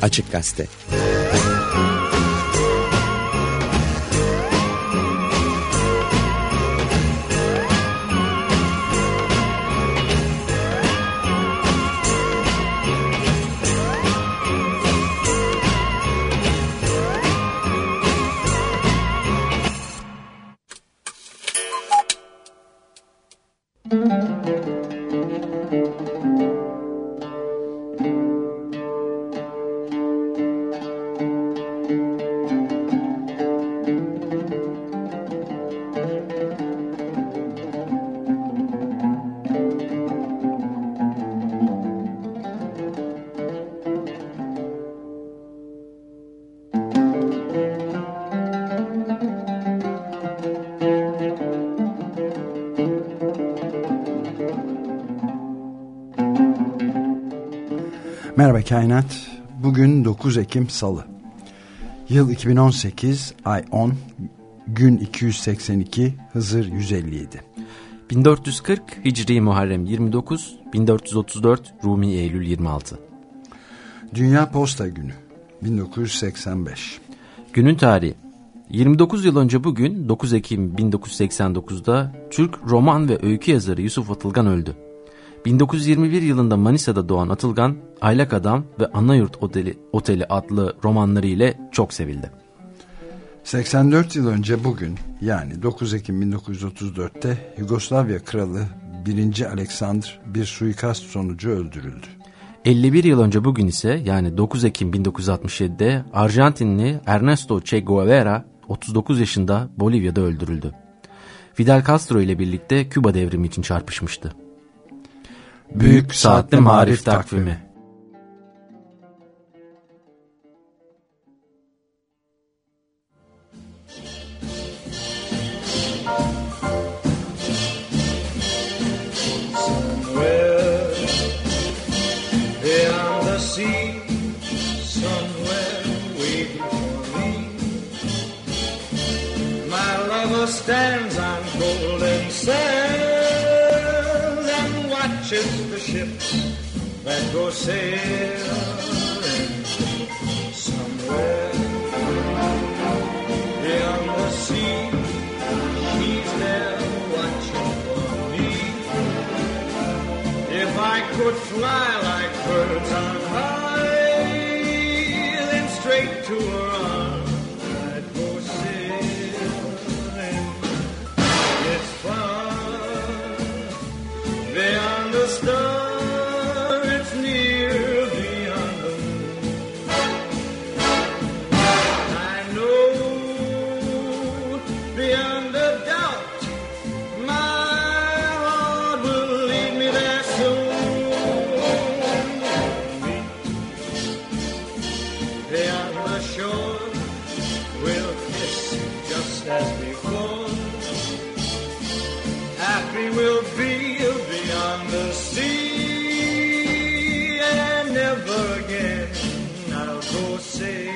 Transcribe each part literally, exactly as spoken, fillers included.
Açık Gazete. Merhaba Kainat. Bugün dokuz Ekim Salı. Yıl iki bin on sekiz, ay on, gün iki yüz seksen iki, Hızır yüz elli yedi. bin dört yüz kırk Hicri Muharrem yirmi dokuz, bin dört yüz otuz dört Rumi Eylül yirmi altı. Dünya Posta Günü bin dokuz yüz seksen beş. Günün tarihi: yirmi dokuz yıl önce bugün dokuz Ekim bin dokuz yüz seksen dokuz'da Türk roman ve öykü yazarı Yusuf Atılgan öldü. bin dokuz yüz yirmi bir yılında Manisa'da doğan Atılgan, Aylak Adam ve Anayurt Oteli, Oteli adlı romanları ile çok sevildi. seksen dört yıl önce bugün, yani dokuz Ekim bin dokuz yüz otuz dört'te Yugoslavya Kralı birinci. Aleksandr bir suikast sonucu öldürüldü. elli bir yıl önce bugün ise, yani dokuz Ekim bin dokuz yüz altmış yedi'de Arjantinli Ernesto Che Guevara otuz dokuz yaşında Bolivya'da öldürüldü. Fidel Castro ile birlikte Küba devrimi için çarpışmıştı. Büyük Saatli Marif Takvimi. Stands on golden sands and watches the ships that go sailing somewhere beyond the sea. She's there watching for me. If I could fly like birds on high, then straight to her arms I'd go sailing. Beyond the star, it's near beyond the moon. I know beyond a doubt my heart will lead me there soon. Beyond the shore, we'll kiss just as before. Happy we'll be beyond the sea, and never again I'll go sailing.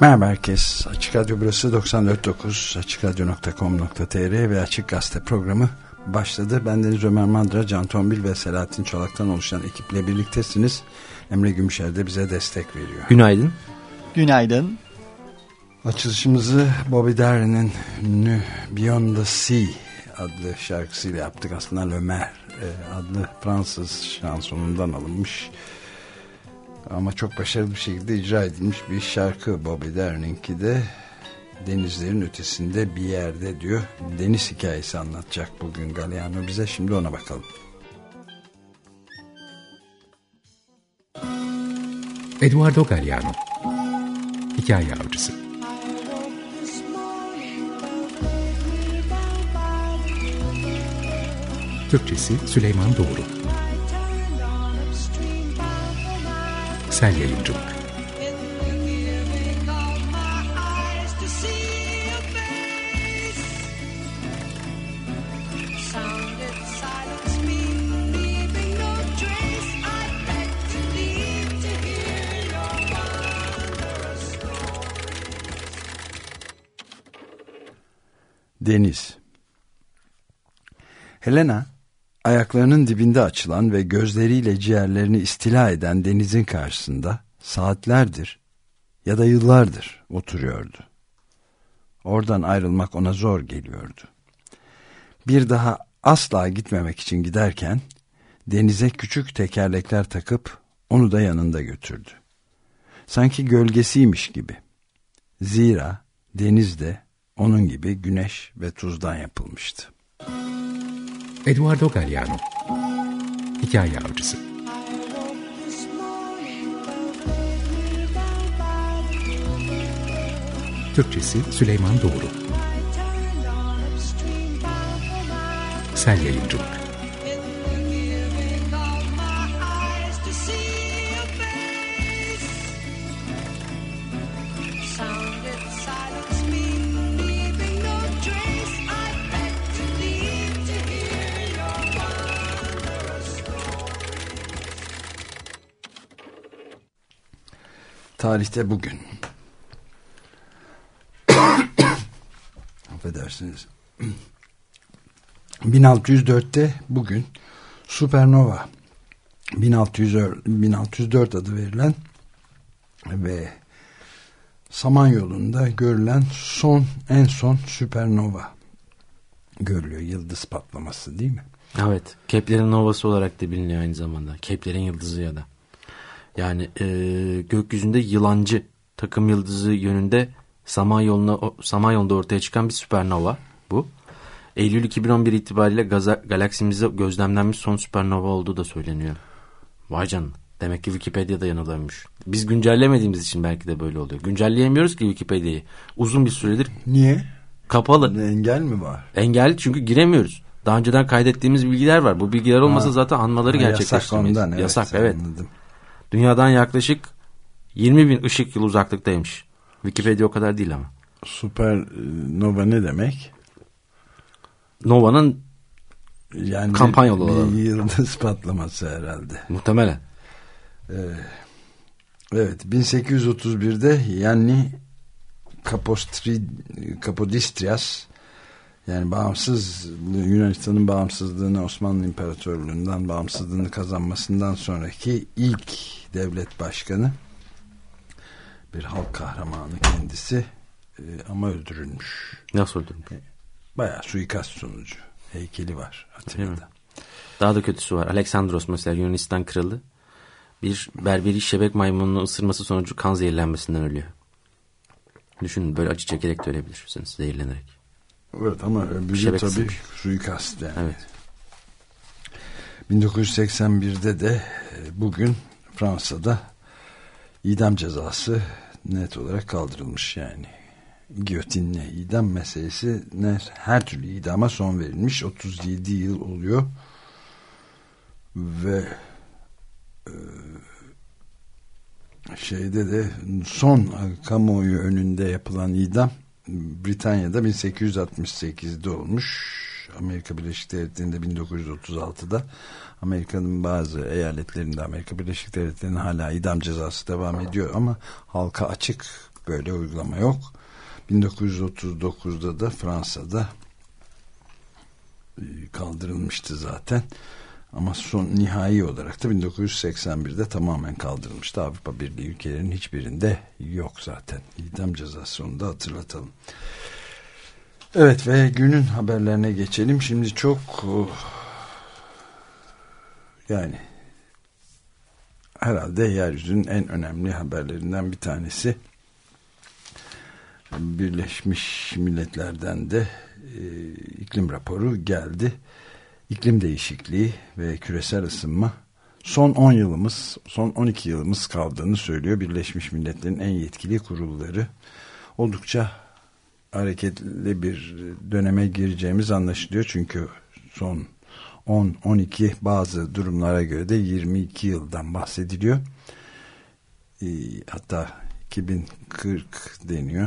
Merhaba herkes. Açık Radyo burası doksan dört nokta dokuz, açık radyo nokta com nokta tr ve Açık Gazete programı başladı. Ben Deniz Ömer Madra, Can Tombil ve Selahattin Çolak'tan oluşan ekiple birliktesiniz. Emre Gümüşer de bize destek veriyor. Günaydın. Günaydın. Açılışımızı Bobby Darin'in ünlü Beyond the Sea adlı şarkısıyla yaptık. Aslında Le Mer adlı Fransız şansonundan alınmış ama çok başarılı bir şekilde icra edilmiş bir şarkı. Bobby Darin'inki de denizlerin ötesinde bir yerde diyor. Deniz hikayesi anlatacak bugün Galliano bize. Şimdi ona bakalım. Eduardo Galliano, Hikaye Avcısı. Türkçesi Süleyman Doğru. Sel Yayıncılık. Deniz. Helena, ayaklarının dibinde açılan ve gözleriyle ciğerlerini istila eden denizin karşısında saatlerdir ya da yıllardır oturuyordu. Oradan ayrılmak ona zor geliyordu. Bir daha asla gitmemek için giderken denize küçük tekerlekler takıp onu da yanında götürdü. Sanki gölgesiymiş gibi. Zira deniz de onun gibi güneş ve tuzdan yapılmıştı. Eduardo Galliano, Hikaye Avcısı. Türkçesi Süleyman Doğru. Sel Yayıncılık. Tarihte bugün. Affedersiniz. bin altı yüz dörtte bugün süpernova bin altı yüz dört adı verilen ve Samanyolu'nda görülen son en son süpernova görülüyor. Yıldız patlaması değil mi? Evet. Kepler'in novası olarak da biliniyor aynı zamanda. Kepler'in yıldızı ya da. Yani e, gökyüzünde yılancı takım yıldızı yönünde Samanyolu'na, Samanyolu'da ortaya çıkan bir süpernova bu. Eylül iki bin on bir itibariyle gaza, galaksimizde gözlemlenmiş son süpernova olduğu da söyleniyor. Vay canına. Demek ki Wikipedia'da yanılıyormuş. Biz güncellemediğimiz için belki de böyle oluyor. Güncelleyemiyoruz ki Wikipedia'yı. Uzun bir süredir. Niye? Kapalı. Engel mi var? Engel çünkü giremiyoruz. Daha önceden kaydettiğimiz bilgiler var. Bu bilgiler olmasa ha. zaten anmaları gerçekleştirmeyiz. Yasak ondan. Evet, Yasak evet. Anladım. Dünyadan yaklaşık yirmi bin ışık yılı uzaklıktaymış. Wikipedia o kadar değil ama. Süpernova ne demek? Nova'nın yani kampanyalı olan. Yıldız patlaması herhalde. Muhtemelen. Ee, evet, bin sekiz yüz otuz birde yani Kapodistrias, yani bağımsız Yunanistan'ın bağımsızlığını, Osmanlı İmparatorluğu'ndan bağımsızlığını kazanmasından sonraki ilk devlet başkanı, bir halk kahramanı kendisi e, ama öldürülmüş. Nasıl öldürülmüş? Bayağı suikast sonucu. Heykeli var Atina'da. Daha da kötüsü var. Aleksandros mesela, Yunanistan kralı, bir berberi şebek maymununu ısırması sonucu kan zehirlenmesinden ölüyor. Düşünün, böyle acı çekerek de ölebilirsiniz zehirlenerek. Evet ama öbürü tabii suikast yani. Evet. bin dokuz yüz seksen birde de bugün Fransa'da idam cezası net olarak kaldırılmış yani. Giyotinle idam meselesi, ne, her türlü idama son verilmiş. otuz yedi yıl oluyor ve e, şeyde de son kamuoyu önünde yapılan idam Britanya'da bin sekiz yüz altmış sekizde olmuş. Amerika Birleşik Devletleri'nde bin dokuz yüz otuz altıda, Amerika'nın bazı eyaletlerinde, Amerika Birleşik Devletleri'nin hala idam cezası devam ediyor ama halka açık böyle uygulama yok. bin dokuz yüz otuz dokuzda da Fransa'da kaldırılmıştı zaten. Ama son nihai olarak da bin dokuz yüz seksen birde tamamen kaldırılmıştı. Avrupa Birliği ülkelerinin hiçbirinde yok zaten. İdam cezası, onu da hatırlatalım. Evet ve günün haberlerine geçelim. Şimdi çok yani herhalde yeryüzünün en önemli haberlerinden bir tanesi. Birleşmiş Milletler'den de e, iklim raporu geldi. İklim değişikliği ve küresel ısınma son on yılımız, son on iki yılımız kaldığını söylüyor Birleşmiş Milletler'in en yetkili kurulları. Oldukça hareketli bir döneme gireceğimiz anlaşılıyor. Çünkü son on on iki, bazı durumlara göre de yirmi iki yıldan bahsediliyor. E, hatta iki bin kırk deniyor.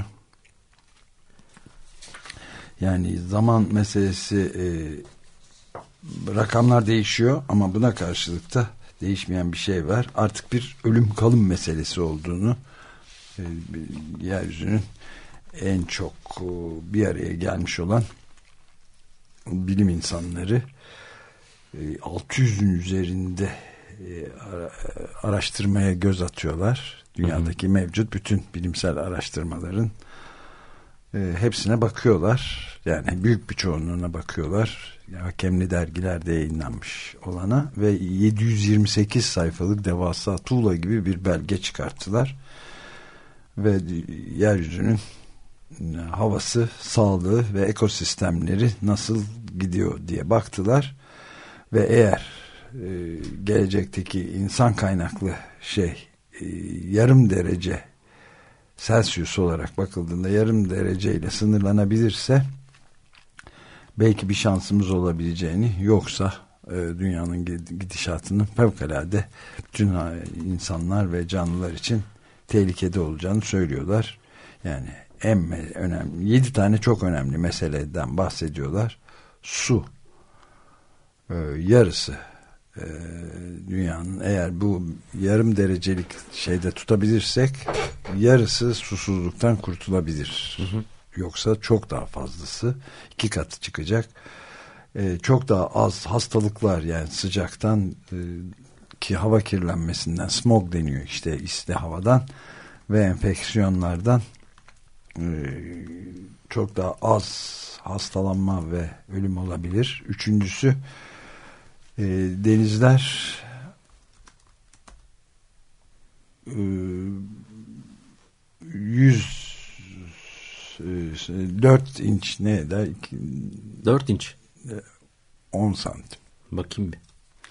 Yani zaman meselesi, e, rakamlar değişiyor ama buna karşılık da değişmeyen bir şey var. Artık bir ölüm kalım meselesi olduğunu, e, yeryüzünün en çok e, bir araya gelmiş olan bilim insanları, e, altı yüzün üzerinde e, ara, araştırmaya göz atıyorlar. Dünyadaki hı hı. mevcut bütün bilimsel araştırmaların e, hepsine bakıyorlar. Yani büyük bir çoğunluğuna bakıyorlar. Hakemli dergilerde yayınlanmış olana ve yedi yüz yirmi sekiz sayfalık devasa tuğla gibi bir belge çıkarttılar. Ve yeryüzünün havası, sağlığı ve ekosistemleri nasıl gidiyor diye baktılar. Ve eğer e, gelecekteki insan kaynaklı şey e, yarım derece Celsius olarak bakıldığında yarım dereceyle sınırlanabilirse belki bir şansımız olabileceğini, yoksa e, dünyanın gidişatının fevkalade bütün insanlar ve canlılar için tehlikede olacağını söylüyorlar. Yani en önemli yedi tane çok önemli meseleden bahsediyorlar. Su, e, yarısı e, dünyanın, eğer bu yarım derecelik şeyde tutabilirsek yarısı susuzluktan kurtulabilir. Hı hı. Yoksa çok daha fazlası, iki katı çıkacak. Ee, çok daha az hastalıklar, yani sıcaktan e, ki hava kirlenmesinden, smog deniyor işte, iste havadan ve enfeksiyonlardan e, çok daha az hastalanma ve ölüm olabilir. Üçüncüsü e, denizler e, yüz dört inç ne eder? dört inç. on santim. Bakayım bir.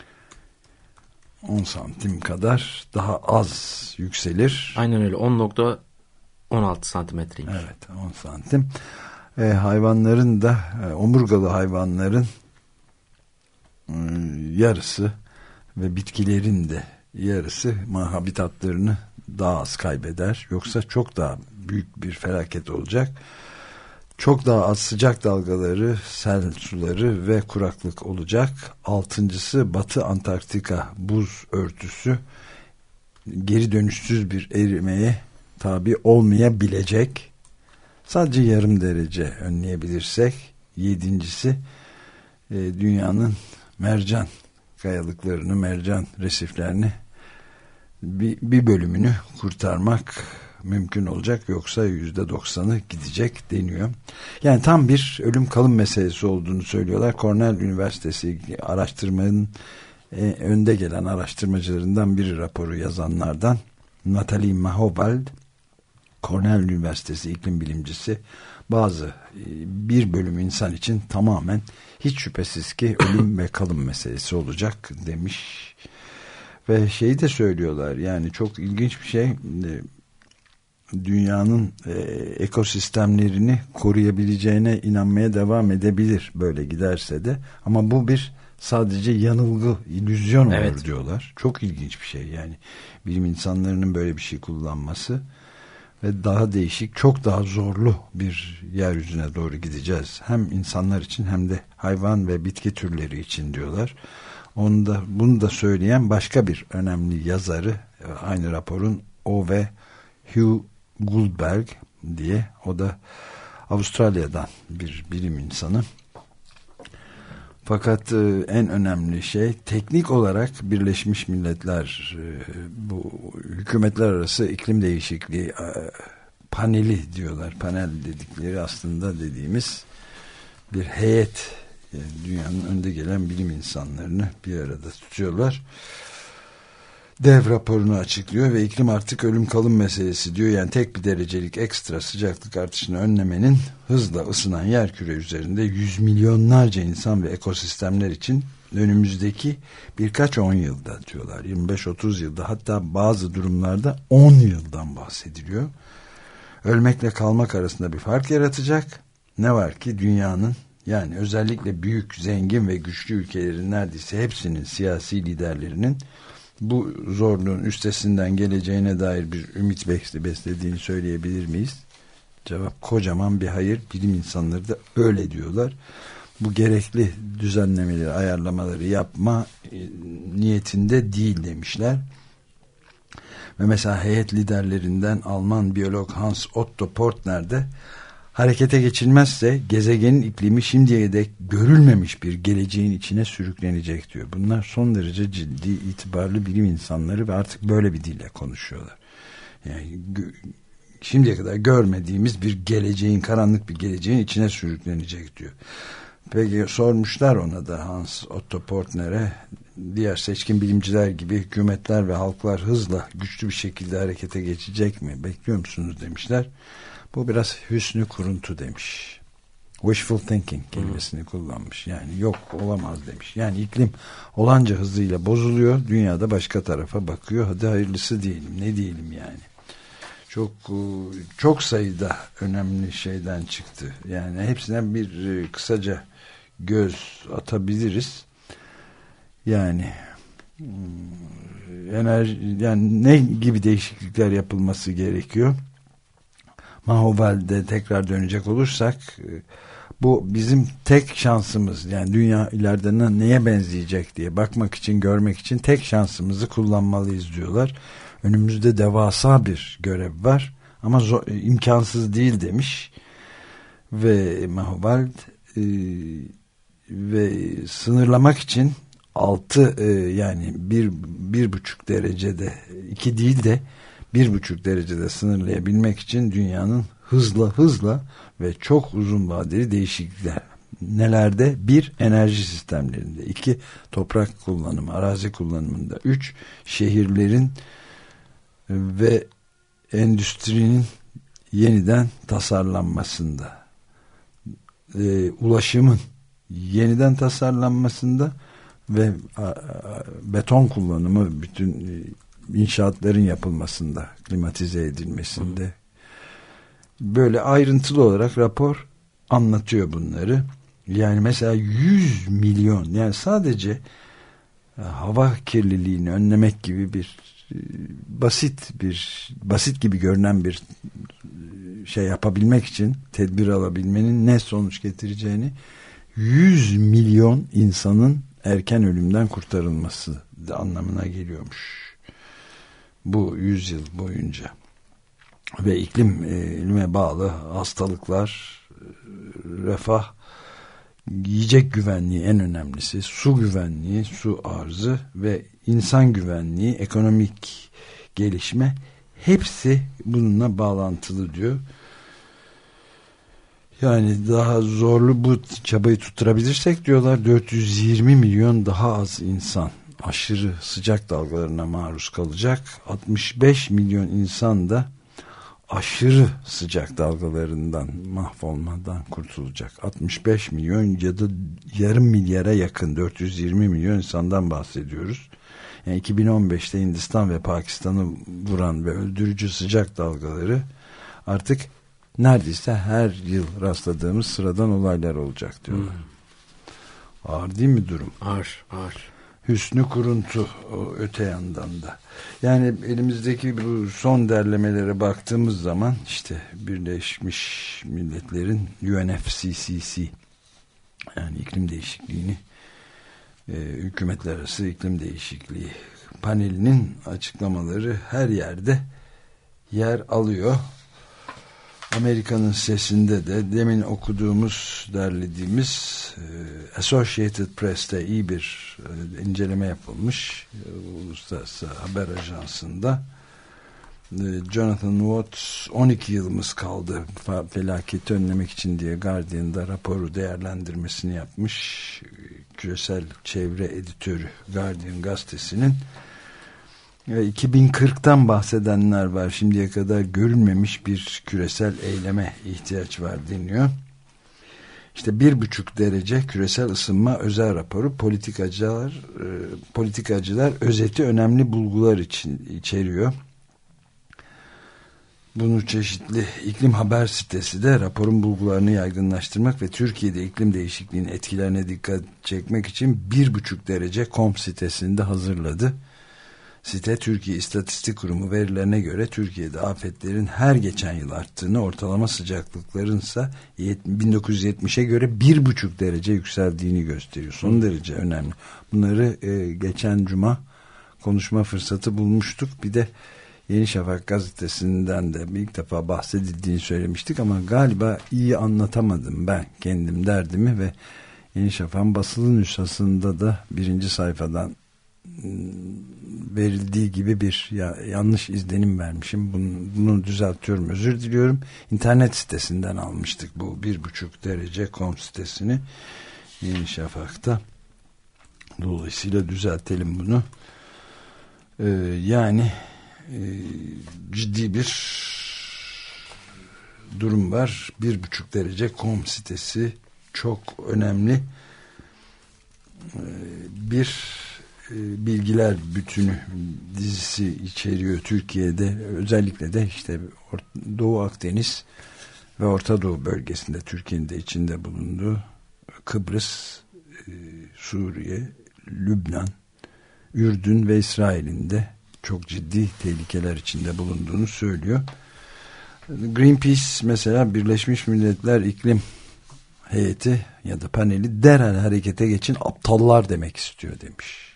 on santim kadar daha az yükselir. Aynen öyle. on nokta on altı santimetreymiş. Evet, on santim. E, hayvanların da e, omurgalı hayvanların e, yarısı ve bitkilerin de yarısı habitatlarını daha az kaybeder. Yoksa çok daha büyük bir felaket olacak. Çok daha az sıcak dalgaları, sel suları ve kuraklık olacak. Altıncısı, Batı Antarktika buz örtüsü geri dönüşsüz bir erimeye tabi olmayabilecek. Sadece yarım derece önleyebilirsek. Yedincisi, e, dünyanın mercan kayalıklarını, mercan resiflerini bir, bir bölümünü kurtarmak mümkün olacak, yoksa yüzde doksanı gidecek deniyor. Yani tam bir ölüm kalım meselesi olduğunu söylüyorlar. Cornell Üniversitesi araştırmanın e, önde gelen araştırmacılarından biri, raporu yazanlardan Natalie Mahovald, Cornell Üniversitesi iklim bilimcisi, bazı e, bir bölüm insan için tamamen hiç şüphesiz ki ölüm ve kalım meselesi olacak demiş. Ve şeyi de söylüyorlar, yani çok ilginç bir şey, e, dünyanın e, ekosistemlerini koruyabileceğine inanmaya devam edebilir böyle giderse de, ama bu bir sadece yanılgı, illüzyon olur, evet, diyorlar. Çok ilginç bir şey yani, bilim insanlarının böyle bir şey kullanması. Ve daha değişik, çok daha zorlu bir yeryüzüne doğru gideceğiz. Hem insanlar için hem de hayvan ve bitki türleri için diyorlar. Onu da, bunu da söyleyen başka bir önemli yazarı, aynı raporun, O ve Hugh Goldberg diye, o da Avustralya'dan bir bilim insanı. Fakat e, en önemli şey, teknik olarak Birleşmiş Milletler e, bu hükümetler arası iklim değişikliği e, paneli diyorlar. Panel dedikleri aslında dediğimiz bir heyet, yani dünyanın önde gelen bilim insanlarını bir arada tutuyorlar. Dev raporunu açıklıyor ve iklim artık ölüm kalım meselesi diyor. Yani tek bir derecelik ekstra sıcaklık artışını önlemenin hızla ısınan yerküre üzerinde yüz milyonlarca insan ve ekosistemler için önümüzdeki birkaç on yılda diyorlar. yirmi beş otuz yılda, hatta bazı durumlarda on yıldan bahsediliyor. Ölmekle kalmak arasında bir fark yaratacak. Ne var ki dünyanın, yani özellikle büyük, zengin ve güçlü ülkelerin neredeyse hepsinin siyasi liderlerinin bu zorluğun üstesinden geleceğine dair bir ümit beslediğini söyleyebilir miyiz? Cevap kocaman bir hayır. Bilim insanları da öyle diyorlar. Bu gerekli düzenlemeleri, ayarlamaları yapma e, niyetinde değil demişler. Ve mesela heyet liderlerinden Alman biyolog Hans Otto Portner de harekete geçilmezse gezegenin iklimi şimdiye dek görülmemiş bir geleceğin içine sürüklenecek diyor. Bunlar son derece ciddi, itibarlı bilim insanları ve artık böyle bir dille konuşuyorlar. Yani şimdiye kadar görmediğimiz bir geleceğin, karanlık bir geleceğin içine sürüklenecek diyor. Peki sormuşlar ona da, Hans Otto Portner'e, diğer seçkin bilimciler gibi hükümetler ve halklar hızla, güçlü bir şekilde harekete geçecek mi? Bekliyor musunuz demişler. Bu biraz hüsnü kuruntu demiş. Wishful thinking kelimesini hmm. kullanmış. Yani yok olamaz demiş. Yani iklim olanca hızıyla bozuluyor. Dünyada başka tarafa bakıyor. Hadi hayırlısı diyelim. Ne diyelim yani. Çok çok sayıda önemli şeyden çıktı. Yani hepsine bir kısaca göz atabiliriz. Yani enerji, yani ne gibi değişiklikler yapılması gerekiyor? Mahoval'de tekrar dönecek olursak, bu bizim tek şansımız. Yani dünya ileride neye benzeyecek diye bakmak için, görmek için tek şansımızı kullanmalıyız diyorlar. Önümüzde devasa bir görev var ama zor, imkansız değil demiş. Ve Mahoval e, ve sınırlamak için altı e, yani bir, bir buçuk derecede, iki değil de bir buçuk derecede sınırlayabilmek için dünyanın hızla hızla ve çok uzun vadeli değişiklikler. Nelerde? Bir, enerji sistemlerinde. İki, toprak kullanımı, arazi kullanımında. Üç, şehirlerin ve endüstrinin yeniden tasarlanmasında. E, ulaşımın yeniden tasarlanmasında ve a, a, beton kullanımı, bütün e, inşaatların yapılmasında, klimatize edilmesinde. Böyle ayrıntılı olarak rapor anlatıyor bunları. Yani mesela yüz milyon, yani sadece hava kirliliğini önlemek gibi bir basit bir basit gibi görünen bir şey yapabilmek için, tedbir alabilmenin ne sonuç getireceğini, yüz milyon insanın erken ölümden kurtarılması anlamına geliyormuş bu yüzyıl boyunca. Ve iklime bağlı hastalıklar, refah, yiyecek güvenliği en önemlisi, su güvenliği, su arzı ve insan güvenliği, ekonomik gelişme, hepsi bununla bağlantılı diyor. Yani daha zorlu bu çabayı tutturabilirsek diyorlar, dört yüz yirmi milyon daha az insan aşırı sıcak dalgalarına maruz kalacak. altmış beş milyon insan da aşırı sıcak dalgalarından, mahvolmadan kurtulacak. altmış beş milyon ya da yarım milyara yakın, dört yüz yirmi milyon insandan bahsediyoruz. Yani iki bin on beşte Hindistan ve Pakistan'ı vuran ve öldürücü sıcak dalgaları artık neredeyse her yıl rastladığımız sıradan olaylar olacak diyorlar. Hmm. Ağır değil mi durum? Ağır, ağır. Hüsnü kuruntu öte yandan da. Yani elimizdeki bu son derlemelere baktığımız zaman işte Birleşmiş Milletler'in U N F C C C, yani iklim değişikliğini, e, hükümetler arası iklim değişikliği panelinin açıklamaları her yerde yer alıyor. Amerika'nın sesinde de demin okuduğumuz, derlediğimiz Associated Press'te iyi bir inceleme yapılmış, uluslararası haber ajansında. Jonathan Watts on iki yılımız kaldı felaketi önlemek için diye Guardian'da raporu değerlendirmesini yapmış. Küresel çevre editörü Guardian gazetesinin. iki bin kırktan bahsedenler var. Şimdiye kadar görülmemiş bir küresel eyleme ihtiyaç var deniyor. İşte bir buçuk derece küresel ısınma özel raporu politikacılar, e, politikacılar özeti önemli bulgular için içeriyor. Bunu çeşitli iklim haber sitesi de raporun bulgularını yaygınlaştırmak ve Türkiye'de iklim değişikliğinin etkilerine dikkat çekmek için bir buçuk derece nokta com sitesinde hazırladı. Site, Türkiye İstatistik Kurumu verilerine göre Türkiye'de afetlerin her geçen yıl arttığını, ortalama sıcaklıkların ise bin dokuz yüz yetmişe göre bir buçuk derece yükseldiğini gösteriyor. Son derece önemli. Bunları e, geçen cuma konuşma fırsatı bulmuştuk. Bir de Yeni Şafak gazetesinden de ilk defa bahsedildiğini söylemiştik ama galiba iyi anlatamadım ben kendim derdimi ve Yeni Şafak'ın basılı nüshasında da birinci sayfadan verildiği gibi bir ya, yanlış izlenim vermişim. Bunu, bunu düzeltiyorum, özür diliyorum. İnternet sitesinden almıştık bu bir buçuk derece nokta com sitesini Yeni Şafak'ta. Dolayısıyla düzeltelim bunu. Ee, yani e, ciddi bir durum var. bir buçuk derece nokta com sitesi çok önemli. Ee, bir bilgiler bütünü dizisi içeriyor Türkiye'de, özellikle de işte Doğu Akdeniz ve Orta Doğu bölgesinde, Türkiye'nin de içinde bulunduğu Kıbrıs, Suriye, Lübnan, Ürdün ve İsrail'in de çok ciddi tehlikeler içinde bulunduğunu söylüyor. Greenpeace mesela Birleşmiş Milletler İklim Heyeti ya da paneli derhal harekete geçin, aptallar demek istiyor demiş.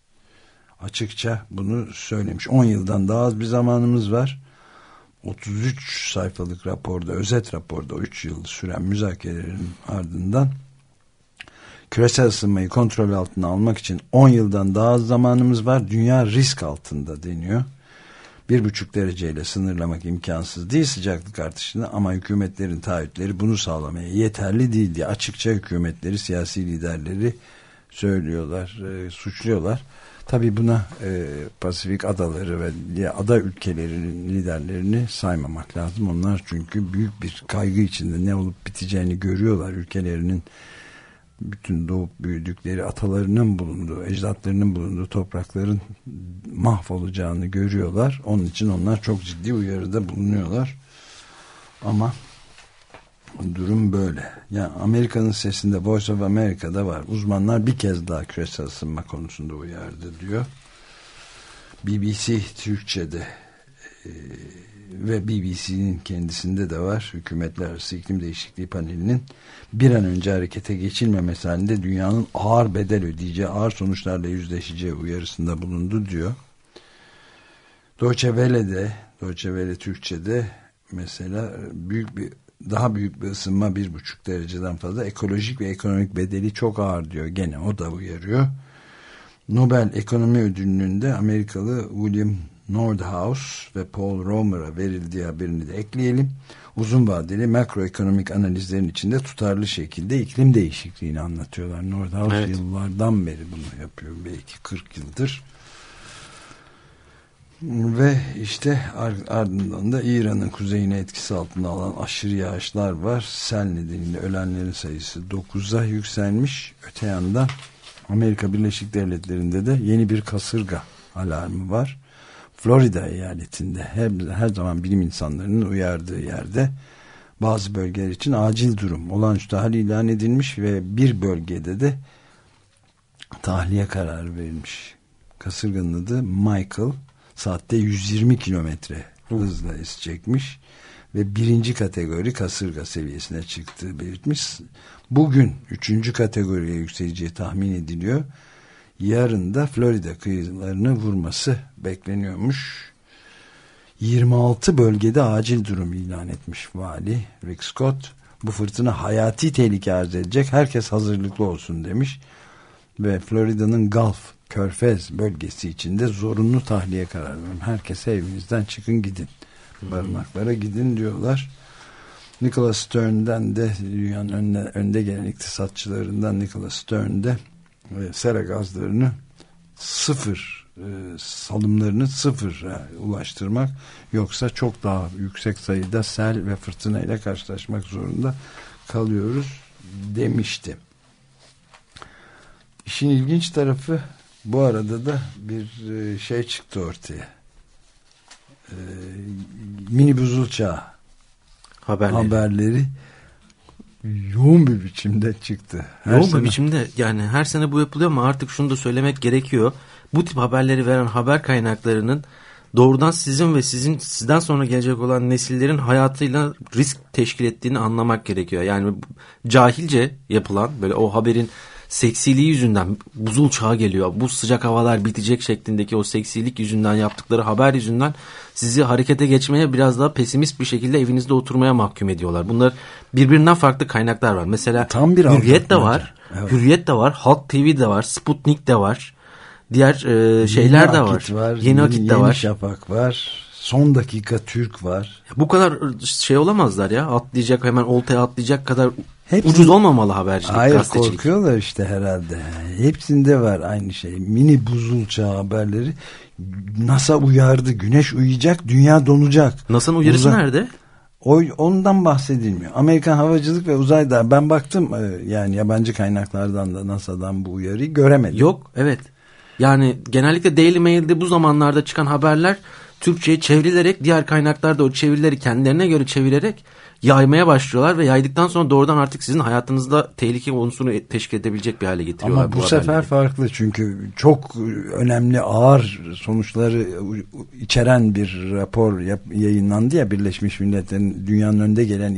Açıkça bunu söylemiş. on yıldan daha az bir zamanımız var. otuz üç sayfalık raporda, özet raporda üç yıl süren müzakerelerin ardından küresel ısınmayı kontrol altına almak için on yıldan daha az zamanımız var. Dünya risk altında deniyor. Bir buçuk dereceyle sınırlamak imkansız değil sıcaklık artışını ama hükümetlerin taahhütleri bunu sağlamaya yeterli değil diye açıkça hükümetleri, siyasi liderleri söylüyorlar, e, suçluyorlar. Tabii buna e, Pasifik adaları ve ada ülkelerinin liderlerini saymamak lazım. Onlar çünkü büyük bir kaygı içinde ne olup biteceğini görüyorlar. Ülkelerinin bütün doğup büyüdükleri, atalarının bulunduğu, ecdatlarının bulunduğu toprakların mahvolacağını görüyorlar. Onun için onlar çok ciddi uyarıda bulunuyorlar. Ama durum böyle. Yani Amerika'nın sesinde, Voice of America'da var. Uzmanlar bir kez daha küresel ısınma konusunda uyardı diyor. B B C Türkçe'de e, ve B B C'nin kendisinde de var. Hükümetler Arası İklim Değişikliği Paneli'nin bir an önce harekete geçilmemesi halinde dünyanın ağır bedel ödeyeceği, ağır sonuçlarla yüzleşeceği uyarısında bulundu diyor. Deutsche Welle'de, Deutsche Welle Türkçe'de mesela büyük bir daha büyük bir ısınma, bir buçuk dereceden fazla, ekolojik ve ekonomik bedeli çok ağır diyor. Gene o da uyarıyor. Nobel Ekonomi Ödülü'nün de Amerikalı William Nordhaus ve Paul Romer'a verildiği haberini de ekleyelim. Uzun vadeli makroekonomik analizlerin içinde tutarlı şekilde iklim değişikliğini anlatıyorlar. Nordhaus evet. Yıllardan beri bunu yapıyor. Belki kırk yıldır. Ve işte ardından da İran'ın kuzeyine etkisi altında alan aşırı yağışlar var. Sel nedeniyle ölenlerin sayısı dokuza yükselmiş. Öte yandan Amerika Birleşik Devletleri'nde de yeni bir kasırga alarmı var. Florida eyaletinde her, her zaman bilim insanlarının uyardığı yerde bazı bölgeler için acil durum, olağanüstü hal ilan edilmiş ve bir bölgede de tahliye kararı verilmiş. Kasırganın adı Michael, saatte yüz yirmi kilometre hızla esecekmiş ve birinci kategori kasırga seviyesine çıktığı belirtmiş. Bugün üçüncü kategoriye yükseleceği tahmin ediliyor. Yarın da Florida kıyılarını vurması bekleniyormuş. yirmi altı bölgede acil durum ilan etmiş vali Rick Scott. Bu fırtına hayati tehlike arz edecek. Herkes hazırlıklı olsun demiş. Ve Florida'nın Gulf, Körfez bölgesi içinde zorunlu tahliye kararı vermiş. Herkes evinizden çıkın gidin. Barınaklara gidin diyorlar. Nicholas Stern'den de dünyanın önde, önde gelen iktisatçılarından Nicholas Stern de e, sera gazlarını sıfır e, salımlarını sıfıra ulaştırmak, yoksa çok daha yüksek sayıda sel ve fırtınayla karşılaşmak zorunda kalıyoruz demişti. İşin ilginç tarafı, bu arada da bir e, şey çıktı ortaya. E, mini buzul çağı haberleri. haberleri yoğun bir biçimde çıktı. Her yoğun sene... bir biçimde, yani her sene bu yapılıyor ama artık şunu da söylemek gerekiyor. Bu tip haberleri veren haber kaynaklarının doğrudan sizin ve sizin sizden sonra gelecek olan nesillerin hayatıyla risk teşkil ettiğini anlamak gerekiyor. Yani cahilce yapılan, böyle o haberin seksiliği yüzünden buzul çağı geliyor, bu sıcak havalar bitecek şeklindeki o seksilik yüzünden yaptıkları haber yüzünden sizi harekete geçmeye, biraz daha pesimist bir şekilde evinizde oturmaya mahkum ediyorlar. Bunlar birbirinden farklı kaynaklar var. Mesela tam bir Hürriyet de var. Evet. Hürriyet de var. Halk T V de var. Sputnik de var. Diğer e, şeyler yeni de var. var. Yeni, yeni Akit de yeni var. Yeni Şafak var. Son Dakika Türk var. Bu kadar şey olamazlar ya. Atlayacak, hemen oltaya atlayacak kadar hepsinde, ucuz olmamalı habercilik, hayır, gazetecilik. Hayır, korkuyorlar işte herhalde. Hepsinde var aynı şey. Mini buzul çağı haberleri. NASA uyardı. Güneş uyuyacak, dünya donacak. NASA'nın uyarısı Uzay... nerede? O, ondan bahsedilmiyor. Amerikan Havacılık ve Uzayda, ben baktım yani yabancı kaynaklardan da NASA'dan bu uyarıyı göremedim. Yok, evet. Yani genellikle Daily Mail'de bu zamanlarda çıkan haberler Türkçe'ye çevrilerek, diğer kaynaklarda o çevirileri kendilerine göre çevirerek yaymaya başlıyorlar ve yaydıktan sonra doğrudan artık sizin hayatınızda tehlike unsuru teşkil edebilecek bir hale getiriyorlar. Ama bu, bu sefer haberleri. Farklı, çünkü çok önemli, ağır sonuçları içeren bir rapor yayınlandı ya, Birleşmiş Milletler'in dünyanın önde gelen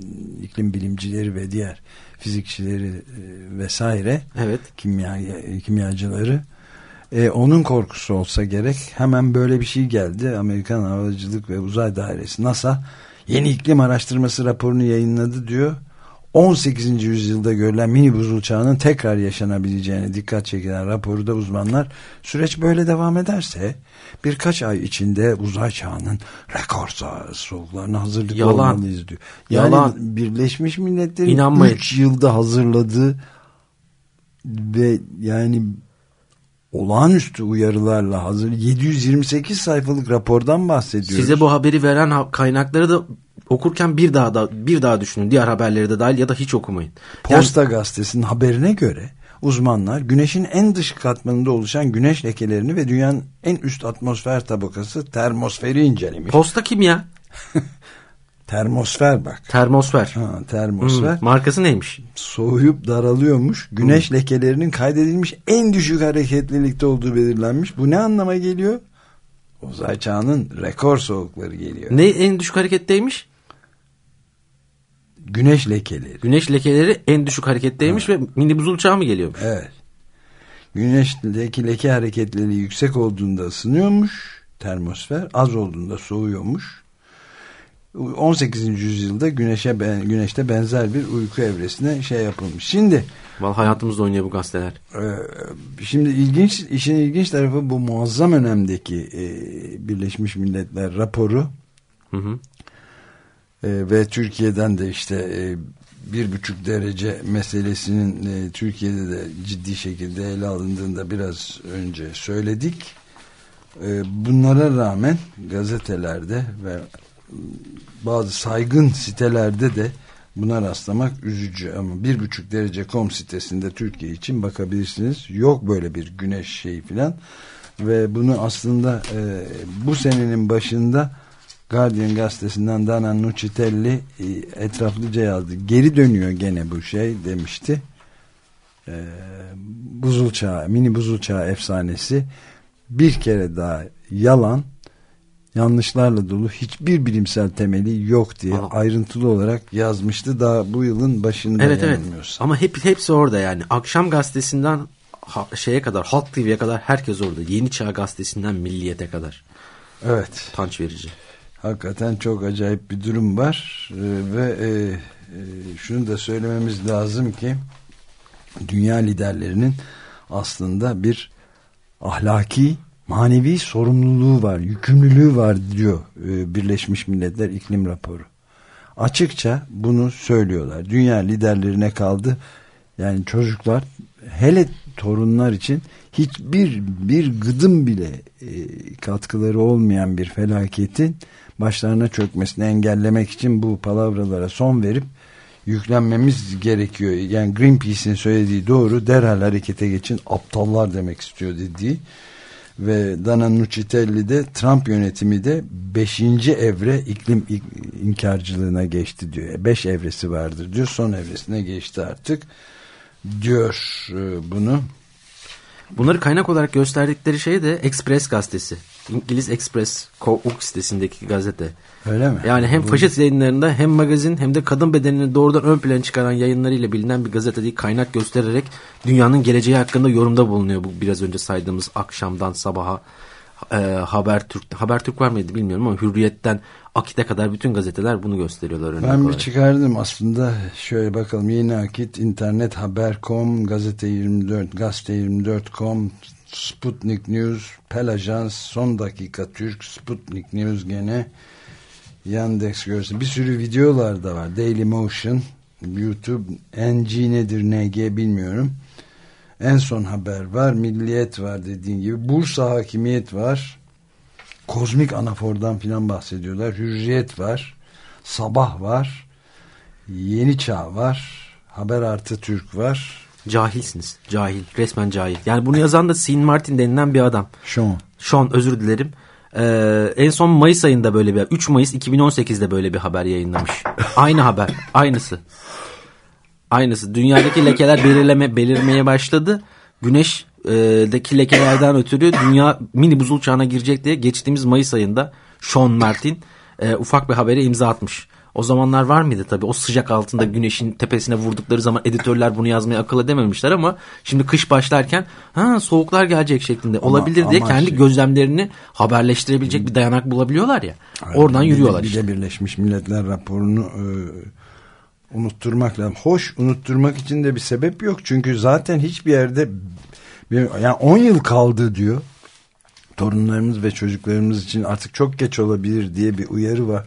iklim bilimcileri ve diğer fizikçileri vesaire, evet, kimya kimyacıları. Ee, onun korkusu olsa gerek. Hemen böyle bir şey geldi. Amerikan Havacılık ve Uzay Dairesi NASA yeni iklim araştırması raporunu yayınladı diyor. on sekizinci yüzyılda görülen mini buzul çağının tekrar yaşanabileceğine dikkat çekilen raporda uzmanlar, süreç böyle devam ederse birkaç ay içinde uzay çağının rekor soğuklarına hazırlıklı Yalan. olmalıyız diyor. Yani Yalan. Birleşmiş Milletler'in üç yılda hazırladığı ve yani olağanüstü uyarılarla hazır yedi yüz yirmi sekiz sayfalık rapordan bahsediyoruz. Size bu haberi veren kaynakları da okurken bir daha da bir daha düşünün. Diğer haberleri de dahil ya da hiç okumayın. Posta yani, gazetesinin haberine göre uzmanlar güneşin en dış katmanında oluşan güneş lekelerini ve dünyanın en üst atmosfer tabakası termosferi incelemiş. Posta kim ya? Termosfer bak. Termosfer. Ha, termosfer. Hmm, markası neymiş? Soğuyup daralıyormuş. Güneş hmm. lekelerinin kaydedilmiş en düşük hareketlilikte olduğu belirlenmiş. Bu ne anlama geliyor? Uzay çağının rekor soğukları geliyor. Ne en düşük hareketteymiş? Güneş lekeleri. Güneş lekeleri en düşük hareketteymiş ha. Ve mini buzul çağı mı geliyormuş? Evet. Güneşteki leke hareketliliği yüksek olduğunda ısınıyormuş termosfer. Az olduğunda soğuyormuş. on sekizinci yüzyılda güneşe güneşte benzer bir uyku evresine şey yapılmış. Şimdi vallahi hayatımızda oynuyor bu gazeteler. E, şimdi ilginç, işin ilginç tarafı bu muazzam önemdeki e, Birleşmiş Milletler raporu. Hı hı. E, ve Türkiye'den de işte e, bir buçuk derece meselesinin e, Türkiye'de de ciddi şekilde ele alındığında biraz önce söyledik. E, bunlara rağmen gazetelerde ve bazı saygın sitelerde de buna rastlamak üzücü, ama bir buçuk derece nokta com sitesinde Türkiye için bakabilirsiniz. Yok böyle bir güneş şeyi filan. Ve bunu aslında e, bu senenin başında Guardian gazetesinden Dana Nucitelli e, etraflıca yazdı. Geri dönüyor gene bu şey demişti. E, buzul çağı, mini buzul çağı efsanesi bir kere daha yalan, yanlışlarla dolu, hiçbir bilimsel temeli yok diye Aa. ayrıntılı olarak yazmıştı daha bu yılın başında. Evet evet, ama hep, hepsi orada yani. Akşam gazetesinden ha, şeye kadar, Halk T V'ye kadar herkes orada. Yeni Çağ gazetesinden Milliyet'e kadar. Evet. Utanç verici. Hakikaten çok acayip bir durum var ee, ve e, e, şunu da söylememiz lazım ki dünya liderlerinin aslında bir ahlaki, manevi sorumluluğu var, yükümlülüğü var diyor e, Birleşmiş Milletler İklim Raporu. Açıkça bunu söylüyorlar. Dünya liderlerine kaldı. Yani çocuklar, hele torunlar için hiçbir bir gıdım bile e, katkıları olmayan bir felaketin başlarına çökmesini engellemek için bu palavralara son verip yüklenmemiz gerekiyor. Yani Greenpeace'in söylediği doğru, derhal harekete geçin, aptallar demek istiyor dediği. Ve Dana Nucitelli de Trump yönetimi de beşinci evre iklim inkarcılığına geçti diyor. Beş evresi vardır diyor. Son evresine geçti artık diyor bunu. Bunları kaynak olarak gösterdikleri şey de Express gazetesi. İngiliz Express Cook sitesindeki gazete. Öyle mi? Yani hem faşist yayınlarında hem magazin hem de kadın bedenini doğrudan ön plana çıkaran yayınlarıyla bilinen bir gazete değil, kaynak göstererek dünyanın geleceği hakkında yorumda bulunuyor. Bu biraz önce saydığımız Akşam'dan Sabah'a, e, Habertürk, Habertürk var mıydı bilmiyorum ama Hürriyet'ten Akit'e kadar bütün gazeteler bunu gösteriyorlar. Ben bir olarak. çıkardım aslında, şöyle bakalım: Yeni Akit, internet haber nokta com, gazete yirmi dört, gazete yirmi dört nokta com, Sputnik News, Pelajans, Son Dakika Türk, Sputnik News gene, Yandex görsün. Bir sürü videolar da var. Daily Motion, YouTube, N G nedir, N G bilmiyorum. En Son Haber var, Milliyet var dediğin gibi. Bursa Hakimiyet var. Kozmik Anafor'dan filan bahsediyorlar. Hürriyet var. Sabah var. Yeni Çağ var. Haber Artı Türk var. Cahilsiniz. Cahil. Resmen cahil. Yani bunu yazan da Sean Martin denilen bir adam. Sean. Sean, özür dilerim. Ee, en son Mayıs ayında böyle bir, üç Mayıs iki bin on sekizde böyle bir haber yayınlamış. Aynı haber. Aynısı. Aynısı. Dünyadaki lekeler belirleme, belirmeye başladı. Güneş'deki lekelerden ötürü dünya mini buzul çağına girecek diye geçtiğimiz Mayıs ayında Sean Martin e, ufak bir habere imza atmış. O zamanlar var mıydı tabii? O sıcak altında güneşin tepesine vurdukları zaman editörler bunu yazmaya akıl edememişler ama şimdi kış başlarken ha soğuklar gelecek şeklinde ama, olabilir diye kendi şey, gözlemlerini haberleştirebilecek bir dayanak bulabiliyorlar ya. Aynen, oradan yürüyorlar bir de, işte. Bir de Birleşmiş Milletler raporunu e, unutturmak lazım. Hoş, unutturmak için de bir sebep yok. Çünkü zaten hiçbir yerde bir, yani on yıl kaldı diyor. Torunlarımız ve çocuklarımız için artık çok geç olabilir diye bir uyarı var.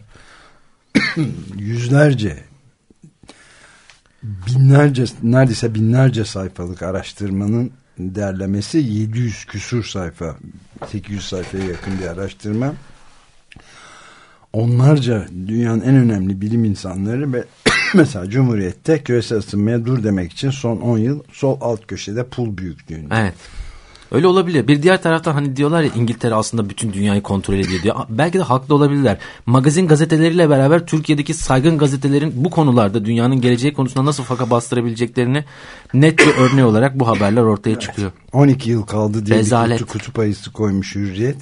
Yüzlerce, binlerce, neredeyse binlerce sayfalık araştırmanın derlemesi, yedi yüz küsur sayfa, sekiz yüz sayfaya yakın bir araştırma. Onlarca dünyanın en önemli bilim insanları ve mesela Cumhuriyet'te küresel ısınmaya dur demek için son on yıl sol alt köşede pul büyüklüğünde. Evet. Öyle olabilir. Bir diğer taraftan hani diyorlar ya, İngiltere aslında bütün dünyayı kontrol ediyor diyor. Belki de haklı olabilirler. Magazin gazeteleriyle beraber Türkiye'deki saygın gazetelerin bu konularda dünyanın geleceği konusunda nasıl faka bastırabileceklerini net bir örneği olarak bu haberler ortaya evet. çıkıyor. on iki yıl kaldı diye Rezalet. bir kutu, kutup ayısı koymuş Hürriyet.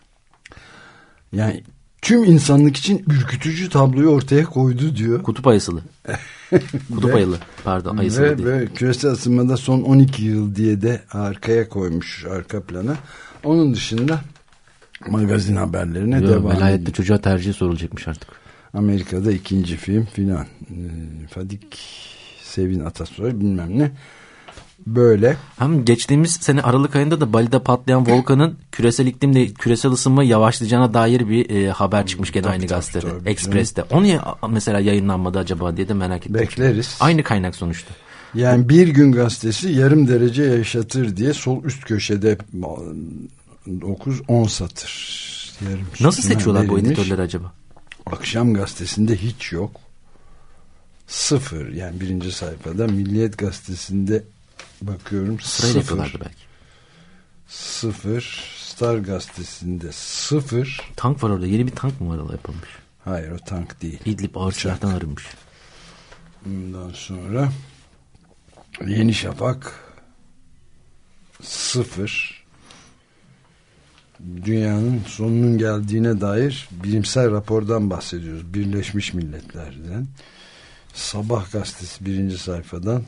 Yani tüm insanlık için ürkütücü tabloyu ortaya koydu diyor. Kutup ayısılı. Kutup ayılı. Pardon, ayısılı ve, değil. Ve küresel ısınmada son on iki yıl diye de arkaya koymuş, arka plana. Onun dışında magazin haberlerine Yo, devam ediyor. Velayette çocuğa tercihi sorulacakmış artık. Amerika'da ikinci film filan. Fadik Sevin Atasoy bilmem ne. Böyle. Hem geçtiğimiz sene Aralık ayında da Bali'de patlayan volkanın küresel iklimle küresel ısınma yavaşlayacağına dair bir e, haber çıkmış gene aynı gazetede. Express'te. O niye mesela yayınlanmadı acaba diye de merak ettim. Bekleriz. Aynı kaynak sonuçta. Yani Bir Gün gazetesi yarım derece yaşatır diye sol üst köşede dokuz on satır. Yarım Nasıl seçiyorlar verilmiş. Bu editörleri acaba? Akşam gazetesinde hiç yok. Sıfır. Yani birinci sayfada. Milliyet gazetesinde bakıyorum sırayla sıfır. Belki. Sıfır. Star gazetesinde sıfır. Tank var orada. Yeni bir tank mı var orada yapılmış? Hayır, o tank değil. İdlib ağır silahtan arınmış. Bundan sonra Yeni Şafak sıfır. Dünyanın sonunun geldiğine dair bilimsel rapordan bahsediyoruz. Birleşmiş Milletler'den. Sabah gazetesi birinci sayfadan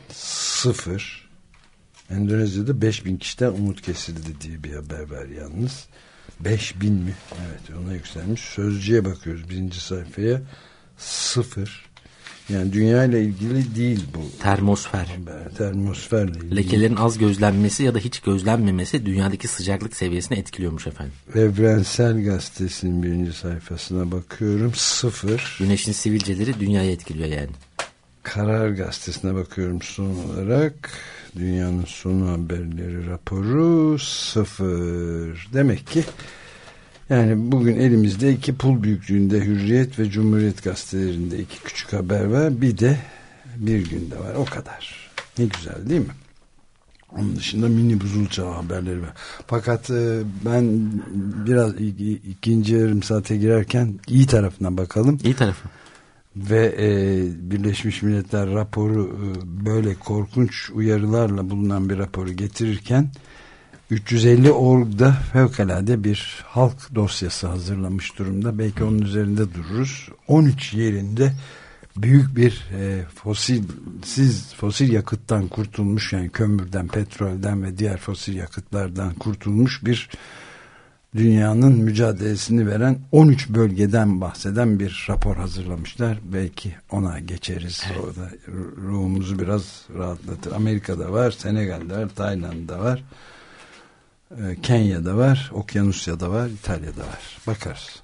sıfır. Endonezya'da beş bin kişiden umut kesildi diye bir haber var yalnız. beş bin mi? Evet, ona yükselmiş. Sözcüye bakıyoruz birinci sayfaya. Sıfır. Yani dünya ile ilgili değil bu. Termosfer. Termosferle ilgili. Lekelerin az gözlenmesi ya da hiç gözlenmemesi dünyadaki sıcaklık seviyesini etkiliyormuş efendim. Evrensel Gazetesi'nin birinci sayfasına bakıyorum. Sıfır. Güneşin sivilceleri dünyayı etkiliyor yani. Karar Gazetesi'ne bakıyorum son olarak. Dünyanın sonu haberleri raporu sıfır. Demek ki yani bugün elimizde iki pul büyüklüğünde Hürriyet ve Cumhuriyet gazetelerinde iki küçük haber var. Bir de Bir Günde var. O kadar. Ne güzel değil mi? Onun dışında mini buzul çağı haberleri var. Fakat e, ben biraz ikinci yarım saate girerken iyi tarafına bakalım. İyi tarafı. Ve e, Birleşmiş Milletler raporu e, böyle korkunç uyarılarla bulunan bir raporu getirirken üç yüz elli org'da fevkalade bir halk dosyası hazırlamış durumda. Belki onun üzerinde dururuz. on üç yerinde büyük bir e, fosilsiz fosil yakıttan kurtulmuş, yani kömürden, petrolden ve diğer fosil yakıtlardan kurtulmuş bir dünyanın mücadelesini veren on üç bölgeden bahseden bir rapor hazırlamışlar. Belki ona geçeriz. Evet. O da ruhumuzu biraz rahatlatır. Amerika'da var, Senegal'de var, Tayland'da var, Kenya'da var, Okyanusya'da var, İtalya'da var. Bakarız.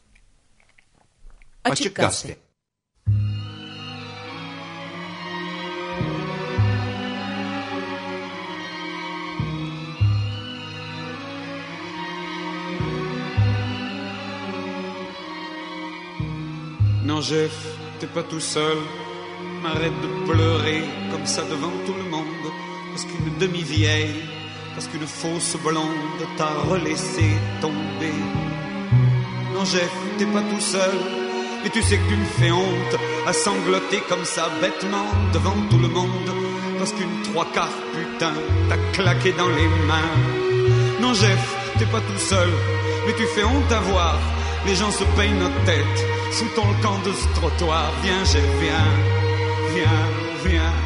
Açık Gazete. Non, Jeff, t'es pas tout seul. Arrête de pleurer comme ça devant tout le monde. Parce qu'une demi-vieille, parce qu'une fausse blonde t'a relaissé tomber. Non, Jeff, t'es pas tout seul. Et tu sais que tu me fais honte à sangloter comme ça bêtement devant tout le monde. Parce qu'une trois quarts putain t'a claqué dans les mains. Non, Jeff, t'es pas tout seul. Mais tu fais honte à voir. Les gens se payent notre tête sous ton camp de ce trottoir. Viens, Jeff, viens, viens, viens,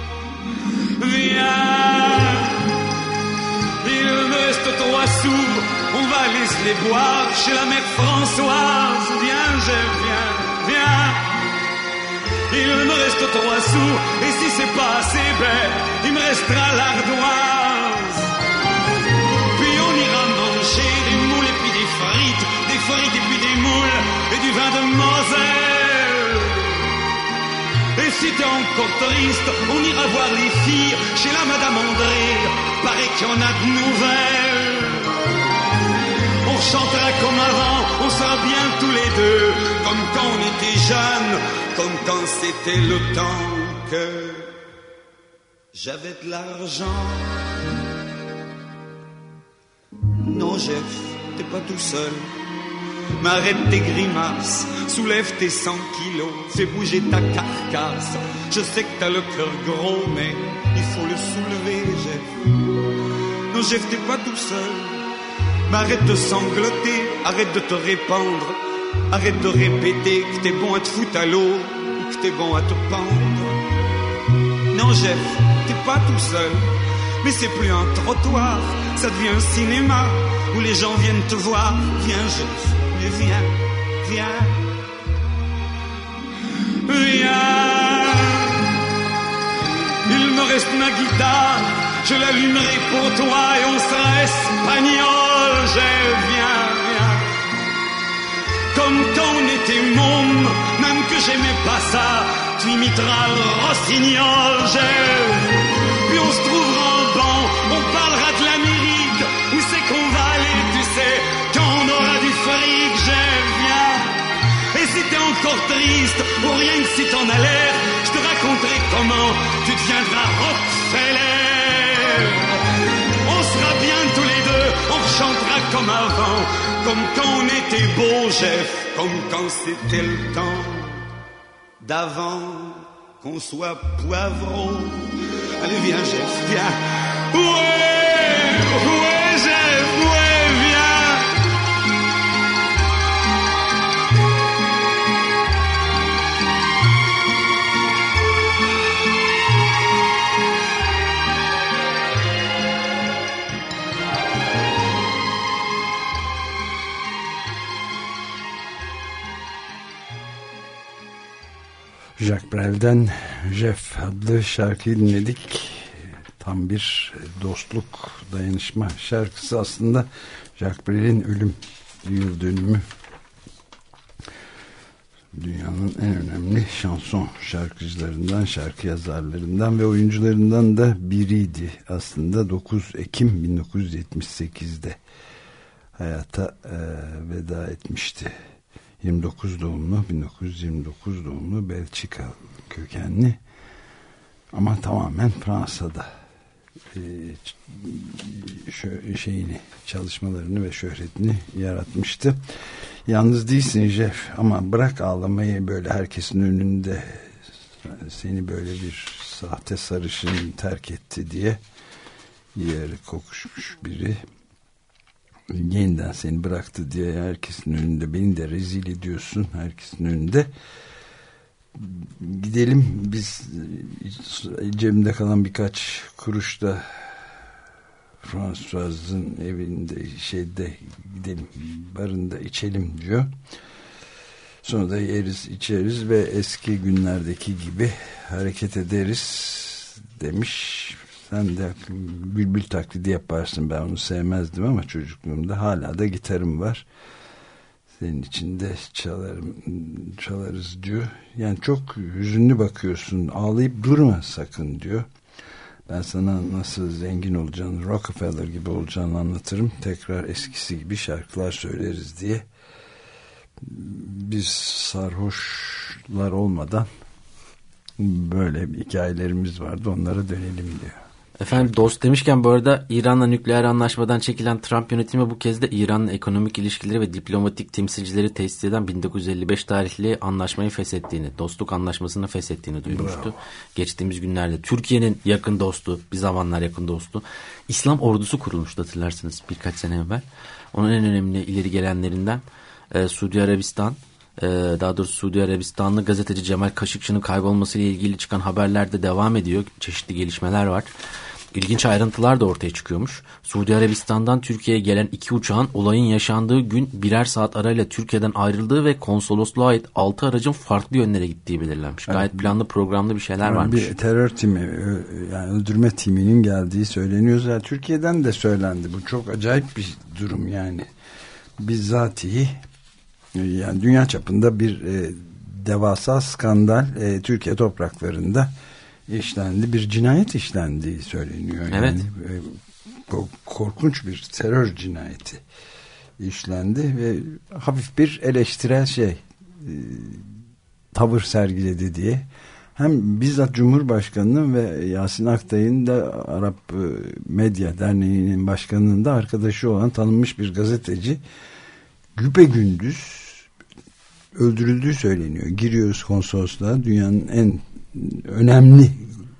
viens. Il me reste trois sous, on va aller se les boire chez la mère Françoise. Viens, Jeff, viens, viens. Il me reste trois sous, et si c'est pas assez, ben, il me restera l'ardoise. Puis on ira manger des moules et puis des frites, des frites et puis des moules et du vin de Moselle. Et si t'es encore triste, on ira voir les filles chez la Madame André. Paraît qu'il y en a de nouvelles. On chantera comme avant, on sera bien tous les deux, comme quand on était jeunes, comme quand c'était le temps que j'avais de l'argent. Non, Jeff, t'es pas tout seul. Mais arrête tes grimaces, soulève tes cent kilos, fais bouger ta carcasse. Je sais que t'as le cœur gros, mais il faut le soulever, Jeff. Non, Jeff, t'es pas tout seul. Mais arrête de sangloter, arrête de te répandre, arrête de répéter que t'es bon à te foutre à l'eau ou que t'es bon à te pendre. Non, Jeff, t'es pas tout seul. Mais c'est plus un trottoir, ça devient un cinéma où les gens viennent te voir. Viens, Jeff, mais viens, viens, viens. Il me reste ma guitare, je l'allumerai pour toi et on sera espagnol. Jeff, viens, viens. Comme quand on était môme, même que j'aimais pas ça, tu imiteras le rossignol, Jeff. Puis on se trouvera en banc, on parlera de l'Amérique. Où c'est qu'on va aller, tu sais, quand on aura du fric, Jeff, viens. Et si t'es encore triste, ou rien que si t'en as l'air, je te raconterai comment tu deviendras Rockefeller. On sera bien tous les deux, on chantera comme avant, comme quand on était beau, Jeff, comme quand c'était le temps d'avant qu'on soit poivreau. Allez, viens, Jeff, viens. Ouais, ouais, Jeff, ouais, viens. Jacques Brel'den Jeff adlı şarkıyı dinledik. Tam bir dostluk, dayanışma şarkısı aslında. Jacques Brel'in ölüm yıl dönümü. Dünyanın en önemli şanson şarkıcılarından, şarkı yazarlarından ve oyuncularından da biriydi. Aslında dokuz Ekim bin dokuz yüz yetmiş sekiz'de hayata e, veda etmişti. yirmi dokuz doğumlu, bin dokuz yüz yirmi dokuz doğumlu, Belçika kökenli ama tamamen Fransa'da e, şeyini, çalışmalarını ve şöhretini yaratmıştı. Yalnız değilsin Jeff, ama bırak ağlamayı, böyle herkesin önünde seni böyle bir sahte sarışın terk etti diye yarı kokuşmuş biri yeniden seni bıraktı diye herkesin önünde beni de rezil ediyorsun herkesin önünde. Gidelim biz, cebimde kalan birkaç kuruş da François'ın evinde şeyde gidelim barında içelim diyor. Sonra da yeriz içeriz ve eski günlerdeki gibi hareket ederiz demiş. Sen de bülbül taklidi yaparsın, ben onu sevmezdim ama çocukluğumda, hala da gitarım var. Senin için de çalarım, çalarız diyor. Yani çok hüzünlü bakıyorsun, ağlayıp durma sakın diyor. Ben sana nasıl zengin olacağını, Rockefeller gibi olacağını anlatırım. Tekrar eskisi gibi şarkılar söyleriz diye. Biz sarhoşlar olmadan böyle hikayelerimiz vardı, onlara dönelim diyor. Efendim, dost demişken bu arada İran'la nükleer anlaşmadan çekilen Trump yönetimi bu kez de İran'la ekonomik ilişkileri ve diplomatik temsilcileri tesis eden bin dokuz yüz elli beş tarihli anlaşmayı feshettiğini, dostluk anlaşmasını feshettiğini duyurmuştu. Bravo. Geçtiğimiz günlerde Türkiye'nin yakın dostu, bir zamanlar yakın dostu, İslam ordusu kurulmuştu hatırlarsınız birkaç sene evvel. Onun en önemli ileri gelenlerinden e, Suudi Arabistan, e, daha doğrusu Suudi Arabistanlı gazeteci Cemal Kaşıkçı'nın kaybolmasıyla ilgili çıkan haberler de devam ediyor. Çeşitli gelişmeler var. İlginç ayrıntılar da ortaya çıkıyormuş. Suudi Arabistan'dan Türkiye'ye gelen iki uçağın olayın yaşandığı gün birer saat arayla Türkiye'den ayrıldığı ve konsolosluğa ait altı aracın farklı yönlere gittiği belirlenmiş. Evet. Gayet planlı, programlı bir şeyler yani varmış. Bir terör timi, yani öldürme timinin geldiği söyleniyor. Zaten Türkiye'den de söylendi. Bu çok acayip bir durum yani. Bizzatihi yani dünya çapında bir e, devasa skandal e, Türkiye topraklarında işlendi, bir cinayet işlendiği söyleniyor. Yani evet. E, korkunç bir terör cinayeti işlendi ve hafif bir eleştirel şey e, tavır sergiledi diye. Hem bizzat Cumhurbaşkanı'nın ve Yasin Aktay'ın da Arap Medya Derneği'nin başkanının da arkadaşı olan tanınmış bir gazeteci güpegündüz öldürüldüğü söyleniyor. Giriyoruz konsolosluğa, dünyanın en önemli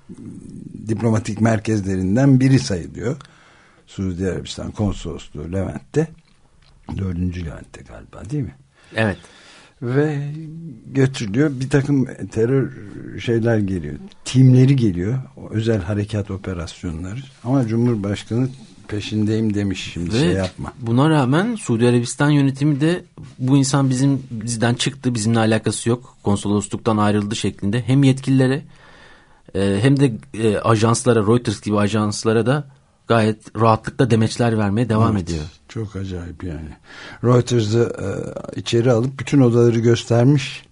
diplomatik merkezlerinden biri sayılıyor. Suudi Arabistan konsolosluğu Levent'te, dördüncü Levent'te galiba, değil mi? Evet. Ve götürülüyor. Bir takım terör şeyler geliyor. Timleri geliyor. Özel harekat operasyonları. Ama Cumhurbaşkanı peşindeyim demiş, şimdi ve şey yapma. Buna rağmen Suudi Arabistan yönetimi de bu insan bizim bizden çıktı, bizimle alakası yok, konsolosluktan ayrıldı şeklinde hem yetkililere e, hem de e, ajanslara, Reuters gibi ajanslara da gayet rahatlıkla demeçler vermeye devam evet, ediyor. Çok acayip yani. Reuters'ı e, içeri alıp bütün odaları göstermiş.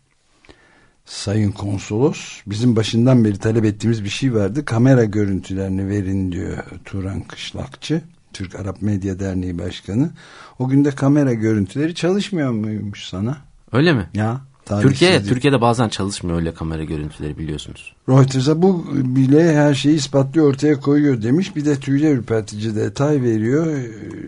Sayın konsolos, bizim başından beri talep ettiğimiz bir şey vardı. Kamera görüntülerini verin diyor Turan Kışlakçı, Türk Arap Medya Derneği Başkanı. O günde kamera görüntüleri çalışmıyor muymuş sana? Öyle mi? Ya. Türkiye, Türkiye'de bazen çalışmıyor öyle kamera görüntüleri, biliyorsunuz. Reuters'a bu bile her şeyi ispatlıyor, ortaya koyuyor demiş. Bir de tüyler ürpertici detay veriyor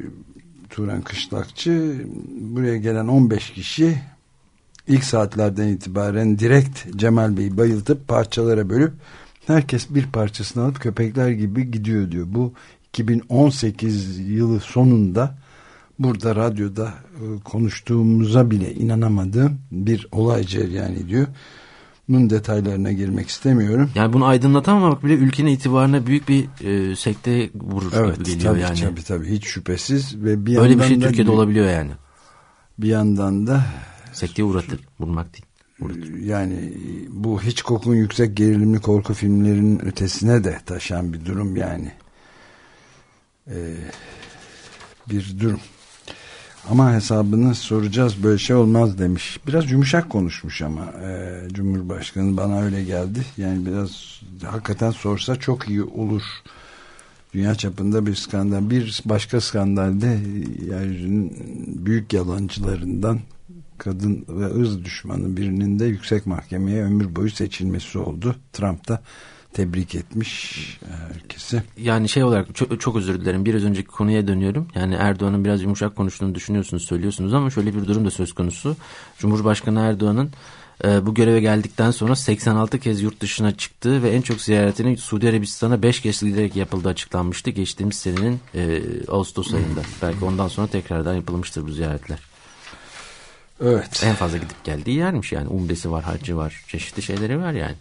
Turan Kışlakçı. Buraya gelen on beş kişi İlk saatlerden itibaren direkt Cemal Bey'i bayıltıp parçalara bölüp herkes bir parçasını alıp köpekler gibi gidiyor diyor. Bu iki bin on sekiz yılı sonunda burada radyoda konuştuğumuza bile inanamadığım bir olay cereyan ediyor. Bunun detaylarına girmek istemiyorum. Yani bunu aydınlatamamak bile ülkenin itibarına büyük bir e, sekte vurur evet, gibi geliyor tabii, yani. Tabii tabii, hiç şüphesiz. Ve bir böyle bir şey da, Türkiye'de olabiliyor yani. Bir yandan da sekteye uğratır, vurmak değil. yani bu Hitchcock'un yüksek gerilimli korku filmlerinin ötesine de taşan bir durum yani. Ee, bir durum. Ama hesabını soracağız, böyle şey olmaz demiş. Biraz yumuşak konuşmuş ama e, Cumhurbaşkanı, bana öyle geldi. Yani biraz hakikaten sorsa çok iyi olur. Dünya çapında bir skandal. Bir başka skandalde yeryüzünün büyük yalancılarından, kadın ve ırz düşmanı birinin de yüksek mahkemeye ömür boyu seçilmesi oldu. Trump da tebrik etmiş herkese. Yani şey olarak çok, çok özür dilerim. Biraz önceki konuya dönüyorum. Yani Erdoğan'ın biraz yumuşak konuştuğunu düşünüyorsunuz, söylüyorsunuz ama şöyle bir durum da söz konusu. Cumhurbaşkanı Erdoğan'ın e, bu göreve geldikten sonra seksen altı kez yurt dışına çıktığı ve en çok ziyaretinin Suudi Arabistan'a beş kez giderek yapıldığı açıklanmıştı. Geçtiğimiz senenin e, Ağustos ayında. Belki ondan sonra tekrardan yapılmıştır bu ziyaretler. Evet. En fazla gidip geldiği yermiş yani. Umresi var, haccı var, çeşitli şeyleri var yani.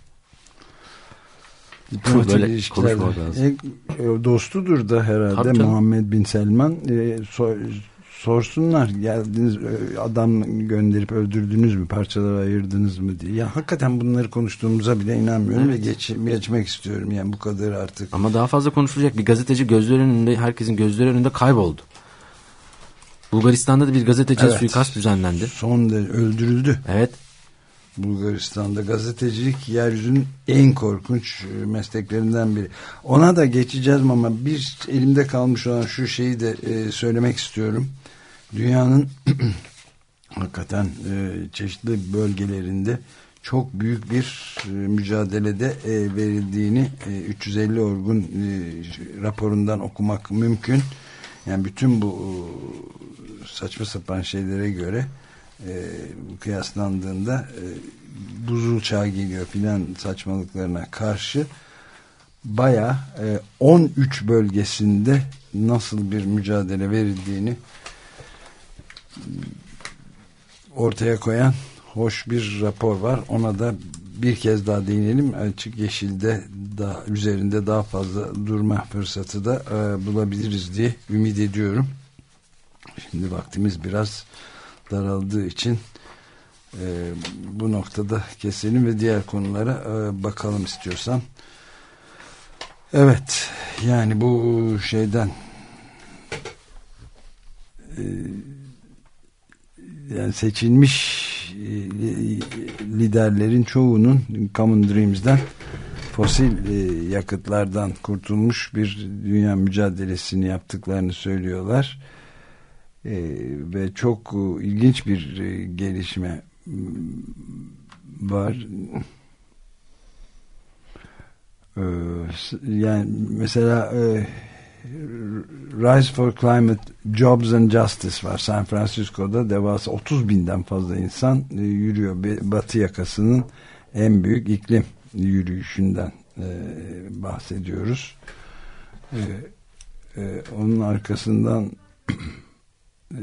Böyle konuşmak lazım. E, dostudur da herhalde Muhammed Bin Selman. E, so, sorsunlar, geldiniz adam gönderip öldürdünüz mü, parçalara ayırdınız mı diye. Ya hakikaten bunları konuştuğumuza bile inanmıyorum, evet. Ve geç, geçmek istiyorum yani bu kadar artık. Ama daha fazla konuşulacak. Bir gazeteci gözleri önünde, herkesin gözleri önünde kayboldu. Bulgaristan'da da bir gazeteci evet. suikast düzenlendi. Son derece öldürüldü. Evet. Bulgaristan'da gazetecilik yeryüzünün en korkunç mesleklerinden biri. Ona da geçeceğiz ama bir elimde kalmış olan şu şeyi de e, söylemek istiyorum. Dünyanın hakikaten e, çeşitli bölgelerinde çok büyük bir e, mücadelede e, verildiğini e, üç yüz elli Org'un e, raporundan okumak mümkün. Yani bütün bu e, saçma sapan şeylere göre E, kıyaslandığında e, buzul çağı geliyor filan saçmalıklarına karşı bayağı e, on üç bölgesinde nasıl bir mücadele verildiğini ortaya koyan hoş bir rapor var. Ona da bir kez daha değinelim. Açık Yeşil'de daha, üzerinde daha fazla durma fırsatı da e, bulabiliriz diye ümit ediyorum. Şimdi vaktimiz biraz daraldığı için e, bu noktada keselim ve diğer konulara e, bakalım istiyorsan. Evet, yani bu şeyden e, yani seçilmiş e, liderlerin çoğunun Common Dreams'den, fosil e, yakıtlardan kurtulmuş bir dünya mücadelesini yaptıklarını söylüyorlar. Ee, ve çok e, ilginç bir e, gelişme var. Ee, yani mesela e, Rise for Climate Jobs and Justice var. San Francisco'da devasa otuz binden fazla insan e, yürüyor. Batı yakasının en büyük iklim yürüyüşünden e, bahsediyoruz. E, e, onun arkasından Ee,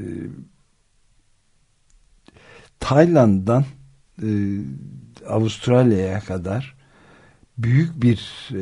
Tayland'dan e, Avustralya'ya kadar büyük bir e,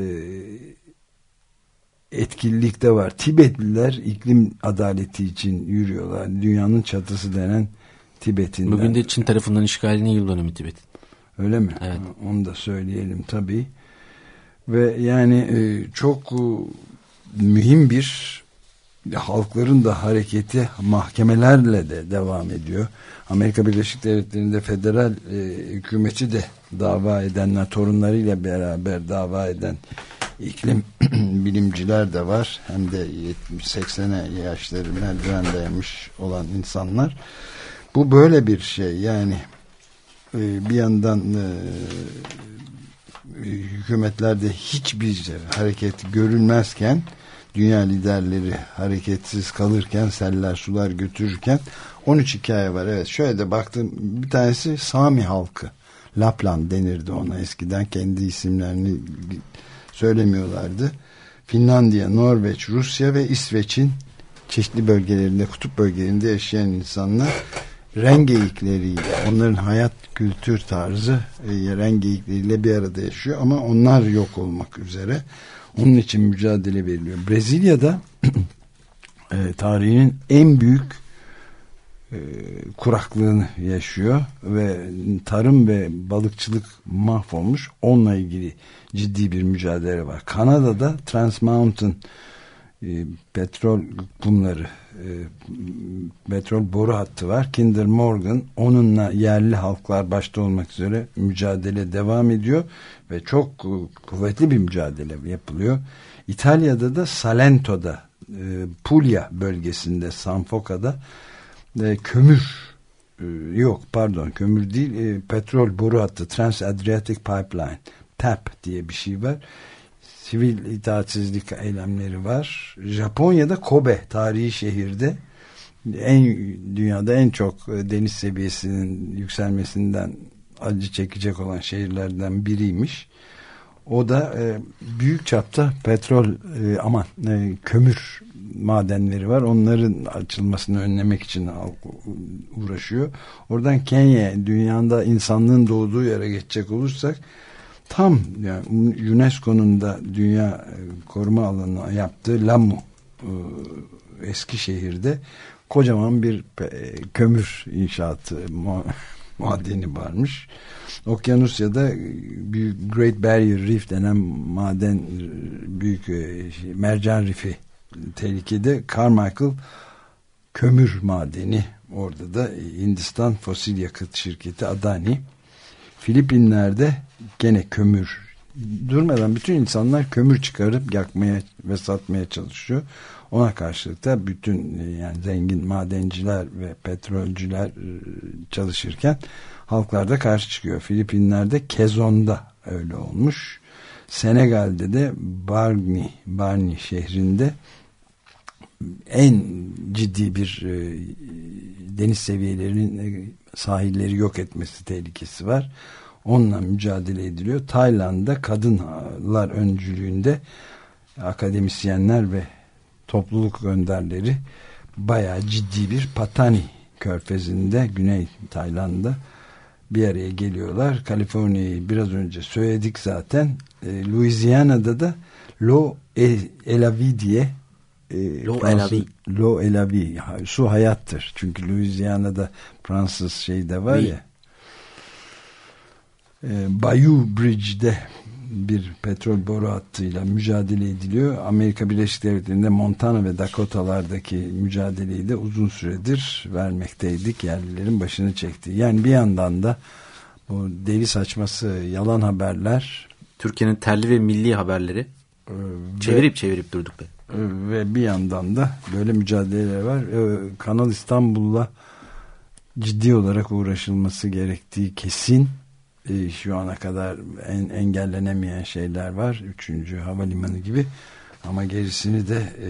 etkinlikte var. Tibetliler iklim adaleti için yürüyorlar. Dünyanın çatısı denen Tibet'inden. Bugün de Çin tarafından işgalinin yıl dönümü Tibet'in. Öyle mi? Evet. Onu da söyleyelim tabii. Ve yani e, çok e, mühim bir halkların da hareketi mahkemelerle de devam ediyor. Amerika Birleşik Devletleri'nde federal e, hükümeti de dava edenler, torunlarıyla beraber dava eden iklim bilimciler de var. Hem de yetmiş seksene yaşları merdiven dayamış olan insanlar. Bu böyle bir şey. Yani e, bir yandan e, hükümetlerde hiçbir hareket görülmezken, dünya liderleri hareketsiz kalırken, seller sular götürürken on üç hikaye var. Evet, şöyle de baktım. Bir tanesi Sami halkı. Lapland denirdi ona eskiden. Kendi isimlerini söylemiyorlardı. Finlandiya, Norveç, Rusya ve İsveç'in çeşitli bölgelerinde, kutup bölgelerinde yaşayan insanlar ren geyikleriyle, onların hayat kültür tarzı e, ren geyikleriyle bir arada yaşıyor ama onlar yok olmak üzere. Onun için mücadele veriliyor. Brezilya'da e, tarihinin en büyük e, kuraklığını yaşıyor ve tarım ve balıkçılık mahvolmuş. Onunla ilgili ciddi bir mücadele var. Kanada'da Trans Mountain e, petrol kumları e, petrol boru hattı var. Kinder Morgan onunla yerli halklar başta olmak üzere mücadele devam ediyor ve çok e, kuvvetli bir mücadele yapılıyor. İtalya'da da Salento'da e, Puglia bölgesinde Sanfoca'da e, kömür e, yok pardon kömür değil e, petrol boru hattı Trans Adriatic Pipeline T A P diye bir şey var. Sivil itaatsizlik eylemleri var. Japonya'da Kobe tarihi şehirde en dünyada en çok deniz seviyesinin yükselmesinden acı çekecek olan şehirlerden biriymiş. O da e, büyük çapta petrol e, aman e, kömür madenleri var. Onların açılmasını önlemek için uğraşıyor. Oradan Kenya, dünyada insanlığın doğduğu yere geçecek olursak tam yani UNESCO'nun da dünya koruma alanına yaptığı Lamu Eskişehir'de kocaman bir kömür inşaatı madeni varmış. Okyanusya'da büyük Great Barrier Reef denen maden büyük mercan rifi tehlikede. Carmichael kömür madeni, orada da Hindistan fosil yakıt şirketi Adani. Filipinler'de gene kömür durmadan bütün insanlar kömür çıkarıp yakmaya ve satmaya çalışıyor. Ona karşılık da bütün yani zengin madenciler ve petrolcüler çalışırken halklar da karşı çıkıyor. Filipinler'de Quezon'da öyle olmuş. Senegal'de de Bargny, Bargny şehrinde en ciddi bir e, deniz seviyelerinin e, sahilleri yok etmesi tehlikesi var. Onunla mücadele ediliyor. Tayland'da kadınlar öncülüğünde akademisyenler ve topluluk önderleri bayağı ciddi bir Patani Körfezi'nde, Güney Tayland'da bir araya geliyorlar. Kaliforniya'yı biraz önce söyledik zaten. E, Louisiana'da da Lo Elavi diye e, Lo Fransız, Elavi. Lo Elavi. Su hayattır. Çünkü Louisiana'da Fransız şey de var oui. ya. E, Bayou Bridge'de bir petrol boru hattıyla mücadele ediliyor. Amerika Birleşik Devletleri'nde Montana ve Dakota'lardaki mücadeleyi de uzun süredir vermekteydik. Yerlilerin başını çekti. Yani bir yandan da bu deli saçması yalan haberler, Türkiye'nin terli ve milli haberleri e, çevirip ve, çevirip durduk be. E, ve bir yandan da böyle mücadeleler var. E, Kanal İstanbul'la ciddi olarak uğraşılması gerektiği kesin. E, şu ana kadar en, engellenemeyen şeyler var. Üçüncü havalimanı gibi. Ama gerisini de e,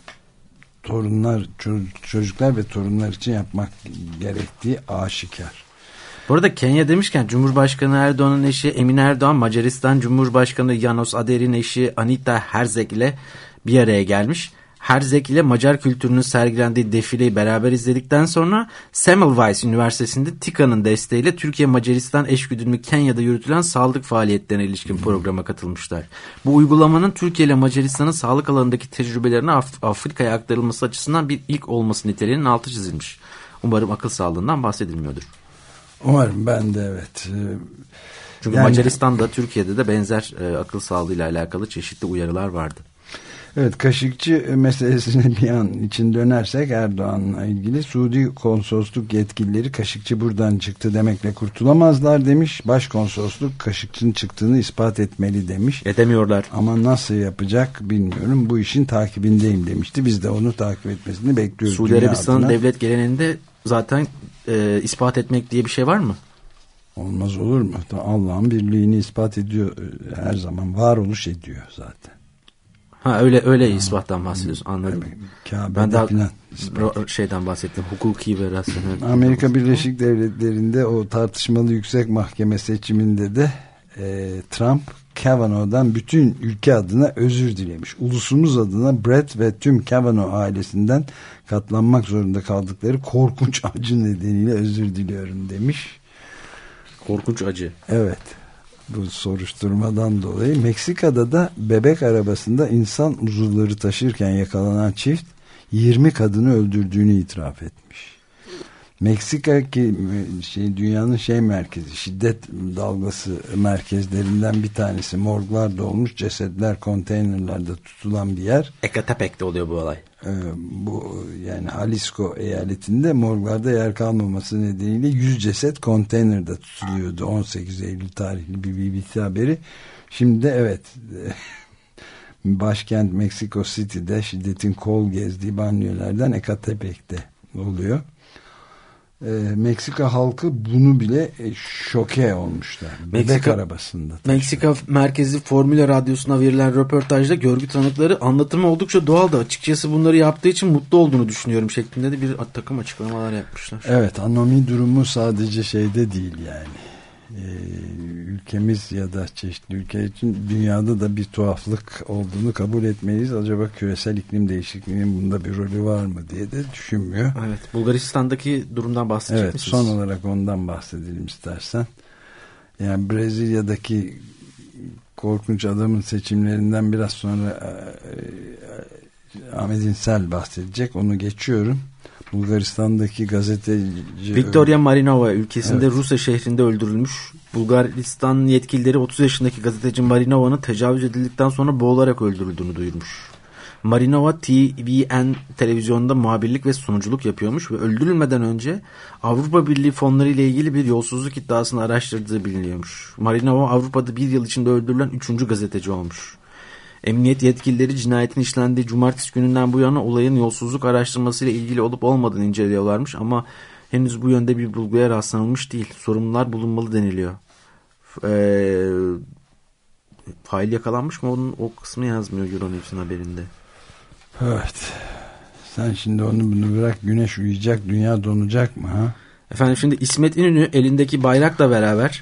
torunlar, çocuklar ve torunlar için yapmak gerektiği aşikar. Bu arada Kenya demişken Cumhurbaşkanı Erdoğan'ın eşi Emine Erdoğan, Macaristan Cumhurbaşkanı János Ader'in eşi Anita Herzeg ile bir araya gelmiş. Herzeg ile Macar kültürünün sergilendiği defileyi beraber izledikten sonra Semmelweis Üniversitesi'nde TİKA'nın desteğiyle Türkiye-Macaristan eşgüdümlü Kenya'da yürütülen sağlık faaliyetlerine ilişkin programa katılmışlar. Bu uygulamanın Türkiye ile Macaristan'ın sağlık alanındaki tecrübelerine Af- Afrika'ya aktarılması açısından bir ilk olması niteliğinin altı çizilmiş. Umarım akıl sağlığından bahsedilmiyordur. Umarım, ben de evet. Çünkü yani, Macaristan'da Türkiye'de de benzer e, akıl sağlığıyla alakalı çeşitli uyarılar vardı. Evet, Kaşıkçı meselesine bir an için dönersek Erdoğan'la ilgili Suudi konsolosluk yetkilileri Kaşıkçı buradan çıktı demekle kurtulamazlar demiş. Başkonsolosluk Kaşıkçı'nın çıktığını ispat etmeli demiş. Edemiyorlar. Ama nasıl yapacak bilmiyorum. Bu işin takibindeyim demişti. Biz de onu takip etmesini bekliyoruz. Suudi Arabistan'ın devlet geleneğinde zaten e, ispat etmek diye bir şey var mı? Olmaz olur mu? Allah'ın birliğini ispat ediyor. Her zaman varoluş ediyor zaten. Ha öyle öyle ha. ispattan bahsediyorsun, anladım. Kabe'de ben daha falan şeyden bahsettim, hukuki ve rasyonel. Amerika Birleşik Devletleri'nde o tartışmalı yüksek mahkeme seçiminde de e, Trump Kavanaugh'dan bütün ülke adına özür dilemiş. Ulusumuz adına Brett ve tüm Kavanaugh ailesinden katlanmak zorunda kaldıkları korkunç acı nedeniyle özür diliyorum demiş. Korkunç acı. Evet. Bu soruşturmadan dolayı Meksika'da da bebek arabasında insan uzuvları taşırken yakalanan çift yirmi kadını öldürdüğünü itiraf etmiş. Meksika ki şey, dünyanın şey merkezi, şiddet dalgası merkezlerinden bir tanesi. Morglar dolmuş, cesetler konteynerlerde tutulan bir yer. Ecatepec'te oluyor bu olay. Ee, bu yani Jalisco eyaletinde morglarda yer kalmaması nedeniyle yüz ceset konteynerde tutuluyordu. on sekiz Eylül tarihli bir B B C haberi. Şimdi de evet başkent Mexico City'de şiddetin kol gezdiği banliyölerden Ecatepec'te oluyor. Ee, Meksika halkı bunu bile e, şoke olmuşlar. Bebek Meksika, arabasında. Meksika merkezli Formula Radyosu'na verilen röportajda görgü tanıkları anlatımı oldukça doğaldı. Açıkçası bunları yaptığı için mutlu olduğunu düşünüyorum şeklinde de bir takım açıklamalar yapmışlar. Evet, anomi durumu sadece şeyde değil yani. Ee, ülkemiz ya da çeşitli ülke için dünyada da bir tuhaflık olduğunu kabul etmeliyiz. Acaba küresel iklim değişikliğinin bunda bir rolü var mı diye de düşünmüyor. Evet, Bulgaristan'daki durumdan bahsedecek evet, misiniz? son olarak ondan bahsedelim istersen. Yani Brezilya'daki korkunç adamın seçimlerinden biraz sonra e, e, Ahmet İnsel bahsedecek. Onu geçiyorum. Bulgaristan'daki gazeteci Victoria Marinova ülkesinde evet. Rusya şehrinde öldürülmüş. Bulgaristan yetkilileri otuz yaşındaki gazeteci Marinova'nın tecavüz edildikten sonra boğularak öldürüldüğünü duyurmuş. Marinova T V N televizyonda muhabirlik ve sunuculuk yapıyormuş ve öldürülmeden önce Avrupa Birliği fonları ile ilgili bir yolsuzluk iddiasını araştırdığı biliniyormuş. Marinova Avrupa'da bir yıl içinde öldürülen üçüncü gazeteci olmuş. Emniyet yetkilileri cinayetin işlendiği cumartesi gününden bu yana olayın yolsuzluk araştırmasıyla ilgili olup olmadığını inceliyorlarmış ama henüz bu yönde bir bulguya rastlanılmış değil. Sorumlular bulunmalı deniliyor. Eee fail yakalanmış mı? Onun o kısmı yazmıyor Euronews'un haberinde. Evet. Sen şimdi onu bunu bırak, güneş uyuyacak, dünya donacak mı ha? Efendim şimdi İsmet İnönü elindeki bayrakla beraber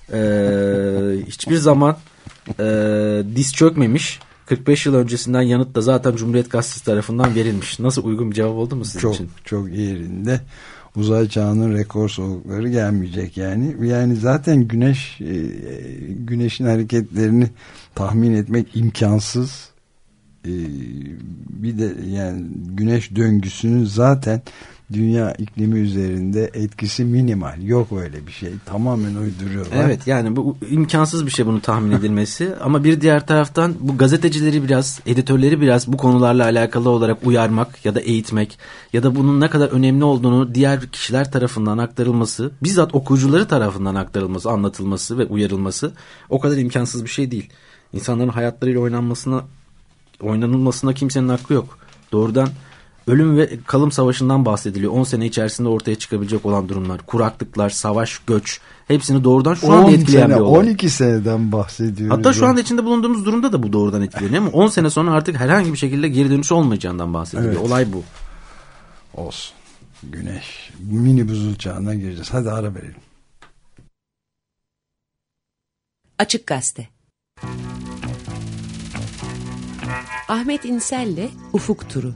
e, hiçbir zaman e, diz çökmemiş. kırk beş yıl öncesinden yanıt da zaten Cumhuriyet Gazetesi tarafından verilmiş. Nasıl, uygun bir cevap oldu mu sizin çok, için? Çok çok yerinde. Uzay çağının rekor soğukları gelmeyecek yani. Yani zaten güneş e, güneşin hareketlerini tahmin etmek imkansız. E, bir de yani güneş döngüsünün zaten dünya iklimi üzerinde etkisi minimal. Yok öyle bir şey. Tamamen uyduruyorlar. Evet, yani bu imkansız bir şey bunu tahmin edilmesi. Ama bir diğer taraftan bu gazetecileri biraz, editörleri biraz bu konularla alakalı olarak uyarmak ya da eğitmek ya da bunun ne kadar önemli olduğunu diğer kişiler tarafından aktarılması, bizzat okuyucuları tarafından aktarılması, anlatılması ve uyarılması o kadar imkansız bir şey değil. İnsanların hayatlarıyla oynanmasına, oynanılmasına kimsenin hakkı yok. Doğrudan ölüm ve kalım savaşından bahsediliyor. on sene içerisinde ortaya çıkabilecek olan durumlar. Kuraklıklar, savaş, göç. Hepsini doğrudan şu anda etkileyen sene, bir olay. on iki seneden bahsediyoruz. Hatta şu anda içinde bulunduğumuz durumda da bu doğrudan etkileniyor ama on sene sonra artık herhangi bir şekilde geri dönüş olmayacağından bahsediliyor. Evet. Olay bu. Olsun. Güneş. Mini buzul çağına gireceğiz. Hadi ara verelim. Açık Gazete. Ahmet İnsel'le Ufuk Turu.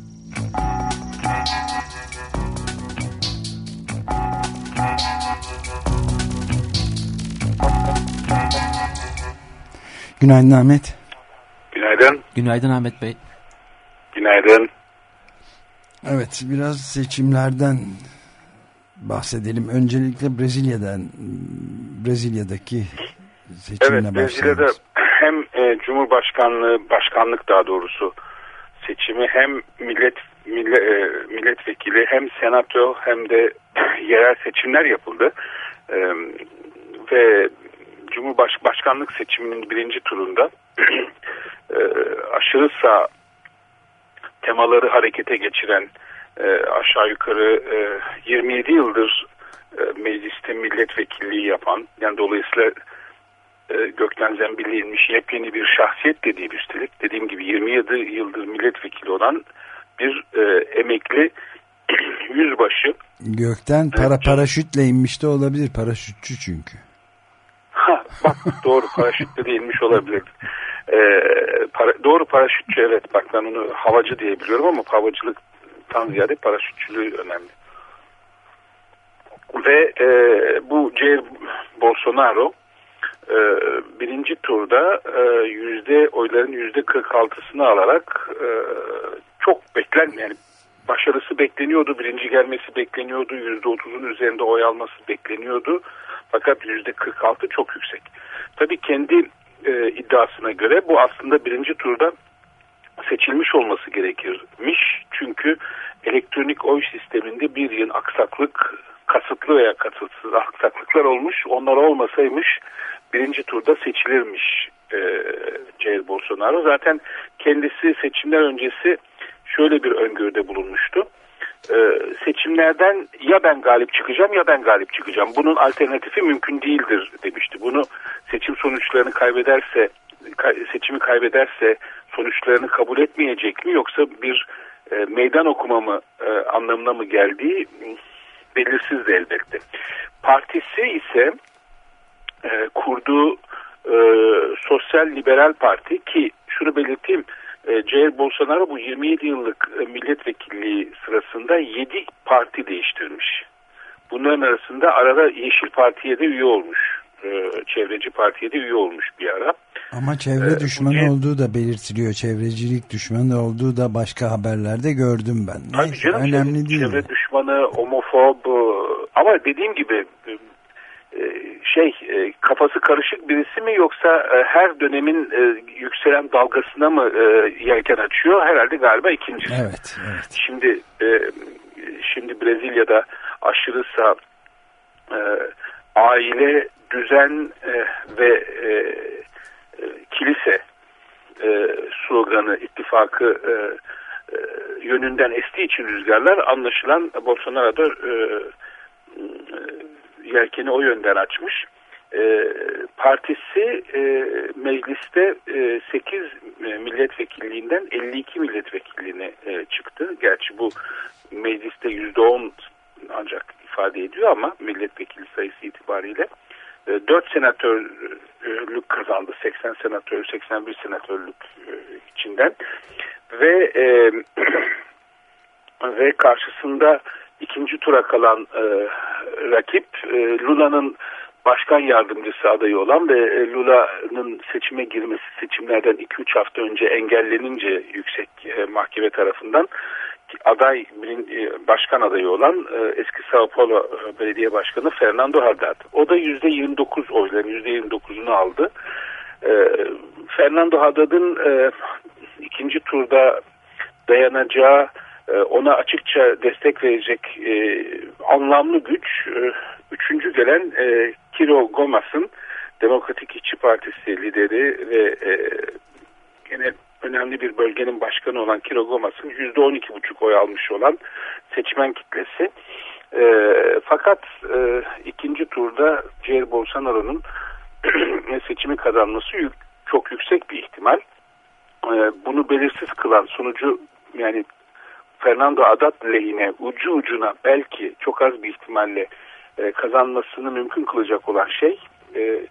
Günaydın Ahmet. Günaydın. Günaydın Ahmet Bey. Günaydın. Evet, biraz seçimlerden bahsedelim. Öncelikle Brezilya'dan, Brezilya'daki seçimle evet, Brezilya'da başlayalım. hem e, Cumhurbaşkanlığı, başkanlık daha doğrusu seçimi, hem millet millet e, milletvekili, hem senato, hem de yerel seçimler yapıldı. E, ve Cumhurbaşkanlık seçiminin birinci turunda e, aşırı sağ temaları harekete geçiren, e, aşağı yukarı e, yirmi yedi yıldır e, mecliste milletvekilliği yapan, yani dolayısıyla e, gökten zembille inmiş yepyeni bir şahsiyet dediğim üstelik, dediğim gibi yirmi yedi yıldır milletvekili olan bir e, emekli yüzbaşı. Gökten para paraşütle inmiş de olabilir, paraşütçü çünkü. Ha, bak doğru, paraşütle de inmiş olabilir. Ee, para, doğru, paraşütçü, evet, bak ben onu havacı diye biliyorum ama havacılıktan ziyade paraşütçülüğü önemli. Ve e, bu Jair Bolsonaro e, birinci turda e, yüzde oyların yüzde kırk altısını alarak e, çok beklenmeyen, yani başarısı bekleniyordu. Birinci gelmesi bekleniyordu. yüzde otuzun üzerinde oy alması bekleniyordu. Fakat yüzde kırk altı çok yüksek. Tabii kendi e, iddiasına göre bu aslında birinci turda seçilmiş olması gerekirmiş. Çünkü elektronik oy sisteminde bir yıl aksaklık, kasıtlı veya kasıtsız aksaklıklar olmuş. Onlar olmasaymış birinci turda seçilirmiş e, Jair Bolsonaro. Zaten kendisi seçimler öncesi şöyle bir öngörüde bulunmuştu. E, seçimlerden ya ben galip çıkacağım ya ben galip çıkacağım. Bunun alternatifi mümkün değildir demişti. Bunu seçim sonuçlarını kaybederse, seçimi kaybederse sonuçlarını kabul etmeyecek mi yoksa bir e, meydan okuma mı e, anlamına mı geldiği belirsizdi elbette. Partisi ise e, kurduğu e, Sosyal Liberal Parti, ki şunu belirteyim, e, Jair Bolsonaro bu yirmi yedi yıllık e, milletvekilliği sırasında yedi parti değiştirmiş. Bunların arasında arada Yeşil Parti'ye de üye olmuş. E, Çevreci Parti'ye de üye olmuş bir ara. Ama çevre Ee, düşmanı bu, olduğu da belirtiliyor. Çevrecilik düşmanı olduğu da başka haberlerde gördüm ben. Tabii Neyse, canım, önemli çevre, değil. Çevre düşmanı, homofob, ama dediğim gibi şey kafası karışık birisi mi yoksa her dönemin yükselen dalgasına mı yelken açıyor? Herhalde galiba ikincisi. Evet, evet. Şimdi şimdi Brezilya'da aşırı sağ aile, düzen ve kilise e, sloganı, ittifakı e, e, yönünden estiği için rüzgarlar, anlaşılan Bolsonaro'da e, e, yelkeni o yönden açmış. E, partisi e, mecliste e, sekiz milletvekilliğinden elli iki milletvekilliğine e, çıktı. Gerçi bu mecliste yüzde on ancak ifade ediyor ama milletvekili sayısı itibariyle dört senatörlük kazandı. seksen senatör, seksen bir senatörlük içinden ve e, ve karşısında ikinci tura kalan e, rakip e, Lula'nın başkan yardımcısı adayı olan ve e, Lula'nın seçime girmesi seçimlerden iki üç hafta önce engellenince yüksek e, mahkeme tarafından aday, başkan adayı olan eski Sao Paulo Belediye Başkanı Fernando Haddad. O da yüzde yirmi dokuz oyların yüzde yirmi dokuzunu aldı. Fernando Haddad'ın ikinci turda dayanacağı, ona açıkça destek verecek anlamlı güç, üçüncü gelen Ciro Gomas'ın, Demokratik İşçi Partisi lideri ve gene önemli bir bölgenin başkanı olan Ciro Gomas'ın yüzde on iki buçuk oy almış olan seçmen kitlesi. E, fakat e, ikinci turda Jair Bolsonaro'nun seçimi kazanması yük, çok yüksek bir ihtimal. E, bunu belirsiz kılan sonucu, yani Fernando Haddad lehine ucu ucuna belki çok az bir ihtimalle e, kazanmasını mümkün kılacak olan şey, e, e,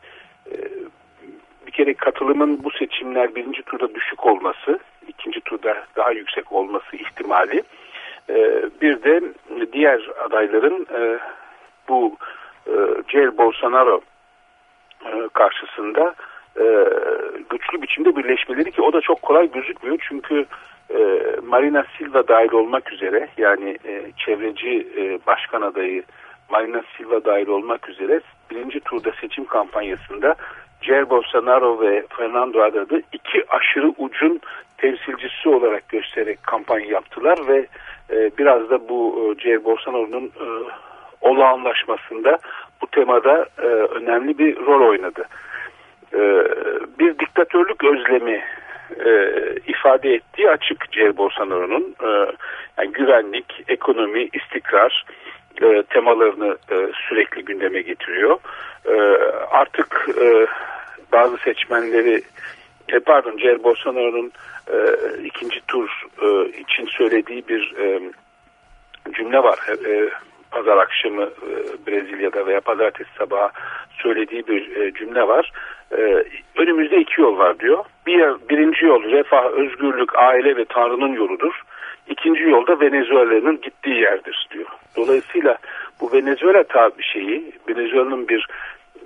bir kere katılımın bu seçimler birinci turda düşük olması, ikinci turda daha yüksek olması ihtimali. Ee, bir de diğer adayların e, bu e, Jair Bolsonaro e, karşısında e, güçlü biçimde birleşmeleri, ki o da çok kolay gözükmüyor. Çünkü e, Marina Silva dahil olmak üzere, yani e, çevreci e, başkan adayı Marina Silva dahil olmak üzere birinci turda seçim kampanyasında Jair Bolsonaro ve Fernando Haddad'ı iki aşırı ucun temsilcisi olarak göstererek kampanya yaptılar ve e, biraz da bu e, Jair Bolsonaro'nun e, olağanlaşmasında bu temada e, önemli bir rol oynadı. E, bir diktatörlük özlemi e, ifade ettiği açık Jair Bolsonaro'nun. E, yani güvenlik, ekonomi, istikrar e, temalarını e, sürekli gündeme getiriyor. E, artık e, bazı seçmenleri, e, pardon Jair Bolsonaro'nun e, ikinci tur e, için söylediği bir e, cümle var. E, pazar akşamı e, Brezilya'da veya pazartesi sabahı söylediği bir e, cümle var. E, önümüzde iki yol var diyor. Bir, birinci yol refah, özgürlük, aile ve Tanrı'nın yoludur. İkinci yolda Venezuela'nın gittiği yerdir diyor. Dolayısıyla bu Venezuela tabi şeyi, Venezuela'nın bir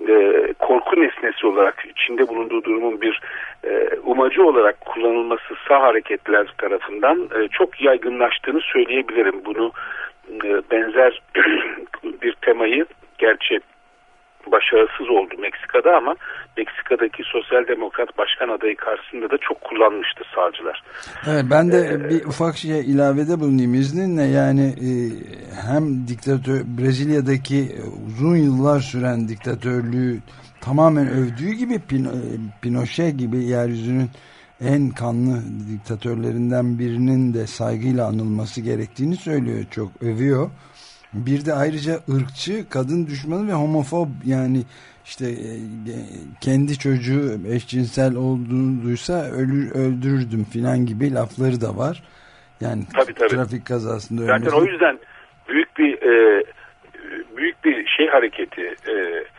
e, korku nesnesi olarak içinde bulunduğu durumun bir e, umacı olarak kullanılması sağ hareketler tarafından e, çok yaygınlaştığını söyleyebilirim. Bunu e, benzer bir temayı gerçi başarısız oldu Meksika'da ama Meksika'daki sosyal demokrat başkan adayı karşısında da çok kullanmıştı sağcılar. Evet, ben de ee, bir ufak şey ilavede bulunayım izninle. Yani e, hem diktatör Brezilya'daki uzun yıllar süren diktatörlüğü tamamen övdüğü gibi Pin, Pinochet gibi yeryüzünün en kanlı diktatörlerinden birinin de saygıyla anılması gerektiğini söylüyor. Çok övüyor. Bir de ayrıca ırkçı, kadın düşmanı ve homofob, yani işte e, kendi çocuğu eşcinsel olduğunu duysa ölür, öldürürdüm filan gibi lafları da var. Yani tabii, tabii. Trafik kazasında zaten ölmesi. o yüzden büyük bir e, büyük bir şey hareketi e,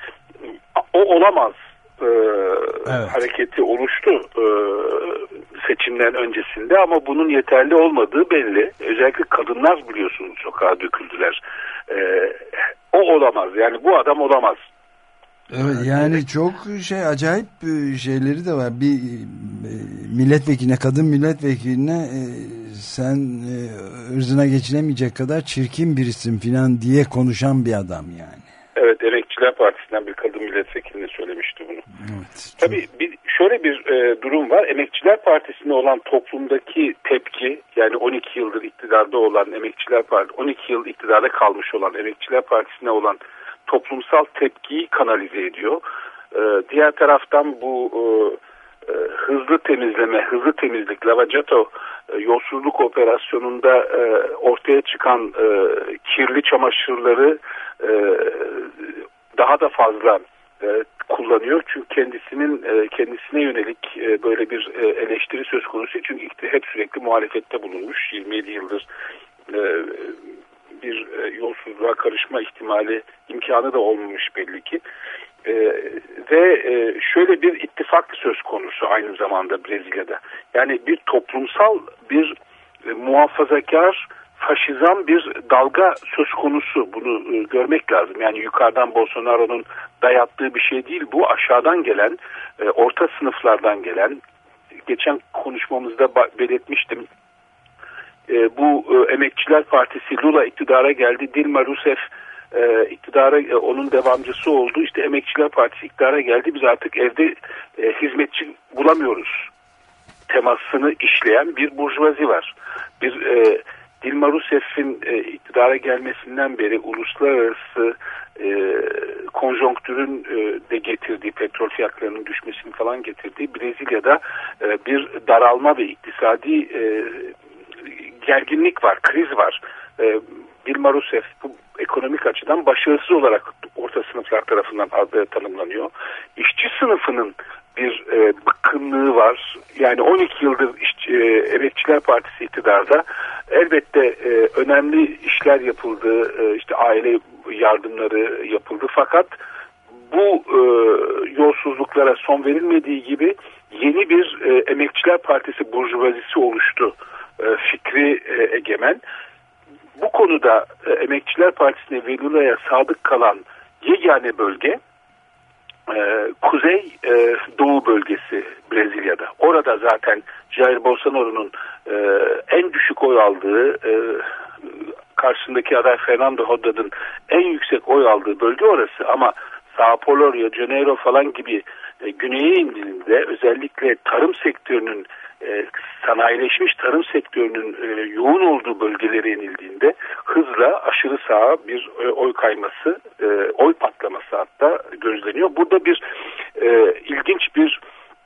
o olamaz e, evet. hareketi oluştu e, seçimden öncesinde ama bunun yeterli olmadığı belli. Özellikle kadınlar biliyorsunuz sokağa döküldüler. E, o olamaz. Yani bu adam olamaz. Evet, yani çok şey acayip şeyleri de var. Bir milletvekiline, kadın milletvekiline sen ırzına geçilemeyecek kadar çirkin birisin filan diye konuşan bir adam yani. Evet, Emekçiler Partisi'nden bir kadın milletvekilini söylemişti bunu. Evet, çok... Tabii bir, şöyle bir e, durum var. Emekçiler Partisi'ne olan toplumdaki tepki, yani on iki yıldır iktidarda olan Emekçiler Partisi, on iki yıl iktidarda kalmış olan Emekçiler Partisi'ne olan toplumsal tepkiyi kanalize ediyor. Ee, diğer taraftan bu e, e, hızlı temizleme, hızlı temizlik, lavacato e, yolsuzluk operasyonunda e, ortaya çıkan e, kirli çamaşırları e, daha da fazla e, kullanıyor. Çünkü kendisinin e, kendisine yönelik e, böyle bir e, eleştiri söz konusu. Çünkü hep sürekli muhalefette bulunmuş. yirmi yedi yıldır e, bir e, yolsuzluğa karışma ihtimali, imkanı da olmamış belli ki. E, ve e, şöyle bir ittifak söz konusu aynı zamanda Brezilya'da. Yani bir toplumsal bir e, muhafazakar, faşizan bir dalga söz konusu. Bunu e, görmek lazım. Yani yukarıdan Bolsonaro'nun dayattığı bir şey değil. Bu aşağıdan gelen, e, orta sınıflardan gelen, geçen konuşmamızda belirtmiştim. E, bu e, Emekçiler Partisi, Lula iktidara geldi. Dilma Rousseff e, iktidara e, onun devamcısı oldu. İşte Emekçiler Partisi iktidara geldi. Biz artık evde e, hizmetçi bulamıyoruz temasını işleyen bir burjuvazi var. Bir e, Dilma Rousseff'in e, iktidara gelmesinden beri uluslararası e, konjonktürün e, de getirdiği, petrol fiyatlarının düşmesini falan getirdiği Brezilya'da e, bir daralma ve iktisadi e, gerginlik var, kriz var. E, Dilma Rousseff bu ekonomik açıdan başarısız olarak orta sınıflar tarafından adı tanımlanıyor. İşçi sınıfının bir e, bıkkınlığı var. Yani on iki yıldır işçi, e, Emekçiler Partisi iktidarda. Elbette e, önemli işler yapıldı. E, işte aile yardımları yapıldı. Fakat bu e, yolsuzluklara son verilmediği gibi yeni bir e, Emekçiler Partisi burjuvazisi oluştu. E, fikri e, egemen. Bu konuda e, Emekçiler Partisi'ne ve Lula'ya sadık kalan yegane bölge e, Kuzey e, Doğu bölgesi Brezilya'da. Orada zaten Jair Bolsonaro'nun e, en düşük oy aldığı, e, karşısındaki aday Fernando Haddad'ın en yüksek oy aldığı bölge orası. Ama Sao Paulo, Rio de Janeiro falan gibi e, güneye indiğinde özellikle tarım sektörünün e, sanayileşmiş tarım sektörünün e, yoğun olduğu bölgelere inildiğinde hızla aşırı sağa bir e, oy kayması, e, oy patlaması hatta gözleniyor. Burada bir e, ilginç bir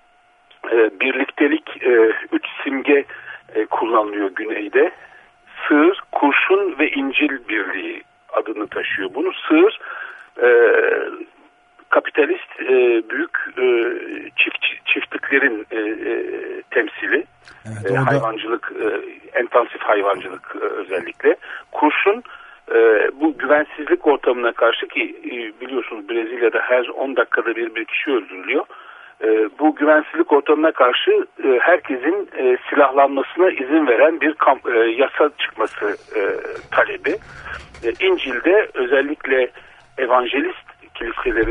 e, birliktelik, e, üç simge e, kullanılıyor güneyde. Sığır, kurşun ve İncil birliği adını taşıyor. Bunu sığır e, kapitalist e, büyük e, çift, çiftliklerin e, e, temsili. Evet, e, hayvancılık, e, intensif hayvancılık e, özellikle. Kurşun e, bu güvensizlik ortamına karşı ki e, biliyorsunuz Brezilya'da her on dakikada bir bir kişi öldürülüyor. E, bu güvensizlik ortamına karşı e, herkesin e, silahlanmasına izin veren bir kamp, e, yasa çıkması e, talebi. E, İncil'de özellikle evangelist kiliselerin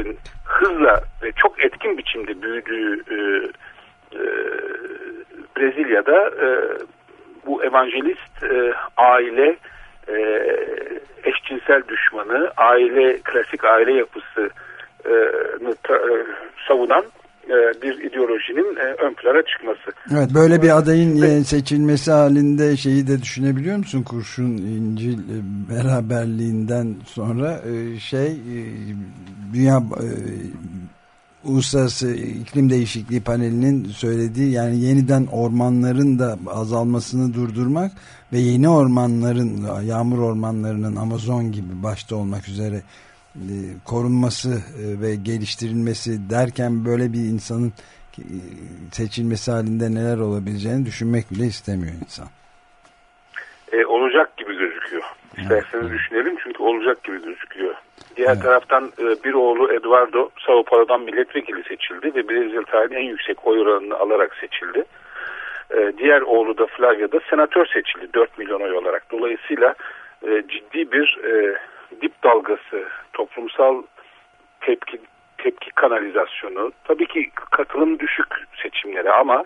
hızla ve çok etkin biçimde büyüdüğü e, e, Brezilya'da e, bu evangelist e, aile e, eşcinsel düşmanı, aile klasik aile yapısı e, e, savunan e, bir ideolojinin e, ön plana çıkması. Evet, böyle bir adayın evet. seçilmesi halinde şeyi de düşünebiliyor musun? Kurşun İncil beraberliğinden sonra e, şey e, dünya e, Uluslararası İklim Değişikliği Paneli'nin söylediği, yani yeniden ormanların da azalmasını durdurmak ve yeni ormanların, yağmur ormanlarının Amazon gibi başta olmak üzere e, korunması e, ve geliştirilmesi derken böyle bir insanın e, seçilmesi halinde neler olabileceğini düşünmek bile istemiyor insan. E, olacak gibi gözüküyor. İsterseniz evet. düşünelim, çünkü olacak gibi gözüküyor. Diğer evet. taraftan bir oğlu Eduardo Sao Paulo'dan milletvekili seçildi ve Brezilya tarihinin en yüksek oy oranını alarak seçildi. Diğer oğlu da Flávio da senatör seçildi dört milyon oy olarak. Dolayısıyla ciddi bir dip dalgası, toplumsal tepki tepki kanalizasyonu, tabii ki katılım düşük seçimlere ama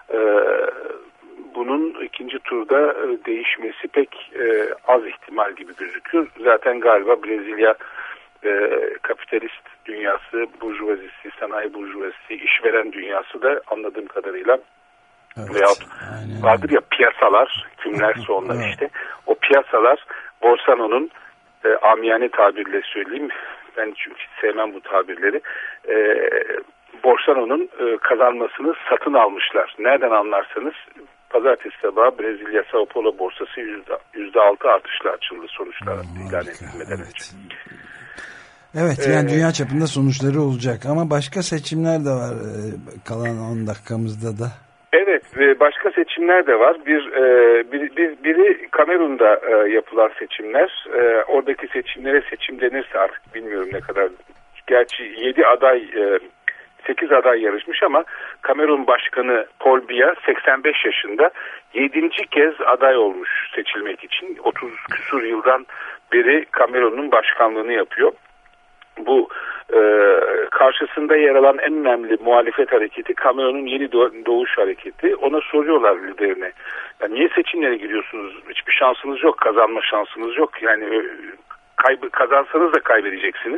bunun ikinci turda değişmesi pek az ihtimal gibi gözüküyor. Zaten galiba Brezilya e, kapitalist dünyası, burjuvazisi, sanayi burjuvazisi, işveren dünyası da anladığım kadarıyla evet, veyahut vardır ya piyasalar, kimlerse onlar evet. işte. O piyasalar Bolsonaro'nun e, amiyane tabirle söyleyeyim, ben çünkü sevmem bu tabirleri, e, Bolsonaro'nun e, kazanmasını satın almışlar. Nereden anlarsanız pazartesi sabahı Brezilya Sao Paulo borsası yüzde altı artışla açıldı sonuçlar oh, ilan edilmeden evet. önce. Evet, yani ee, dünya çapında sonuçları olacak ama başka seçimler de var kalan on dakikamızda da. Evet, başka seçimler de var. Bir, bir, bir biri Kamerun'da yapılan seçimler. Oradaki seçimlere seçim denirse artık bilmiyorum ne kadar. Gerçi yedi aday, sekiz aday yarışmış ama Kamerun Başkanı Paul Biya seksen beş yaşında yedinci kez aday olmuş seçilmek için. otuz küsur yıldan beri Kamerun'un başkanlığını yapıyor. Bu e, karşısında yer alan en önemli muhalefet hareketi Kamerun'un Yeni Doğuş Hareketi. Ona soruyorlar liderine. Ya niye seçimlere giriyorsunuz? Hiçbir şansınız yok, kazanma şansınız yok. Yani kaybı, kazansanız da kaybedeceksiniz.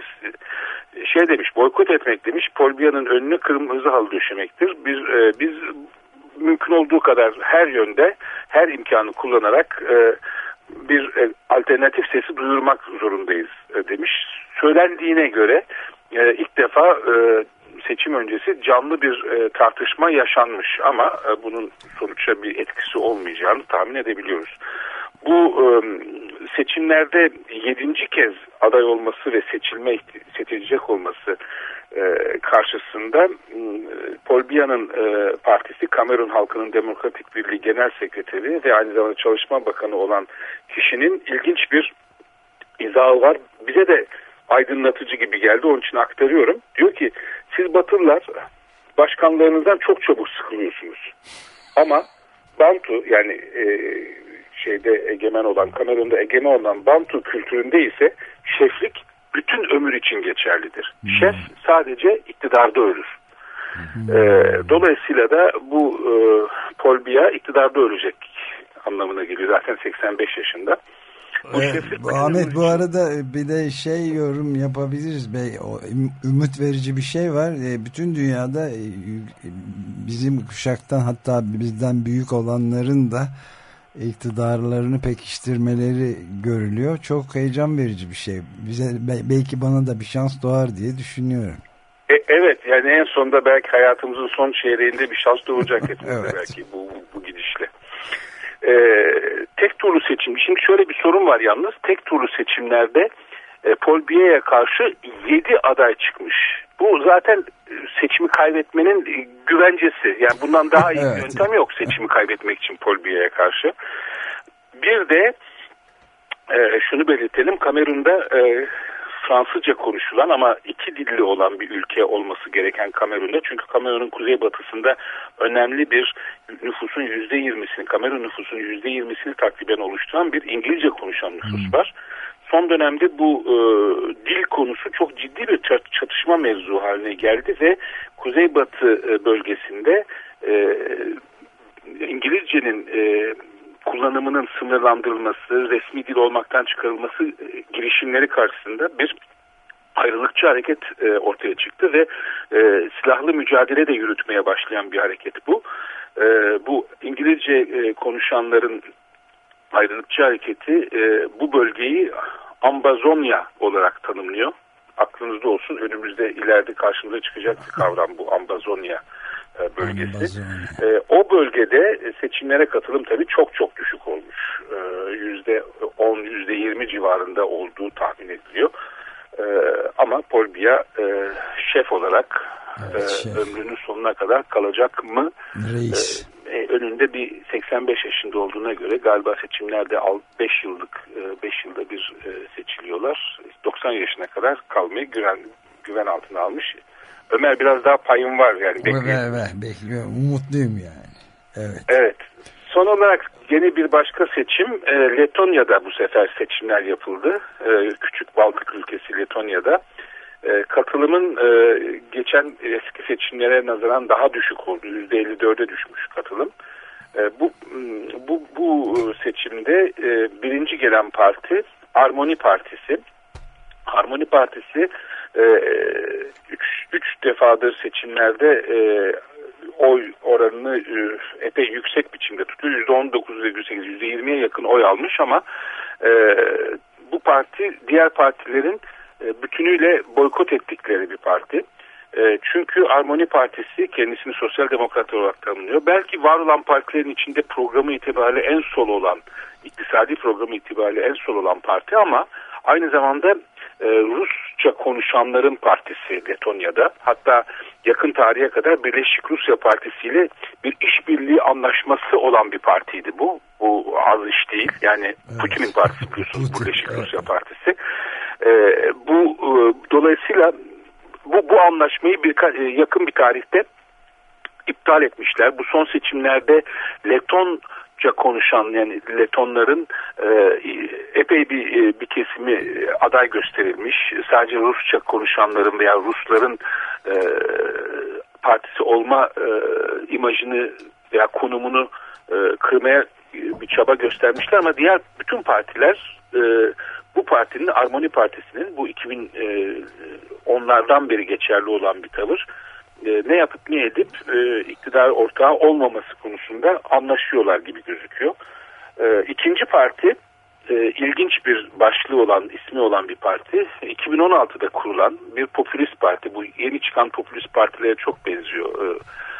Şey demiş, boykot etmek demiş. Paul Biya'nın önüne kırmızı halı döşemektir. Biz, e, biz mümkün olduğu kadar her yönde, her imkanı kullanarak e, bir e, alternatif sesi duyurmak zorundayız e, demiş. Söylendiğine göre e, ilk defa e, seçim öncesi canlı bir e, tartışma yaşanmış ama e, bunun sonuçta bir etkisi olmayacağını tahmin edebiliyoruz. Bu e, seçimlerde yedinci kez aday olması ve seçilme seçilecek olması e, karşısında e, Paul Biya'nın e, partisi Kamerun Halkının Demokratik Birliği Genel Sekreteri ve aynı zamanda Çalışma Bakanı olan kişinin ilginç bir izahı var. Bize de aydınlatıcı gibi geldi, onun için aktarıyorum. Diyor ki siz Batılılar başkanlarınızdan çok çabuk sıkılıyorsunuz. Ama Bantu yani e, şeyde egemen olan, Kamerun'da egemen olan Bantu kültüründe ise şeflik bütün ömür için geçerlidir. Hmm. Şef sadece iktidarda ölür. Hmm. E, dolayısıyla da bu e, Paul Biya iktidarda ölecek anlamına geliyor. Zaten seksen beş yaşında. Evet, Ahmet, bu arada bir de şey yorum yapabiliriz bey. O ümit verici bir şey var. Bütün dünyada bizim kuşaktan, hatta bizden büyük olanların da iktidarlarını pekiştirmeleri görülüyor. Çok heyecan verici bir şey. Bize belki bana da bir şans doğar diye düşünüyorum. E, evet, yani en sonunda belki hayatımızın son çeyreğinde bir şans doğacak hepimize evet. belki bu, bu gidişle. Ee, tek turlu seçim. Şimdi şöyle bir sorun var yalnız. Tek turlu seçimlerde e, Paul Biya'ya karşı yedi aday çıkmış. Bu zaten seçimi kaybetmenin e, güvencesi. Yani bundan daha iyi evet. bir yöntem yok seçimi kaybetmek için Paul Biya'ya karşı. Bir de e, şunu belirtelim. Kamerun'da e, Fransızca konuşulan ama iki dilli olan bir ülke olması gereken Kamerun'da. Çünkü Kamerun'un kuzeybatısında önemli bir nüfusun yüzde yirmisini, Kamerun nüfusunun yüzde yirmisini takriben oluşturan bir İngilizce konuşan nüfus var. son dönemde bu e, dil konusu çok ciddi bir çatışma mevzu haline geldi ve Kuzeybatı e, bölgesinde e, İngilizcenin e, kullanımının sınırlandırılması, resmi dil olmaktan çıkarılması e, girişimleri karşısında bir ayrılıkçı hareket e, ortaya çıktı ve e, silahlı mücadele de yürütmeye başlayan bir hareket bu. E, bu İngilizce e, konuşanların ayrılıkçı hareketi e, bu bölgeyi Ambazonya olarak tanımlıyor. Aklınızda olsun, önümüzde ileride karşımıza çıkacak bir kavram bu Ambazonya e, bölgesi. E, o bölgede seçimlere katılım tabii çok çok düşük olmuş. yüzde on, yüzde yirmi civarında olduğu tahmin ediliyor. E, ama Paul Biya e, şef olarak evet, e, şef. ömrünün sonuna kadar kalacak mı? Reis. E, önünde bir seksen beş yaşında olduğuna göre galiba seçimlerde beş yıllık beş yılda bir seçiliyorlar. doksan yaşına kadar kalmayı güven, güven altına almış. Ömer biraz daha payım var yani. Bekliyorum. Evet, evet, bekliyorum. Umutluyum yani. Evet. Evet. Son olarak yeni bir başka seçim e, Letonya'da bu sefer seçimler yapıldı. E, küçük Baltık ülkesi Letonya'da. E, katılımın e, geçen eski seçimlere nazaran daha düşük oldu. yüzde elli dörde düşmüş katılım. E, bu, bu, bu seçimde e, birinci gelen parti Harmoni Partisi. Harmoni Partisi e, üç, üç defadır seçimlerde e, oy oranını e, epey yüksek biçimde tutuyor. yüzde on dokuz virgül sekiz, yüzde yirmiye yakın oy almış ama e, bu parti diğer partilerin e, bütünüyle boykot ettikleri bir parti. E, çünkü Harmoni Partisi kendisini sosyal demokrat olarak tanımlıyor. Belki var olan partilerin içinde programı itibariyle en sol olan, iktisadi programı itibariyle en sol olan parti ama aynı zamanda e, Rusça konuşanların partisi Letonya'da. Hatta yakın tarihe kadar Birleşik Rusya Partisi ile bir işbirliği anlaşması olan bir partiydi bu. Bu az iş değil. Yani evet. Putin'in partisi biliyorsunuz, Putin, Birleşik evet. Rusya Partisi. E, bu e, dolayısıyla bu bu anlaşmayı bir yakın bir tarihte iptal etmişler. Bu son seçimlerde Letonca konuşan yani Letonların e, epey bir e, bir kesimi e, aday gösterilmiş. Sadece Rusça konuşanların veya Rusların e, partisi olma e, imajını veya konumunu e, kırmaya bir çaba göstermişler ama diğer bütün partiler e, bu partinin, Harmoni Partisi'nin bu iki bin onlardan beri geçerli olan bir tavır. E, ne yapıp ne edip e, iktidar ortağı olmaması konusunda anlaşıyorlar gibi gözüküyor. E, ikinci parti e, ilginç bir başlığı olan, ismi olan bir parti. iki bin on altıda kurulan bir popülist parti. Bu yeni çıkan popülist partilere çok benziyor. E,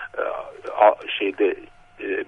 e, şeyde e, e,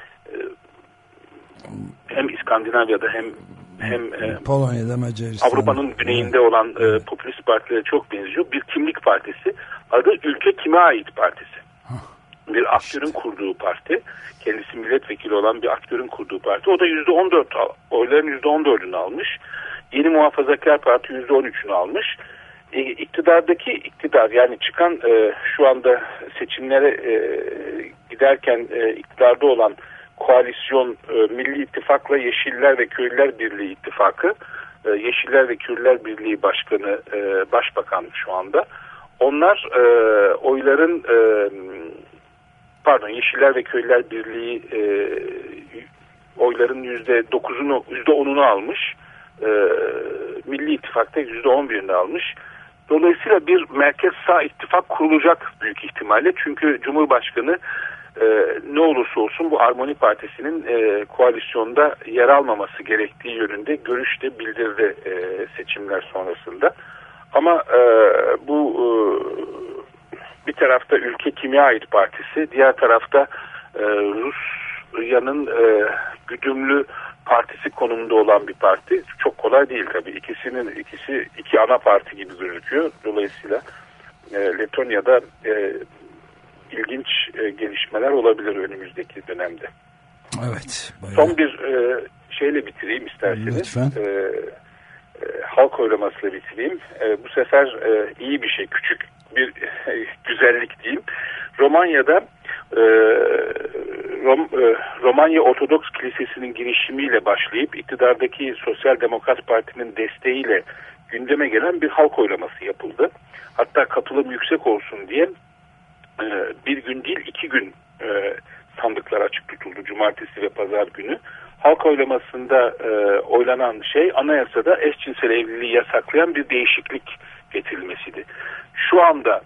hem İskandinavya'da hem hem e, Polonya'da, Macaristan, Avrupa'nın güneyinde olan e, popülist partilere çok benziyor. Bir kimlik partisi. Adı Ülke Kime Ait Partisi. Bir aktörün kurduğu parti. Kendisi milletvekili olan bir aktörün kurduğu parti. O da yüzde on dört oyların yüzde on dördünü almış. Yeni Muhafazakar Parti yüzde on üçünü almış. E, iktidardaki iktidar yani çıkan e, şu anda seçimlere e, giderken e, iktidarda olan koalisyon e, Milli İttifak'la Yeşiller ve Köylüler Birliği İttifakı, e, Yeşiller ve Köylüler Birliği Başkanı, e, Başbakan şu anda. Onlar e, oyların e, pardon Yeşiller ve Köylüler Birliği e, oyların yüzde dokuzunu, yüzde onunu almış. E, Milli İttifak'ta yüzde on birini almış. Dolayısıyla bir merkez sağ ittifak kurulacak büyük ihtimalle. Çünkü Cumhurbaşkanı Ee, ne olursa olsun bu Harmoni Partisi'nin e, koalisyonda yer almaması gerektiği yönünde görüş de bildirdi e, seçimler sonrasında. Ama e, bu e, bir tarafta Ülke Kime Ait Partisi, diğer tarafta e, Rusya'nın e, güdümlü partisi konumunda olan bir parti. Çok kolay değil tabii. İkisinin ikisi iki ana parti gibi gözüküyor. Dolayısıyla e, Letonya'da e, ilginç e, gelişmeler olabilir önümüzdeki dönemde. Evet. Bayağı. Son bir e, şeyle bitireyim isterseniz. Lütfen. E, e, halk oylamasıyla bitireyim. E, bu sefer e, iyi bir şey, küçük bir e, güzellik diyeyim. Romanya'da e, Rom, e, Romanya Ortodoks Kilisesi'nin girişimiyle başlayıp iktidardaki Sosyal Demokrat Parti'nin desteğiyle gündeme gelen bir halk oylaması yapıldı. Hatta katılım yüksek olsun diye e, bir gün değil iki gün e, sandıklar açık tutuldu. Cumartesi ve pazar günü. Halk oylamasında e, oylanan şey anayasada eşcinsel evliliği yasaklayan bir değişiklik getirilmesiydi. Şu anda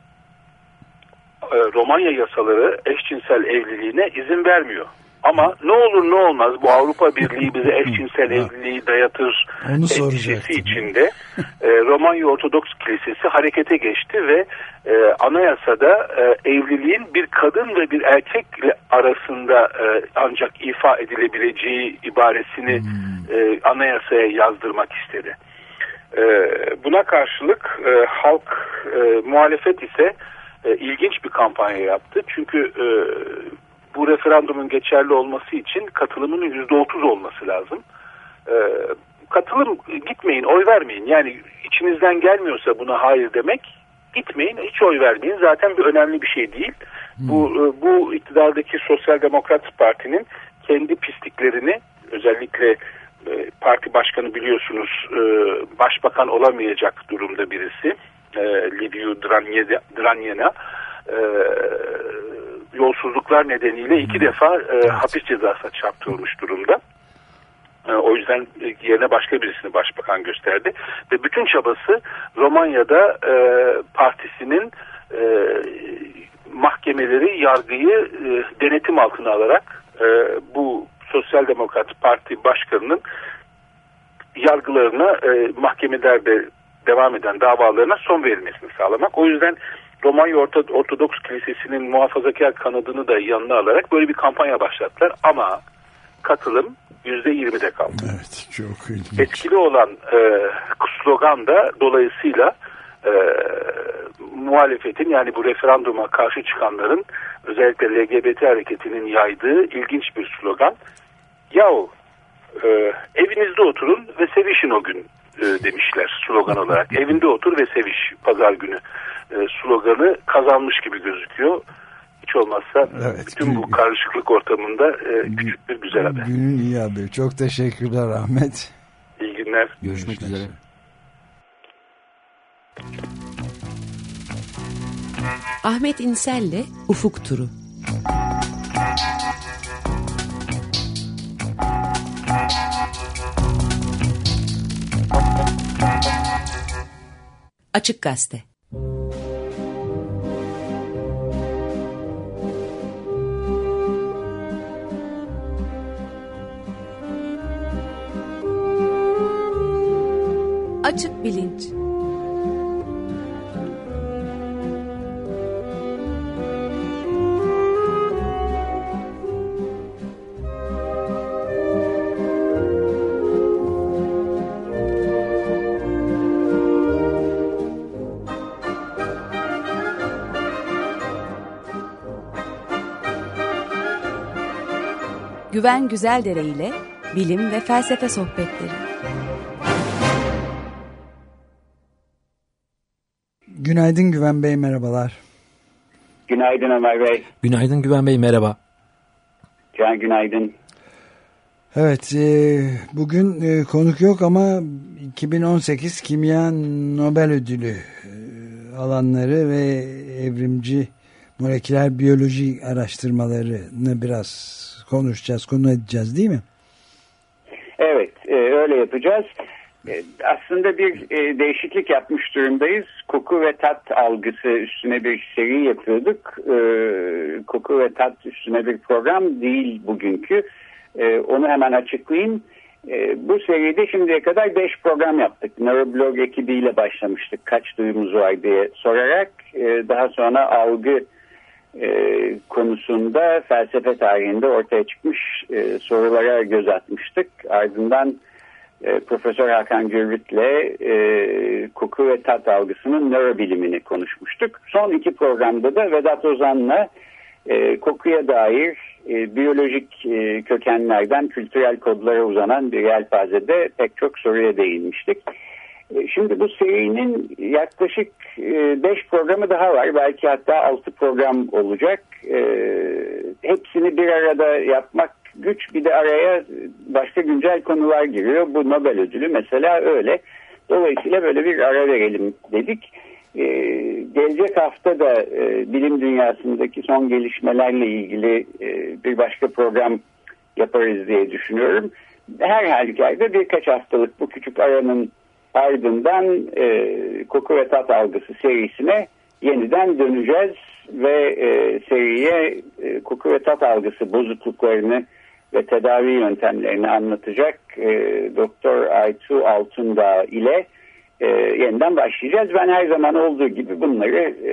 e, Romanya yasaları eşcinsel evliliğine izin vermiyor. Ama ne olur ne olmaz bu Avrupa Birliği bize eşcinsel evliliği dayatır endişesi içinde e, Romanya Ortodoks Kilisesi harekete geçti ve e, anayasada e, evliliğin bir kadın ve bir erkek arasında e, ancak ifa edilebileceği ibaresini hmm. e, anayasaya yazdırmak istedi. E, buna karşılık e, halk e, muhalefet ise e, ilginç bir kampanya yaptı. Çünkü e, bu referandumun geçerli olması için katılımın yüzde otuz olması lazım. Ee, katılım gitmeyin, oy vermeyin. Yani içinizden gelmiyorsa buna hayır demek, gitmeyin, hiç oy vermeyin. Zaten bir önemli bir şey değil. Hmm. Bu bu iktidardaki Sosyal Demokrat Parti'nin kendi pisliklerini, özellikle e, parti başkanı biliyorsunuz e, başbakan olamayacak durumda birisi. E, Liviu Dragnea e, yolsuzluklar nedeniyle iki defa e, evet. hapis cezasına çarptırılmış durumda. E, o yüzden yerine başka birisini başbakan gösterdi. Ve bütün çabası Romanya'da e, partisinin e, mahkemeleri, yargıyı e, denetim altına alarak e, bu Sosyal Demokrat Parti başkanının yargılarına, e, mahkemelerde devam eden davalarına son verilmesini sağlamak. O yüzden Romanya Ortodoks Kilisesi'nin muhafazakar kanadını da yanına alarak böyle bir kampanya başlattılar. Ama katılım yüzde yirmide kaldı. Evet, çok ilginç. Etkili olan e, slogan da dolayısıyla e, muhalefetin, yani bu referanduma karşı çıkanların, özellikle L G B T hareketinin yaydığı ilginç bir slogan. Yahu e, evinizde oturun ve sevişin o gün e, demişler slogan olarak. Evinde otur ve seviş pazar günü e, sloganı kazanmış gibi gözüküyor. Hiç olmazsa evet, bütün bu karışıklık ortamında e, küçük bir güzel haber. Günün iyi haberi. Çok teşekkürler Ahmet. İyi günler. Görüşmek üzere. Ahmet İnsel'le Ufuk Turu. Açık Gazete. Açık Bilinç. Güven Güzeldere ile bilim ve felsefe sohbetleri. Günaydın Güven Bey, merhabalar. Günaydın Ömer Bey. Günaydın Güven Bey, merhaba. Can günaydın. Evet, e, bugün e, konuk yok ama iki bin on sekiz Kimya Nobel Ödülü e, alanları ve evrimci moleküler biyoloji araştırmalarını biraz konuşacağız, konu edeceğiz değil mi? Evet, e, öyle yapacağız. E, aslında bir e, değişiklik yapmış durumdayız. Koku ve tat algısı üstüne bir seri yapıyorduk. E, koku ve tat üstüne bir program değil bugünkü. E, onu hemen açıklayayım. E, bu seride şimdiye kadar beş program yaptık. Neuroblog ekibiyle başlamıştık. Kaç duyumuz var diye sorarak. E, daha sonra algı E, konusunda felsefe tarihinde ortaya çıkmış e, sorulara göz atmıştık. Ardından e, Profesör Hakan Gürvit'le e, koku ve tat algısının nörobilimini konuşmuştuk. Son iki programda da Vedat Ozan'la e, kokuya dair e, biyolojik e, kökenlerden kültürel kodlara uzanan bir yelpazede pek çok soruya değinmiştik. Şimdi bu serinin yaklaşık beş programı daha var. Belki hatta altı program olacak. Hepsini bir arada yapmak güç. Bir de araya başka güncel konular giriyor. Bu Nobel ödülü mesela öyle. Dolayısıyla böyle bir ara verelim dedik. Gelecek hafta da bilim dünyasındaki son gelişmelerle ilgili bir başka program yaparız diye düşünüyorum. Her halükarda birkaç haftalık bu küçük aranın ardından e, koku ve tat algısı serisine yeniden döneceğiz ve e, seriye e, koku ve tat algısı bozukluklarını ve tedavi yöntemlerini anlatacak e, Doktor Aytu Altundağ ile e, yeniden başlayacağız. Ben her zaman olduğu gibi bunları e,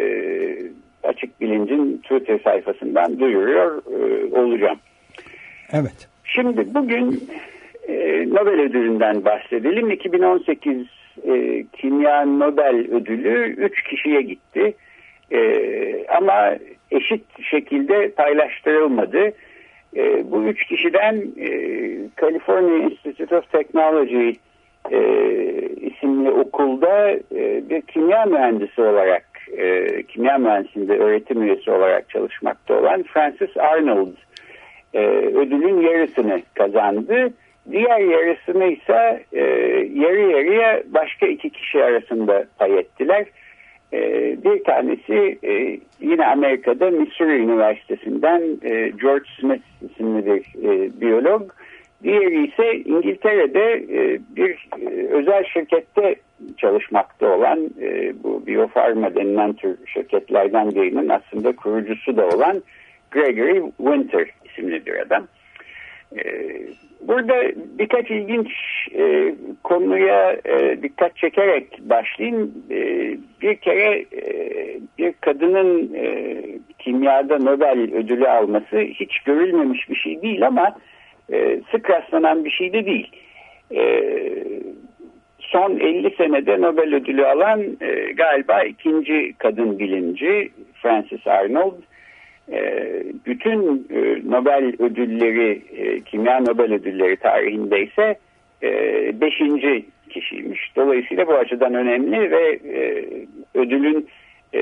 Açık Bilinc'in Twitter sayfasından duyuruyor e, olacağım. Evet. Şimdi bugün e, Nobel ödülünden bahsedelim. iki bin on sekiz e, Kimya Nobel ödülü üç kişiye gitti. E, ama eşit şekilde paylaştırılmadı. E, bu üç kişiden e, California Institute of Technology e, isimli okulda e, bir kimya mühendisi olarak, e, kimya mühendisliğinde öğretim üyesi olarak çalışmakta olan Francis Arnold e, ödülün yarısını kazandı. Diğer yarısını ise e, yarı yarıya başka iki kişi arasında pay ettiler. E, bir tanesi e, yine Amerika'da Missouri Üniversitesi'nden e, George Smith isimli bir e, biyolog. Diğeri ise İngiltere'de e, bir e, özel şirkette çalışmakta olan e, bu Biofarma denilen tür şirketlerden birinin aslında kurucusu da olan Gregory Winter isimli bir adam. E, burada birkaç ilginç e, konuya e, dikkat çekerek başlayayım. E, bir kere e, bir kadının e, kimyada Nobel ödülü alması hiç görülmemiş bir şey değil ama e, sık rastlanan bir şey de değil. E, son elli senede Nobel ödülü alan e, galiba ikinci kadın bilimci Francis Arnold. E, bütün e, Nobel ödülleri, e, kimya Nobel ödülleri tarihinde ise e, beşinci kişiymiş. Dolayısıyla bu açıdan önemli ve e, ödülün e,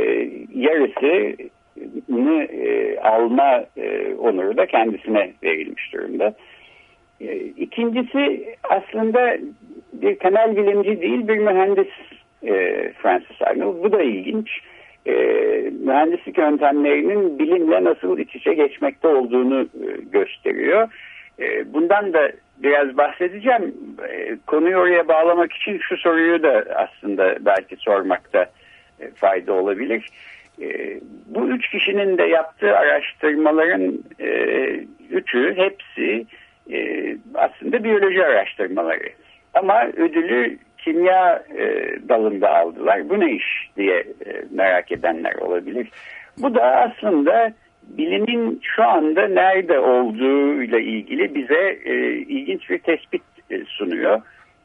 yarısını e, alma e, onuru da kendisine verilmiş durumda. E, ikincisi aslında bir temel bilimci değil, bir mühendis e, Francis Arnold. Bu da ilginç. E, mühendislik yöntemlerinin bilimle nasıl iç içe geçmekte olduğunu e, gösteriyor. E, bundan da biraz bahsedeceğim. E, konuyu oraya bağlamak için şu soruyu da aslında belki sormakta e, fayda olabilir. E, bu üç kişinin de yaptığı araştırmaların e, üçü, hepsi e, aslında biyoloji araştırmaları. Ama ödülü kimya e, dalında aldılar. Bu ne iş diye e, merak edenler olabilir. Bu da aslında bilimin şu anda nerede olduğuyla ilgili bize e, ilginç bir tespit e, sunuyor.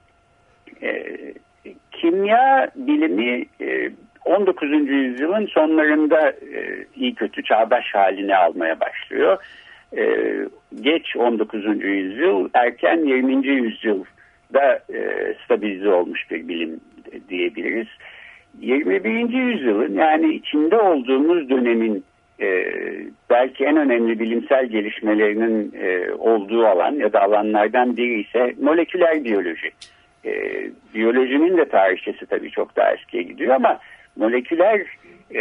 E, kimya bilimi e, on dokuzuncu yüzyılın sonlarında e, iyi kötü çağdaş halini almaya başlıyor. E, geç on dokuzuncu yüzyıl, erken yirminci yüzyıl da e, stabilize olmuş bir bilim diyebiliriz. yirmi birinci yüzyılın, yani içinde olduğumuz dönemin e, belki en önemli bilimsel gelişmelerinin e, olduğu alan ya da alanlardan biri ise moleküler biyoloji. E, biyolojinin de tarihçesi tabii çok daha eskiye gidiyor ama moleküler e,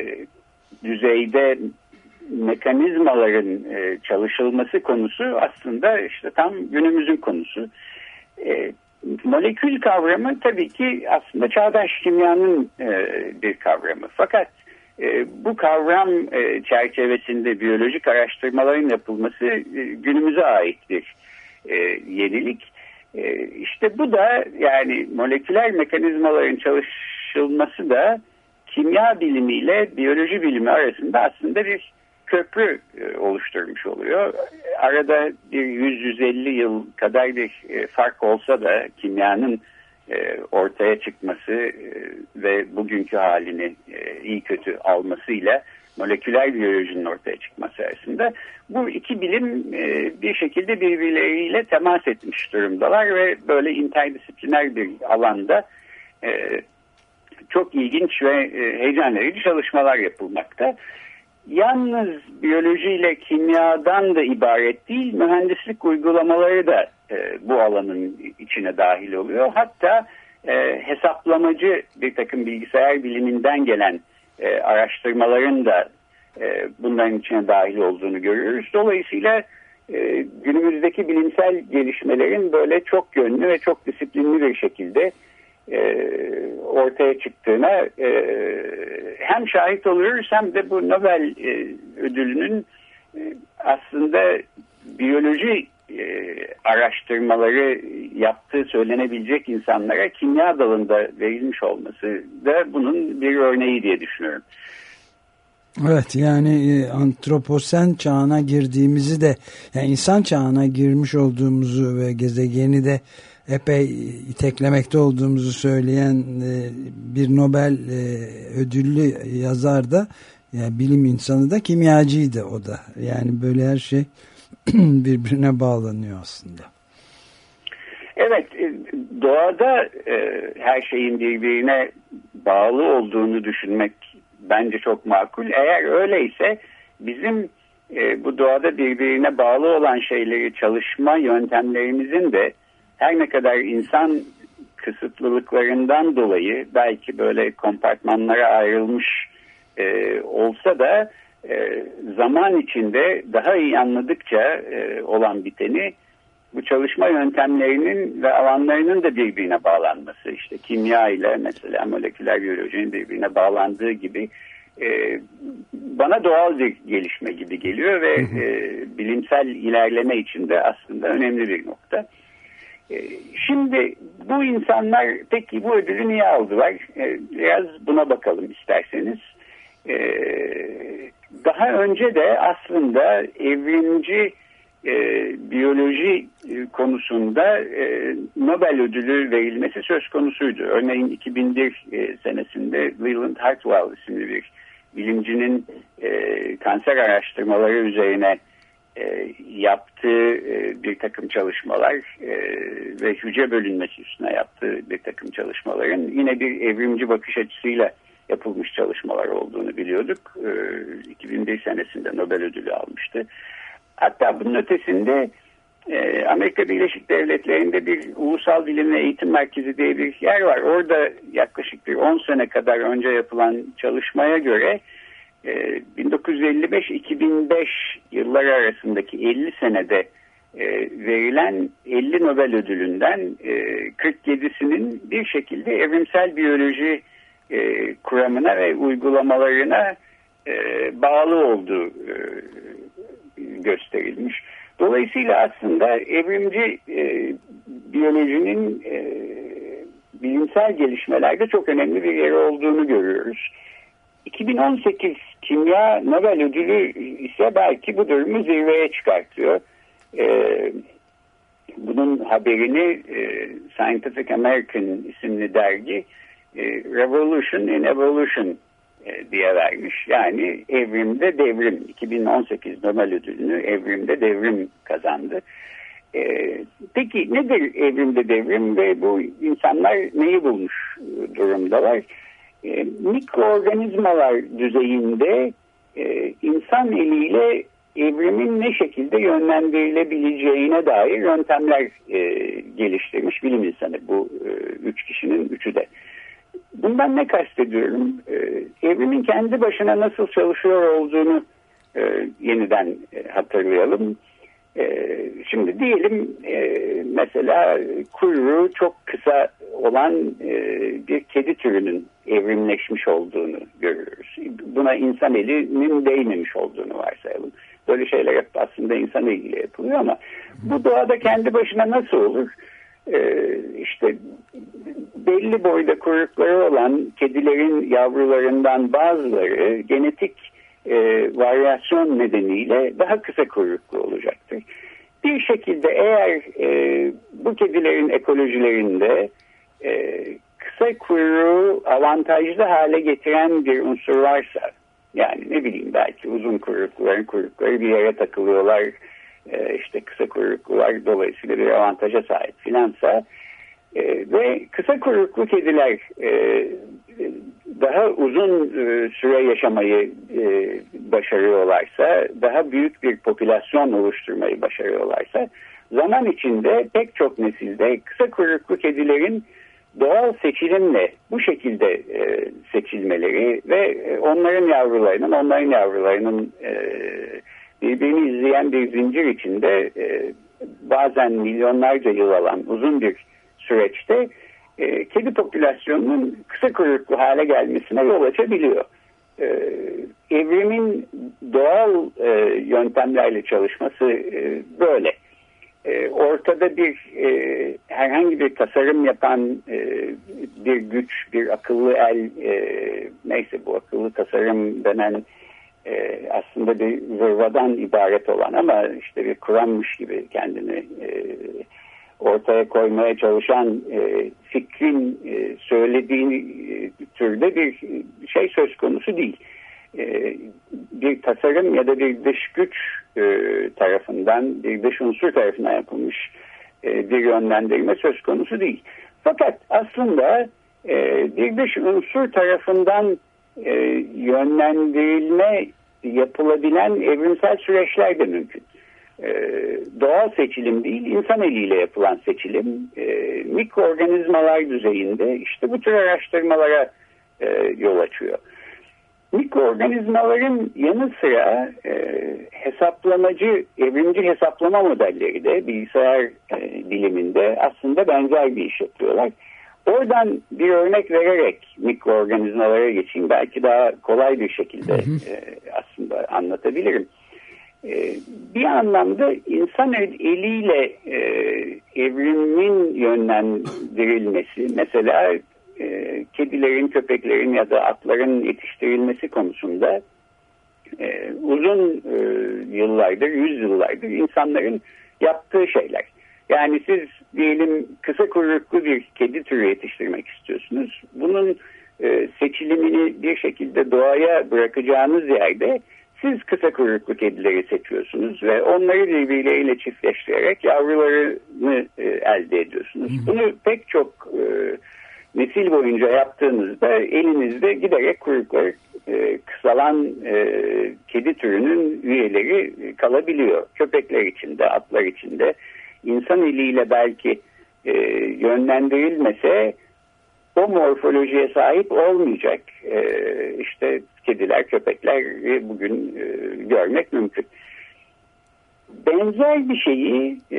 düzeyde mekanizmaların e, çalışılması konusu aslında işte tam günümüzün konusu. E, molekül kavramı tabii ki aslında çağdaş kimyanın e, bir kavramı. Fakat e, bu kavram e, çerçevesinde biyolojik araştırmaların yapılması e, günümüze ait bir e, yenilik. E, işte bu da, yani moleküler mekanizmaların çalışılması da kimya bilimiyle biyoloji bilimi arasında aslında bir köprü e, oluşturmuş oluyor. Arada bir yüz yüz elli yıl kadar bir e, fark olsa da kimyanın e, ortaya çıkması e, ve bugünkü halini e, iyi kötü almasıyla moleküler biyolojinin ortaya çıkması arasında bu iki bilim e, bir şekilde birbirleriyle temas etmiş durumdalar ve böyle interdisipliner bir alanda e, çok ilginç ve e, heyecan verici çalışmalar yapılmakta. Yalnız biyolojiyle kimyadan da ibaret değil, mühendislik uygulamaları da e, bu alanın içine dahil oluyor. Hatta e, hesaplamacı bir takım bilgisayar biliminden gelen e, araştırmaların da e, bunların içine dahil olduğunu görüyoruz. Dolayısıyla e, günümüzdeki bilimsel gelişmelerin böyle çok yönlü ve çok disiplinli bir şekilde e, ortaya çıktığına e, hem şahit oluyoruz hem de bu Nobel e, ödülünün e, aslında biyoloji e, araştırmaları yaptığı söylenebilecek insanlara kimya dalında verilmiş olması da bunun bir örneği diye düşünüyorum. Evet, yani e, antroposen çağına girdiğimizi de, yani insan çağına girmiş olduğumuzu ve gezegeni de epey iteklemekte olduğumuzu söyleyen e, bir Nobel e, ödüllü yazar da, yani bilim insanı da, kimyacıydı o da. Yani böyle her şey birbirine bağlanıyor aslında. Evet, doğada e, her şeyin birbirine bağlı olduğunu düşünmek bence çok makul. Eğer öyleyse bizim e, bu doğada birbirine bağlı olan şeyleri çalışma yöntemlerimizin de her ne kadar insan kısıtlılıklarından dolayı belki böyle kompartmanlara ayrılmış e, olsa da e, zaman içinde daha iyi anladıkça e, olan biteni, bu çalışma yöntemlerinin ve alanlarının da birbirine bağlanması, işte kimya ile mesela moleküler biyolojinin birbirine bağlandığı gibi e, bana doğal bir gelişme gibi geliyor ve e, bilimsel ilerleme için de aslında önemli bir nokta. E, şimdi bu insanlar peki bu ödülü niye aldılar? E, biraz buna bakalım isterseniz. E, daha önce de aslında evrimci E, biyoloji e, konusunda e, Nobel ödülü verilmesi söz konusuydu. Örneğin iki bin bir e, senesinde Leland Hartwell isimli bir bilimcinin e, kanser araştırmaları üzerine e, yaptığı e, bir takım çalışmalar e, ve hücre bölünmesi üstüne yaptığı bir takım çalışmaların yine bir evrimci bakış açısıyla yapılmış çalışmalar olduğunu biliyorduk. E, iki bin bir senesinde Nobel ödülü almıştı. Hatta bunun ötesinde e, Amerika Birleşik Devletleri'nde bir ulusal bilim ve eğitim merkezi diye bir yer var. Orada yaklaşık bir on sene kadar önce yapılan çalışmaya göre e, bin dokuz yüz elli beş iki bin beş yılları arasındaki elli senede e, verilen elli Nobel ödülünden e, kırk yedisinin bir şekilde evrimsel biyoloji e, kuramına ve uygulamalarına e, bağlı olduğu e, gösterilmiş. Dolayısıyla aslında evrimci e, biyolojinin e, bilimsel gelişmelerde çok önemli bir yeri olduğunu görüyoruz. iki bin on sekiz Kimya Nobel Ödülü ise belki bu durumu zirveye çıkartıyor. E, bunun haberini e, Scientific American isimli dergi e, Revolution in Evolution diye vermiş. Yani evrimde devrim. iki bin on sekiz Nobel ödülünü evrimde devrim kazandı. Ee, peki nedir evrimde devrim ve bu insanlar neyi bulmuş durumdalar? Ee, mikroorganizmalar düzeyinde e, insan eliyle evrimin ne şekilde yönlendirilebileceğine dair yöntemler e, geliştirmiş bilim insanı. Bu e, üç kişinin üçü de. Bundan ne kastediyorum? Ee, evrimin kendi başına nasıl çalışıyor olduğunu e, yeniden e, hatırlayalım. E, şimdi diyelim e, mesela kuyruğu çok kısa olan e, bir kedi türünün evrimleşmiş olduğunu görüyoruz. Buna insan elinin değmemiş olduğunu varsayalım. Böyle şeyler hep aslında insan eliyle yapılıyor ama bu doğada kendi başına nasıl olur? Ee, işte belli boyda kuyrukları olan kedilerin yavrularından bazıları genetik e, varyasyon nedeniyle daha kısa kuyruklu olacaktır. Bir şekilde eğer e, bu kedilerin ekolojilerinde e, kısa kuyruğu avantajlı hale getiren bir unsur varsa, yani ne bileyim belki uzun kuyrukluların kuyrukları bir yere takılıyorlar, işte kısa kuyruklular dolayısıyla bir avantaja sahip filansa, E, ve kısa kuyruklu kediler e, daha uzun e, süre yaşamayı e, başarıyorlarsa, daha büyük bir popülasyon oluşturmayı başarıyorlarsa, zaman içinde pek çok nesilde kısa kuyruklu kedilerin doğal seçilimle bu şekilde e, seçilmeleri ve onların yavrularının, onların yavrularının e, birbirini izleyen bir zincir içinde e, bazen milyonlarca yıl alan uzun bir süreçte e, kedi popülasyonunun kısa kuyruklu hale gelmesine yol açabiliyor. E, evrimin doğal e, yöntemlerle çalışması e, böyle. E, ortada bir e, herhangi bir tasarım yapan e, bir güç, bir akıllı el, e, neyse bu akıllı tasarım denen e, aslında bir zırvadan ibaret olan ama işte bir Kur'anmış gibi kendini e, ortaya koymaya çalışan e, fikrin e, söylediği e, türde bir şey söz konusu değil. E, bir tasarım ya da bir dış güç e, tarafından, bir dış unsur tarafından yapılmış e, bir yönlendirme söz konusu değil. Fakat aslında e, bir dış unsur tarafından e, yönlendirilme yapılabilen evrimsel süreçler de mümkün. Ee, doğal seçilim değil, insan eliyle yapılan seçilim e, mikroorganizmalar düzeyinde işte bu tür araştırmalara e, yol açıyor. Mikroorganizmaların yanı sıra e, hesaplamacı, evrimci hesaplama modelleri de bilgisayar e, biliminde aslında benzer bir iş yapıyorlar. Oradan bir örnek vererek mikroorganizmalara geçeyim. Belki daha kolay bir şekilde e, aslında anlatabilirim. Bir anlamda insan eliyle e, evrimin yönlendirilmesi, mesela e, kedilerin, köpeklerin ya da atların yetiştirilmesi konusunda e, uzun e, yıllardır, yüzyıllardır insanların yaptığı şeyler. Yani siz diyelim kısa kuyruklu bir kedi türü yetiştirmek istiyorsunuz. Bunun e, seçilimini bir şekilde doğaya bırakacağınız yerde siz kısa kuyruklu kedileri seçiyorsunuz ve onları birbirleriyle çiftleştirerek yavrularını e, elde ediyorsunuz. Hı hı. Bunu pek çok e, nesil boyunca yaptığınızda elinizde giderek kuyrukları e, kısalan e, kedi türünün üyeleri kalabiliyor. Köpekler içinde, atlar içinde. İnsan eliyle belki e, yönlendirilmese o morfolojiye sahip olmayacak e, işte kediler, köpekler bugün e, görmek mümkün. Benzer bir şeyi e,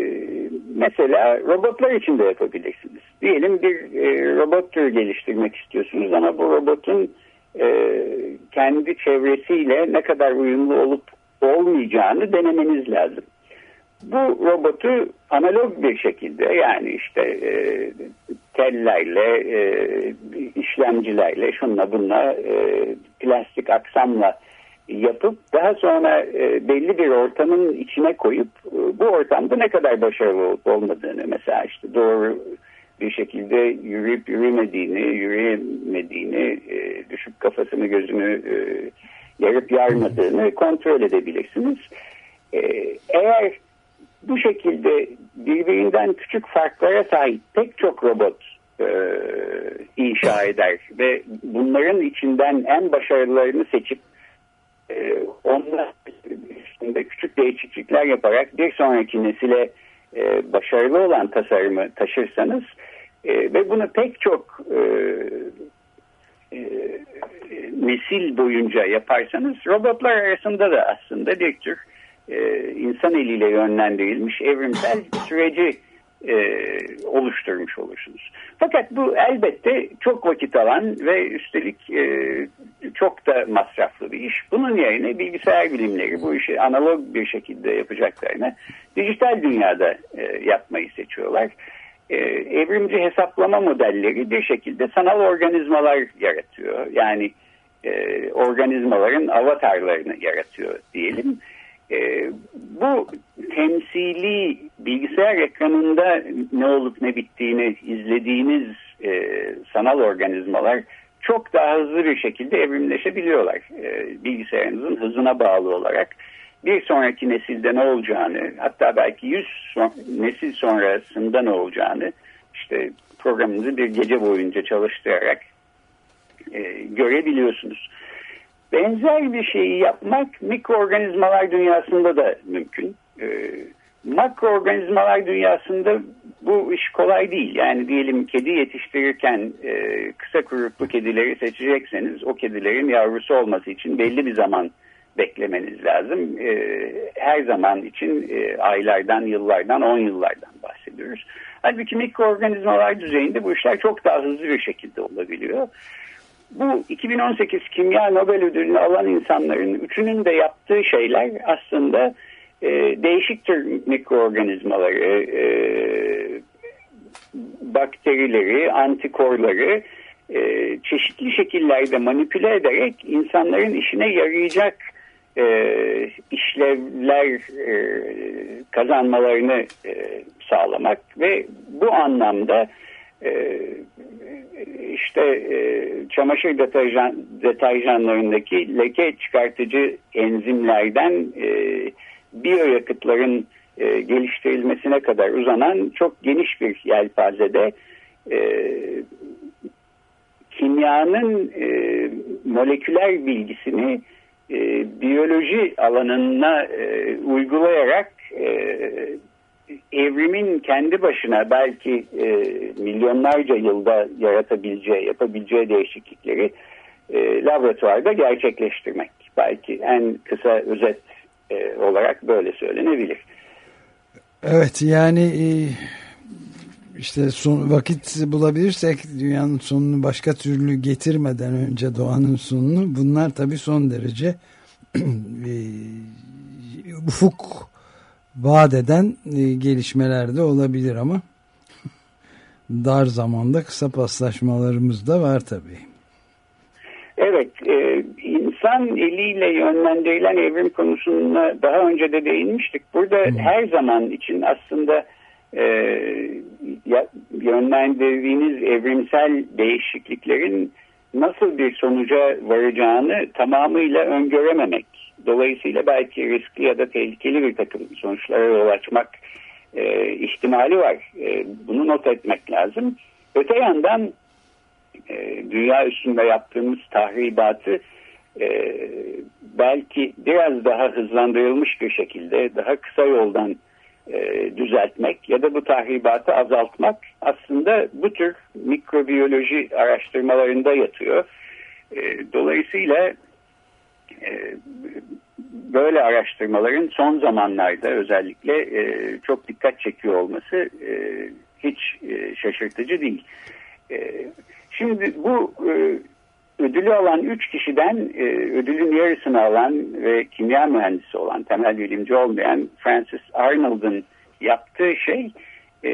mesela robotlar için de yapabilirsiniz. Diyelim bir e, robot türü geliştirmek istiyorsunuz ama bu robotun e, kendi çevresiyle ne kadar uyumlu olup olmayacağını denemeniz lazım. Bu robotu analog bir şekilde, yani işte e, tellerle, e, işlemcilerle, şunla bunla, e, plastik aksamla yapıp daha sonra e, belli bir ortamın içine koyup e, bu ortamda ne kadar başarılı olup olmadığını, mesela işte doğru bir şekilde yürüyüp yürümediğini, yürüyemediğini, e, düşüp kafasını gözünü e, yarıp yarmadığını kontrol edebilirsiniz. E, eğer bu şekilde birbirinden küçük farklara sahip pek çok robot e, inşa eder ve bunların içinden en başarılılarını seçip e, onlar üstünde küçük değişiklikler yaparak bir sonraki nesile e, başarılı olan tasarımı taşırsanız e, ve bunu pek çok e, e, nesil boyunca yaparsanız robotlar arasında da aslında bir tür Ee, insan eliyle yönlendirilmiş evrimsel süreci e, oluşturmuş olursunuz. Fakat bu elbette çok vakit alan ve üstelik e, çok da masraflı bir iş. Bunun yerine bilgisayar bilimleri bu işi analog bir şekilde yapacaklarına dijital dünyada e, yapmayı seçiyorlar. E, evrimci hesaplama modelleri bir şekilde sanal organizmalar yaratıyor. Yani e, organizmaların avatarlarını yaratıyor diyelim. E, bu temsili bilgisayar ekranında ne olup ne bittiğini izlediğiniz e, sanal organizmalar çok daha hızlı bir şekilde evrimleşebiliyorlar. E, bilgisayarınızın hızına bağlı olarak bir sonraki nesilde ne olacağını, hatta belki yüz son, nesil sonrasında ne olacağını işte programınızı bir gece boyunca çalıştırarak e, görebiliyorsunuz. Benzer bir şeyi yapmak mikroorganizmalar dünyasında da mümkün. E, makroorganizmalar dünyasında bu iş kolay değil. Yani diyelim kedi yetiştirirken e, kısa kuyruklu kedileri seçecekseniz o kedilerin yavrusu olması için belli bir zaman beklemeniz lazım. E, her zaman için e, aylardan, yıllardan, on yıllardan bahsediyoruz. Halbuki mikroorganizmalar düzeyinde bu işler çok daha hızlı bir şekilde olabiliyor. Bu iki bin on sekiz Kimya Nobel Ödülünü alan insanların üçünün de yaptığı şeyler aslında e, değişik tür mikroorganizmaları, e, bakterileri, antikorları e, çeşitli şekillerde manipüle ederek insanların işine yarayacak e, işlevler e, kazanmalarını e, sağlamak ve bu anlamda e, işte e, çamaşır deterjan, deterjanlarındaki leke çıkartıcı enzimlerden e, biyoyakıtların e, geliştirilmesine kadar uzanan çok geniş bir yelpazede e, kimyanın e, moleküler bilgisini e, biyoloji alanına e, uygulayarak e, evrimin kendi başına belki e, milyonlarca yılda yaratabileceği, yapabileceği değişiklikleri e, laboratuvarda gerçekleştirmek. Belki en kısa özet e, olarak böyle söylenebilir. Evet, yani e, işte son vakit bulabilirsek dünyanın sonunu başka türlü getirmeden önce doğanın sonunu, bunlar tabii son derece e, ufuk vaat eden e, gelişmeler de olabilir ama dar zamanda kısa paslaşmalarımız da var tabii. Evet, e, insan eliyle yönlendirilen evrim konusuna daha önce de değinmiştik. Burada hmm. her zaman için aslında e, ya, yönlendirdiğiniz evrimsel değişikliklerin nasıl bir sonuca varacağını tamamıyla öngörememek. Dolayısıyla belki riskli ya da tehlikeli bir takım sonuçlara yol açmak e, ihtimali var. E, bunu not etmek lazım. Öte yandan e, dünya üstünde yaptığımız tahribatı e, belki biraz daha hızlandırılmış bir şekilde daha kısa yoldan e, düzeltmek ya da bu tahribatı azaltmak aslında bu tür mikrobiyoloji araştırmalarında yatıyor. E, dolayısıyla e, böyle araştırmaların son zamanlarda özellikle e, çok dikkat çekiyor olması e, hiç e, şaşırtıcı değil. E, şimdi bu e, ödülü alan üç kişiden e, ödülün yarısını alan ve kimya mühendisi olan, temel bilimci olmayan Francis Arnold'un yaptığı şey e,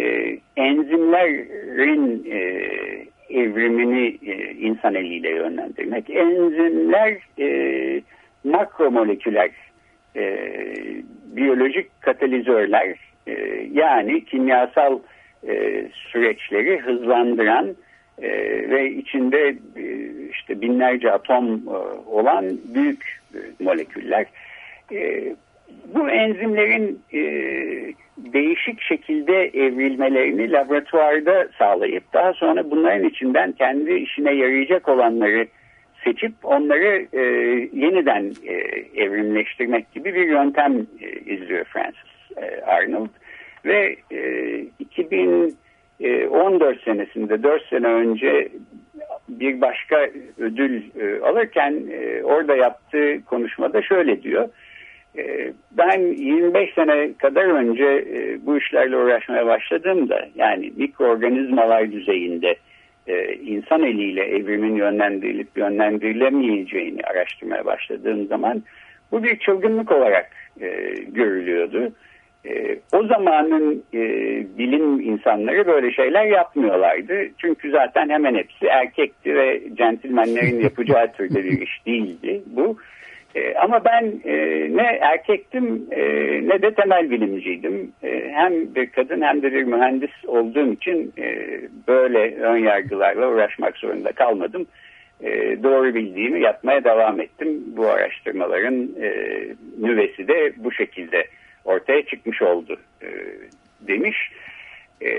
enzimlerin e, evrimini e, insan eliyle yönlendirmek. Enzimler e, makromoleküler e, biyolojik katalizörler, e, yani kimyasal e, süreçleri hızlandıran e, ve içinde e, işte binlerce atom e, olan büyük e, moleküller. E, bu enzimlerin e, değişik şekilde evrilmelerini laboratuvarda sağlayıp daha sonra bunların içinden kendi işine yarayacak olanları seçip onları e, yeniden e, evrimleştirmek gibi bir yöntem e, izliyor Francis e, Arnold. Ve e, iki bin on dört senesinde, dört sene önce bir başka ödül e, alırken e, orada yaptığı konuşmada şöyle diyor. E, ben yirmi beş sene kadar önce e, bu işlerle uğraşmaya başladığımda, yani mikroorganizmalar düzeyinde e, insan eliyle evrimin yönlendirilip yönlendirilemeyeceğini araştırmaya başladığım zaman bu bir çılgınlık olarak e, görülüyordu. E, o zamanın e, bilim insanları böyle şeyler yapmıyorlardı. Çünkü zaten hemen hepsi erkekti ve centilmenlerin yapacağı türde bir iş değildi bu. E, ama ben e, ne erkektim e, ne de temel bilimciydim. E, hem bir kadın hem de bir mühendis olduğum için e, böyle ön yargılarla uğraşmak zorunda kalmadım. E, doğru bildiğimi yapmaya devam ettim. Bu araştırmaların e, nüvesi de bu şekilde ortaya çıkmış oldu e, demiş. E,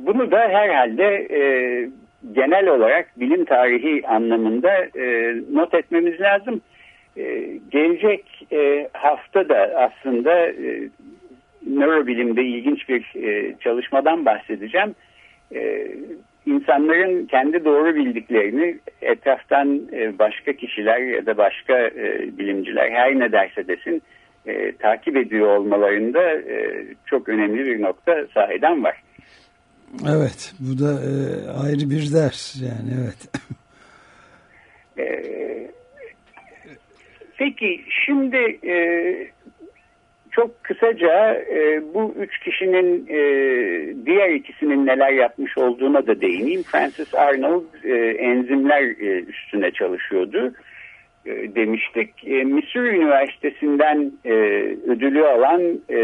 bunu da herhalde e, genel olarak bilim tarihi anlamında e, not etmemiz lazım. E, gelecek e, hafta da aslında e, nörobilimde ilginç bir e, çalışmadan bahsedeceğim. E, insanların kendi doğru bildiklerini etraftan e, başka kişiler ya da başka e, bilimciler her ne derse desin e, takip ediyor olmalarında e, çok önemli bir nokta sahiden var. Evet, bu da e, ayrı bir ders yani, evet. e, peki şimdi e, çok kısaca e, bu üç kişinin e, diğer ikisinin neler yapmış olduğuna da değineyim. Francis Arnold e, enzimler e, üstüne çalışıyordu e, demiştik. E, Missouri Üniversitesi'nden e, ödülü alan e,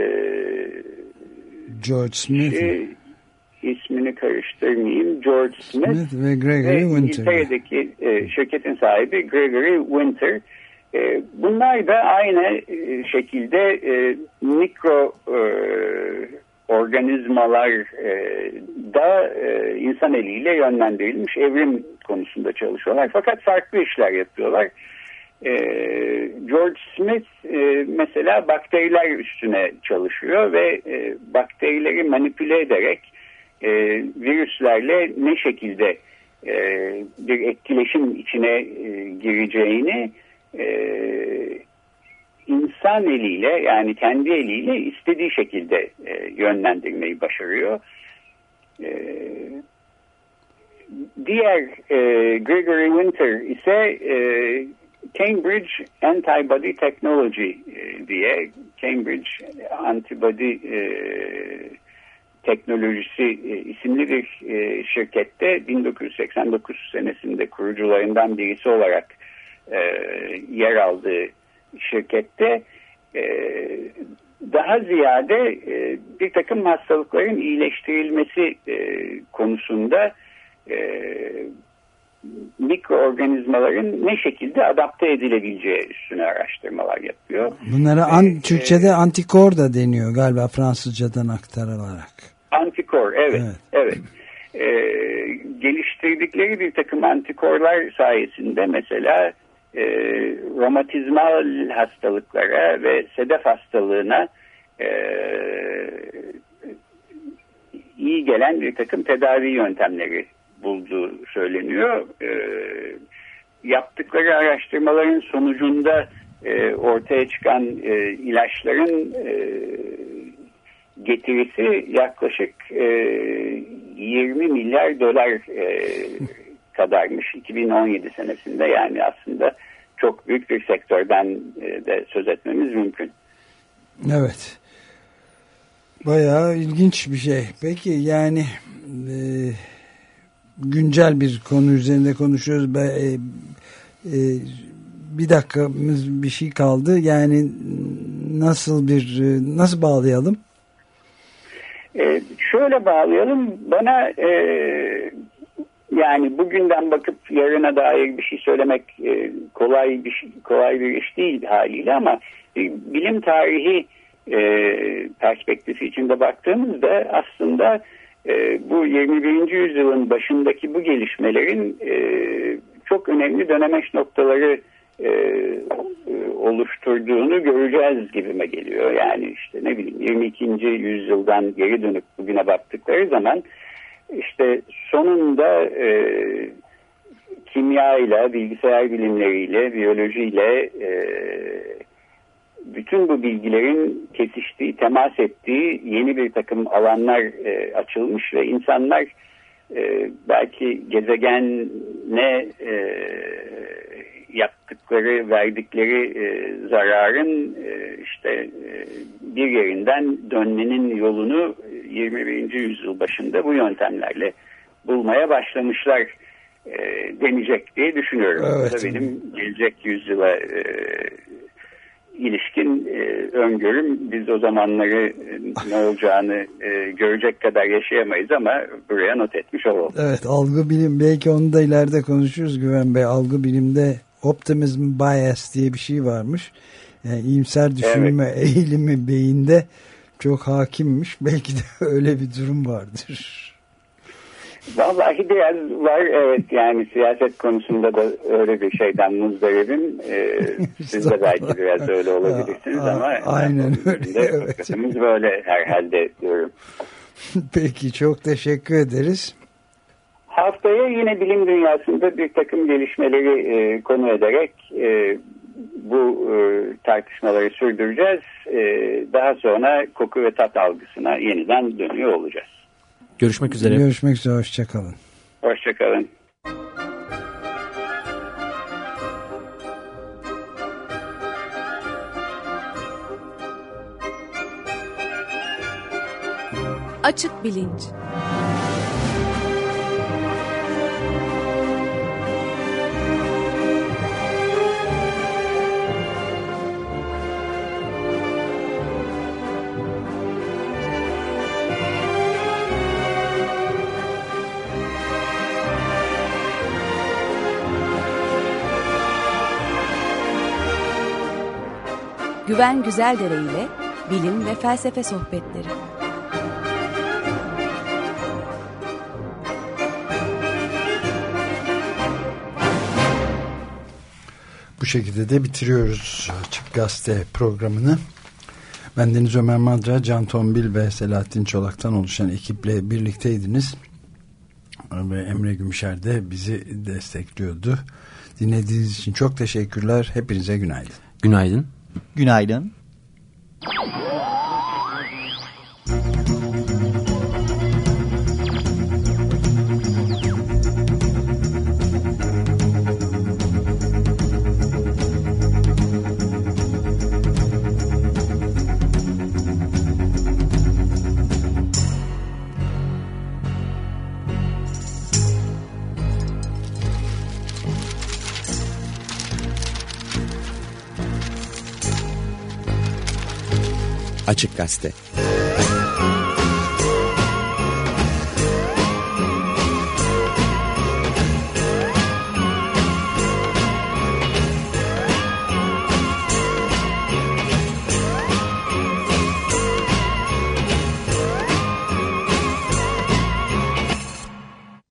George Smith, e, ismini karıştırmayayım, George Smith, Smith ve Gregory ve Winter. İngiltere'deki e, şirketin sahibi Gregory Winter. E, bunlar da aynı e, şekilde e, mikro e, organizmalar e, da e, insan eliyle yönlendirilmiş evrim konusunda çalışıyorlar. Fakat farklı işler yapıyorlar. E, George Smith e, mesela bakteriler üstüne çalışıyor ve e, bakterileri manipüle ederek e, virüslerle ne şekilde e, bir etkileşim içine e, gireceğini Ee, insan eliyle, yani kendi eliyle istediği şekilde e, yönlendirmeyi başarıyor. Ee, diğer e, Gregory Winter ise e, Cambridge Antibody Technology e, diye Cambridge Antibody e, Teknolojisi e, isimli bir e, şirkette bin dokuz yüz seksen dokuz senesinde kurucularından birisi olarak E, yer aldığı şirkette e, daha ziyade e, bir takım hastalıkların iyileştirilmesi e, konusunda e, mikroorganizmaların ne şekilde adapte edilebileceği üstüne araştırmalar yapıyor. Bunlara an, e, Türkçe'de e, antikor da deniyor galiba, Fransızcadan aktarılarak. Antikor, evet, evet. evet. E, geliştirdikleri bir takım antikorlar sayesinde mesela E, romatizmal hastalıklara ve sedef hastalığına e, iyi gelen bir takım tedavi yöntemleri bulduğu söyleniyor. E, yaptıkları araştırmaların sonucunda e, ortaya çıkan e, ilaçların e, getirisi yaklaşık e, yirmi milyar dolar e, kadarmış iki bin on yedi senesinde. Yani aslında çok büyük bir sektörden de söz etmemiz mümkün. Evet. Bayağı ilginç bir şey. Peki yani e, güncel bir konu üzerinde konuşuyoruz. Be, e, e, bir dakikamız bir şey kaldı. Yani nasıl bir nasıl bağlayalım? E, şöyle bağlayalım. Bana e, yani bugünden bakıp yarına dair bir şey söylemek e, kolay bir kolay bir iş değil haliyle, ama e, bilim tarihi e, perspektifi içinde baktığımızda aslında e, bu yirmi birinci yüzyılın başındaki bu gelişmelerin e, çok önemli dönemeç noktaları e, oluşturduğunu göreceğiz gibime geliyor. Yani işte ne bileyim yirmi ikinci yüzyıldan geri dönüp bugüne baktıkları zaman İşte sonunda e, kimyayla, bilgisayar bilimleriyle, biyolojiyle e, bütün bu bilgilerin kesiştiği, temas ettiği yeni bir takım alanlar e, açılmış ve insanlar e, belki gezegene e, yaptıkları, verdikleri e, zararın e, işte e, bir yerinden dönmenin yolunu yirmi birinci yüzyıl başında bu yöntemlerle bulmaya başlamışlar e, denecek diye düşünüyorum. Evet. Bu da benim gelecek yüzyıla e, ilişkin e, öngörüm. Biz o zamanları e, ne olacağını e, görecek kadar yaşayamayız ama buraya not etmiş olalım. Evet, algı bilim, belki onu da ileride konuşuruz Güven Bey. Algı bilimde optimism bias diye bir şey varmış. Yani iyimser düşünme evet. eğilimi beyinde çok hakimmiş. Belki de öyle bir durum vardır. Vallahi biraz var, evet, yani siyaset konusunda da öyle bir şeyden muzdaribim. Ee, siz de belki biraz öyle olabilirsiniz ama aynen öyle. Evet. Böyle herhalde diyorum. Peki, çok teşekkür ederiz. Haftaya yine bilim dünyasında bir takım gelişmeleri e, konu ederek e, bu e, tartışmaları sürdüreceğiz. E, daha sonra koku ve tat algısına yeniden dönüyor olacağız. Görüşmek üzere. Görüşmek üzere. Hoşçakalın. Hoşçakalın. Açık Bilinç. Güven Güzeldere ile bilim ve felsefe sohbetleri. Bu şekilde de bitiriyoruz Açık Gazete programını. Ben Deniz Ömer Madra, Can Tombil ve Selahattin Çolak'tan oluşan ekiple birlikteydiniz. Ve Emre Gümüşer de bizi destekliyordu. Dinlediğiniz için çok teşekkürler. Hepinize günaydın. Günaydın. Günaydın. Açık Gazete.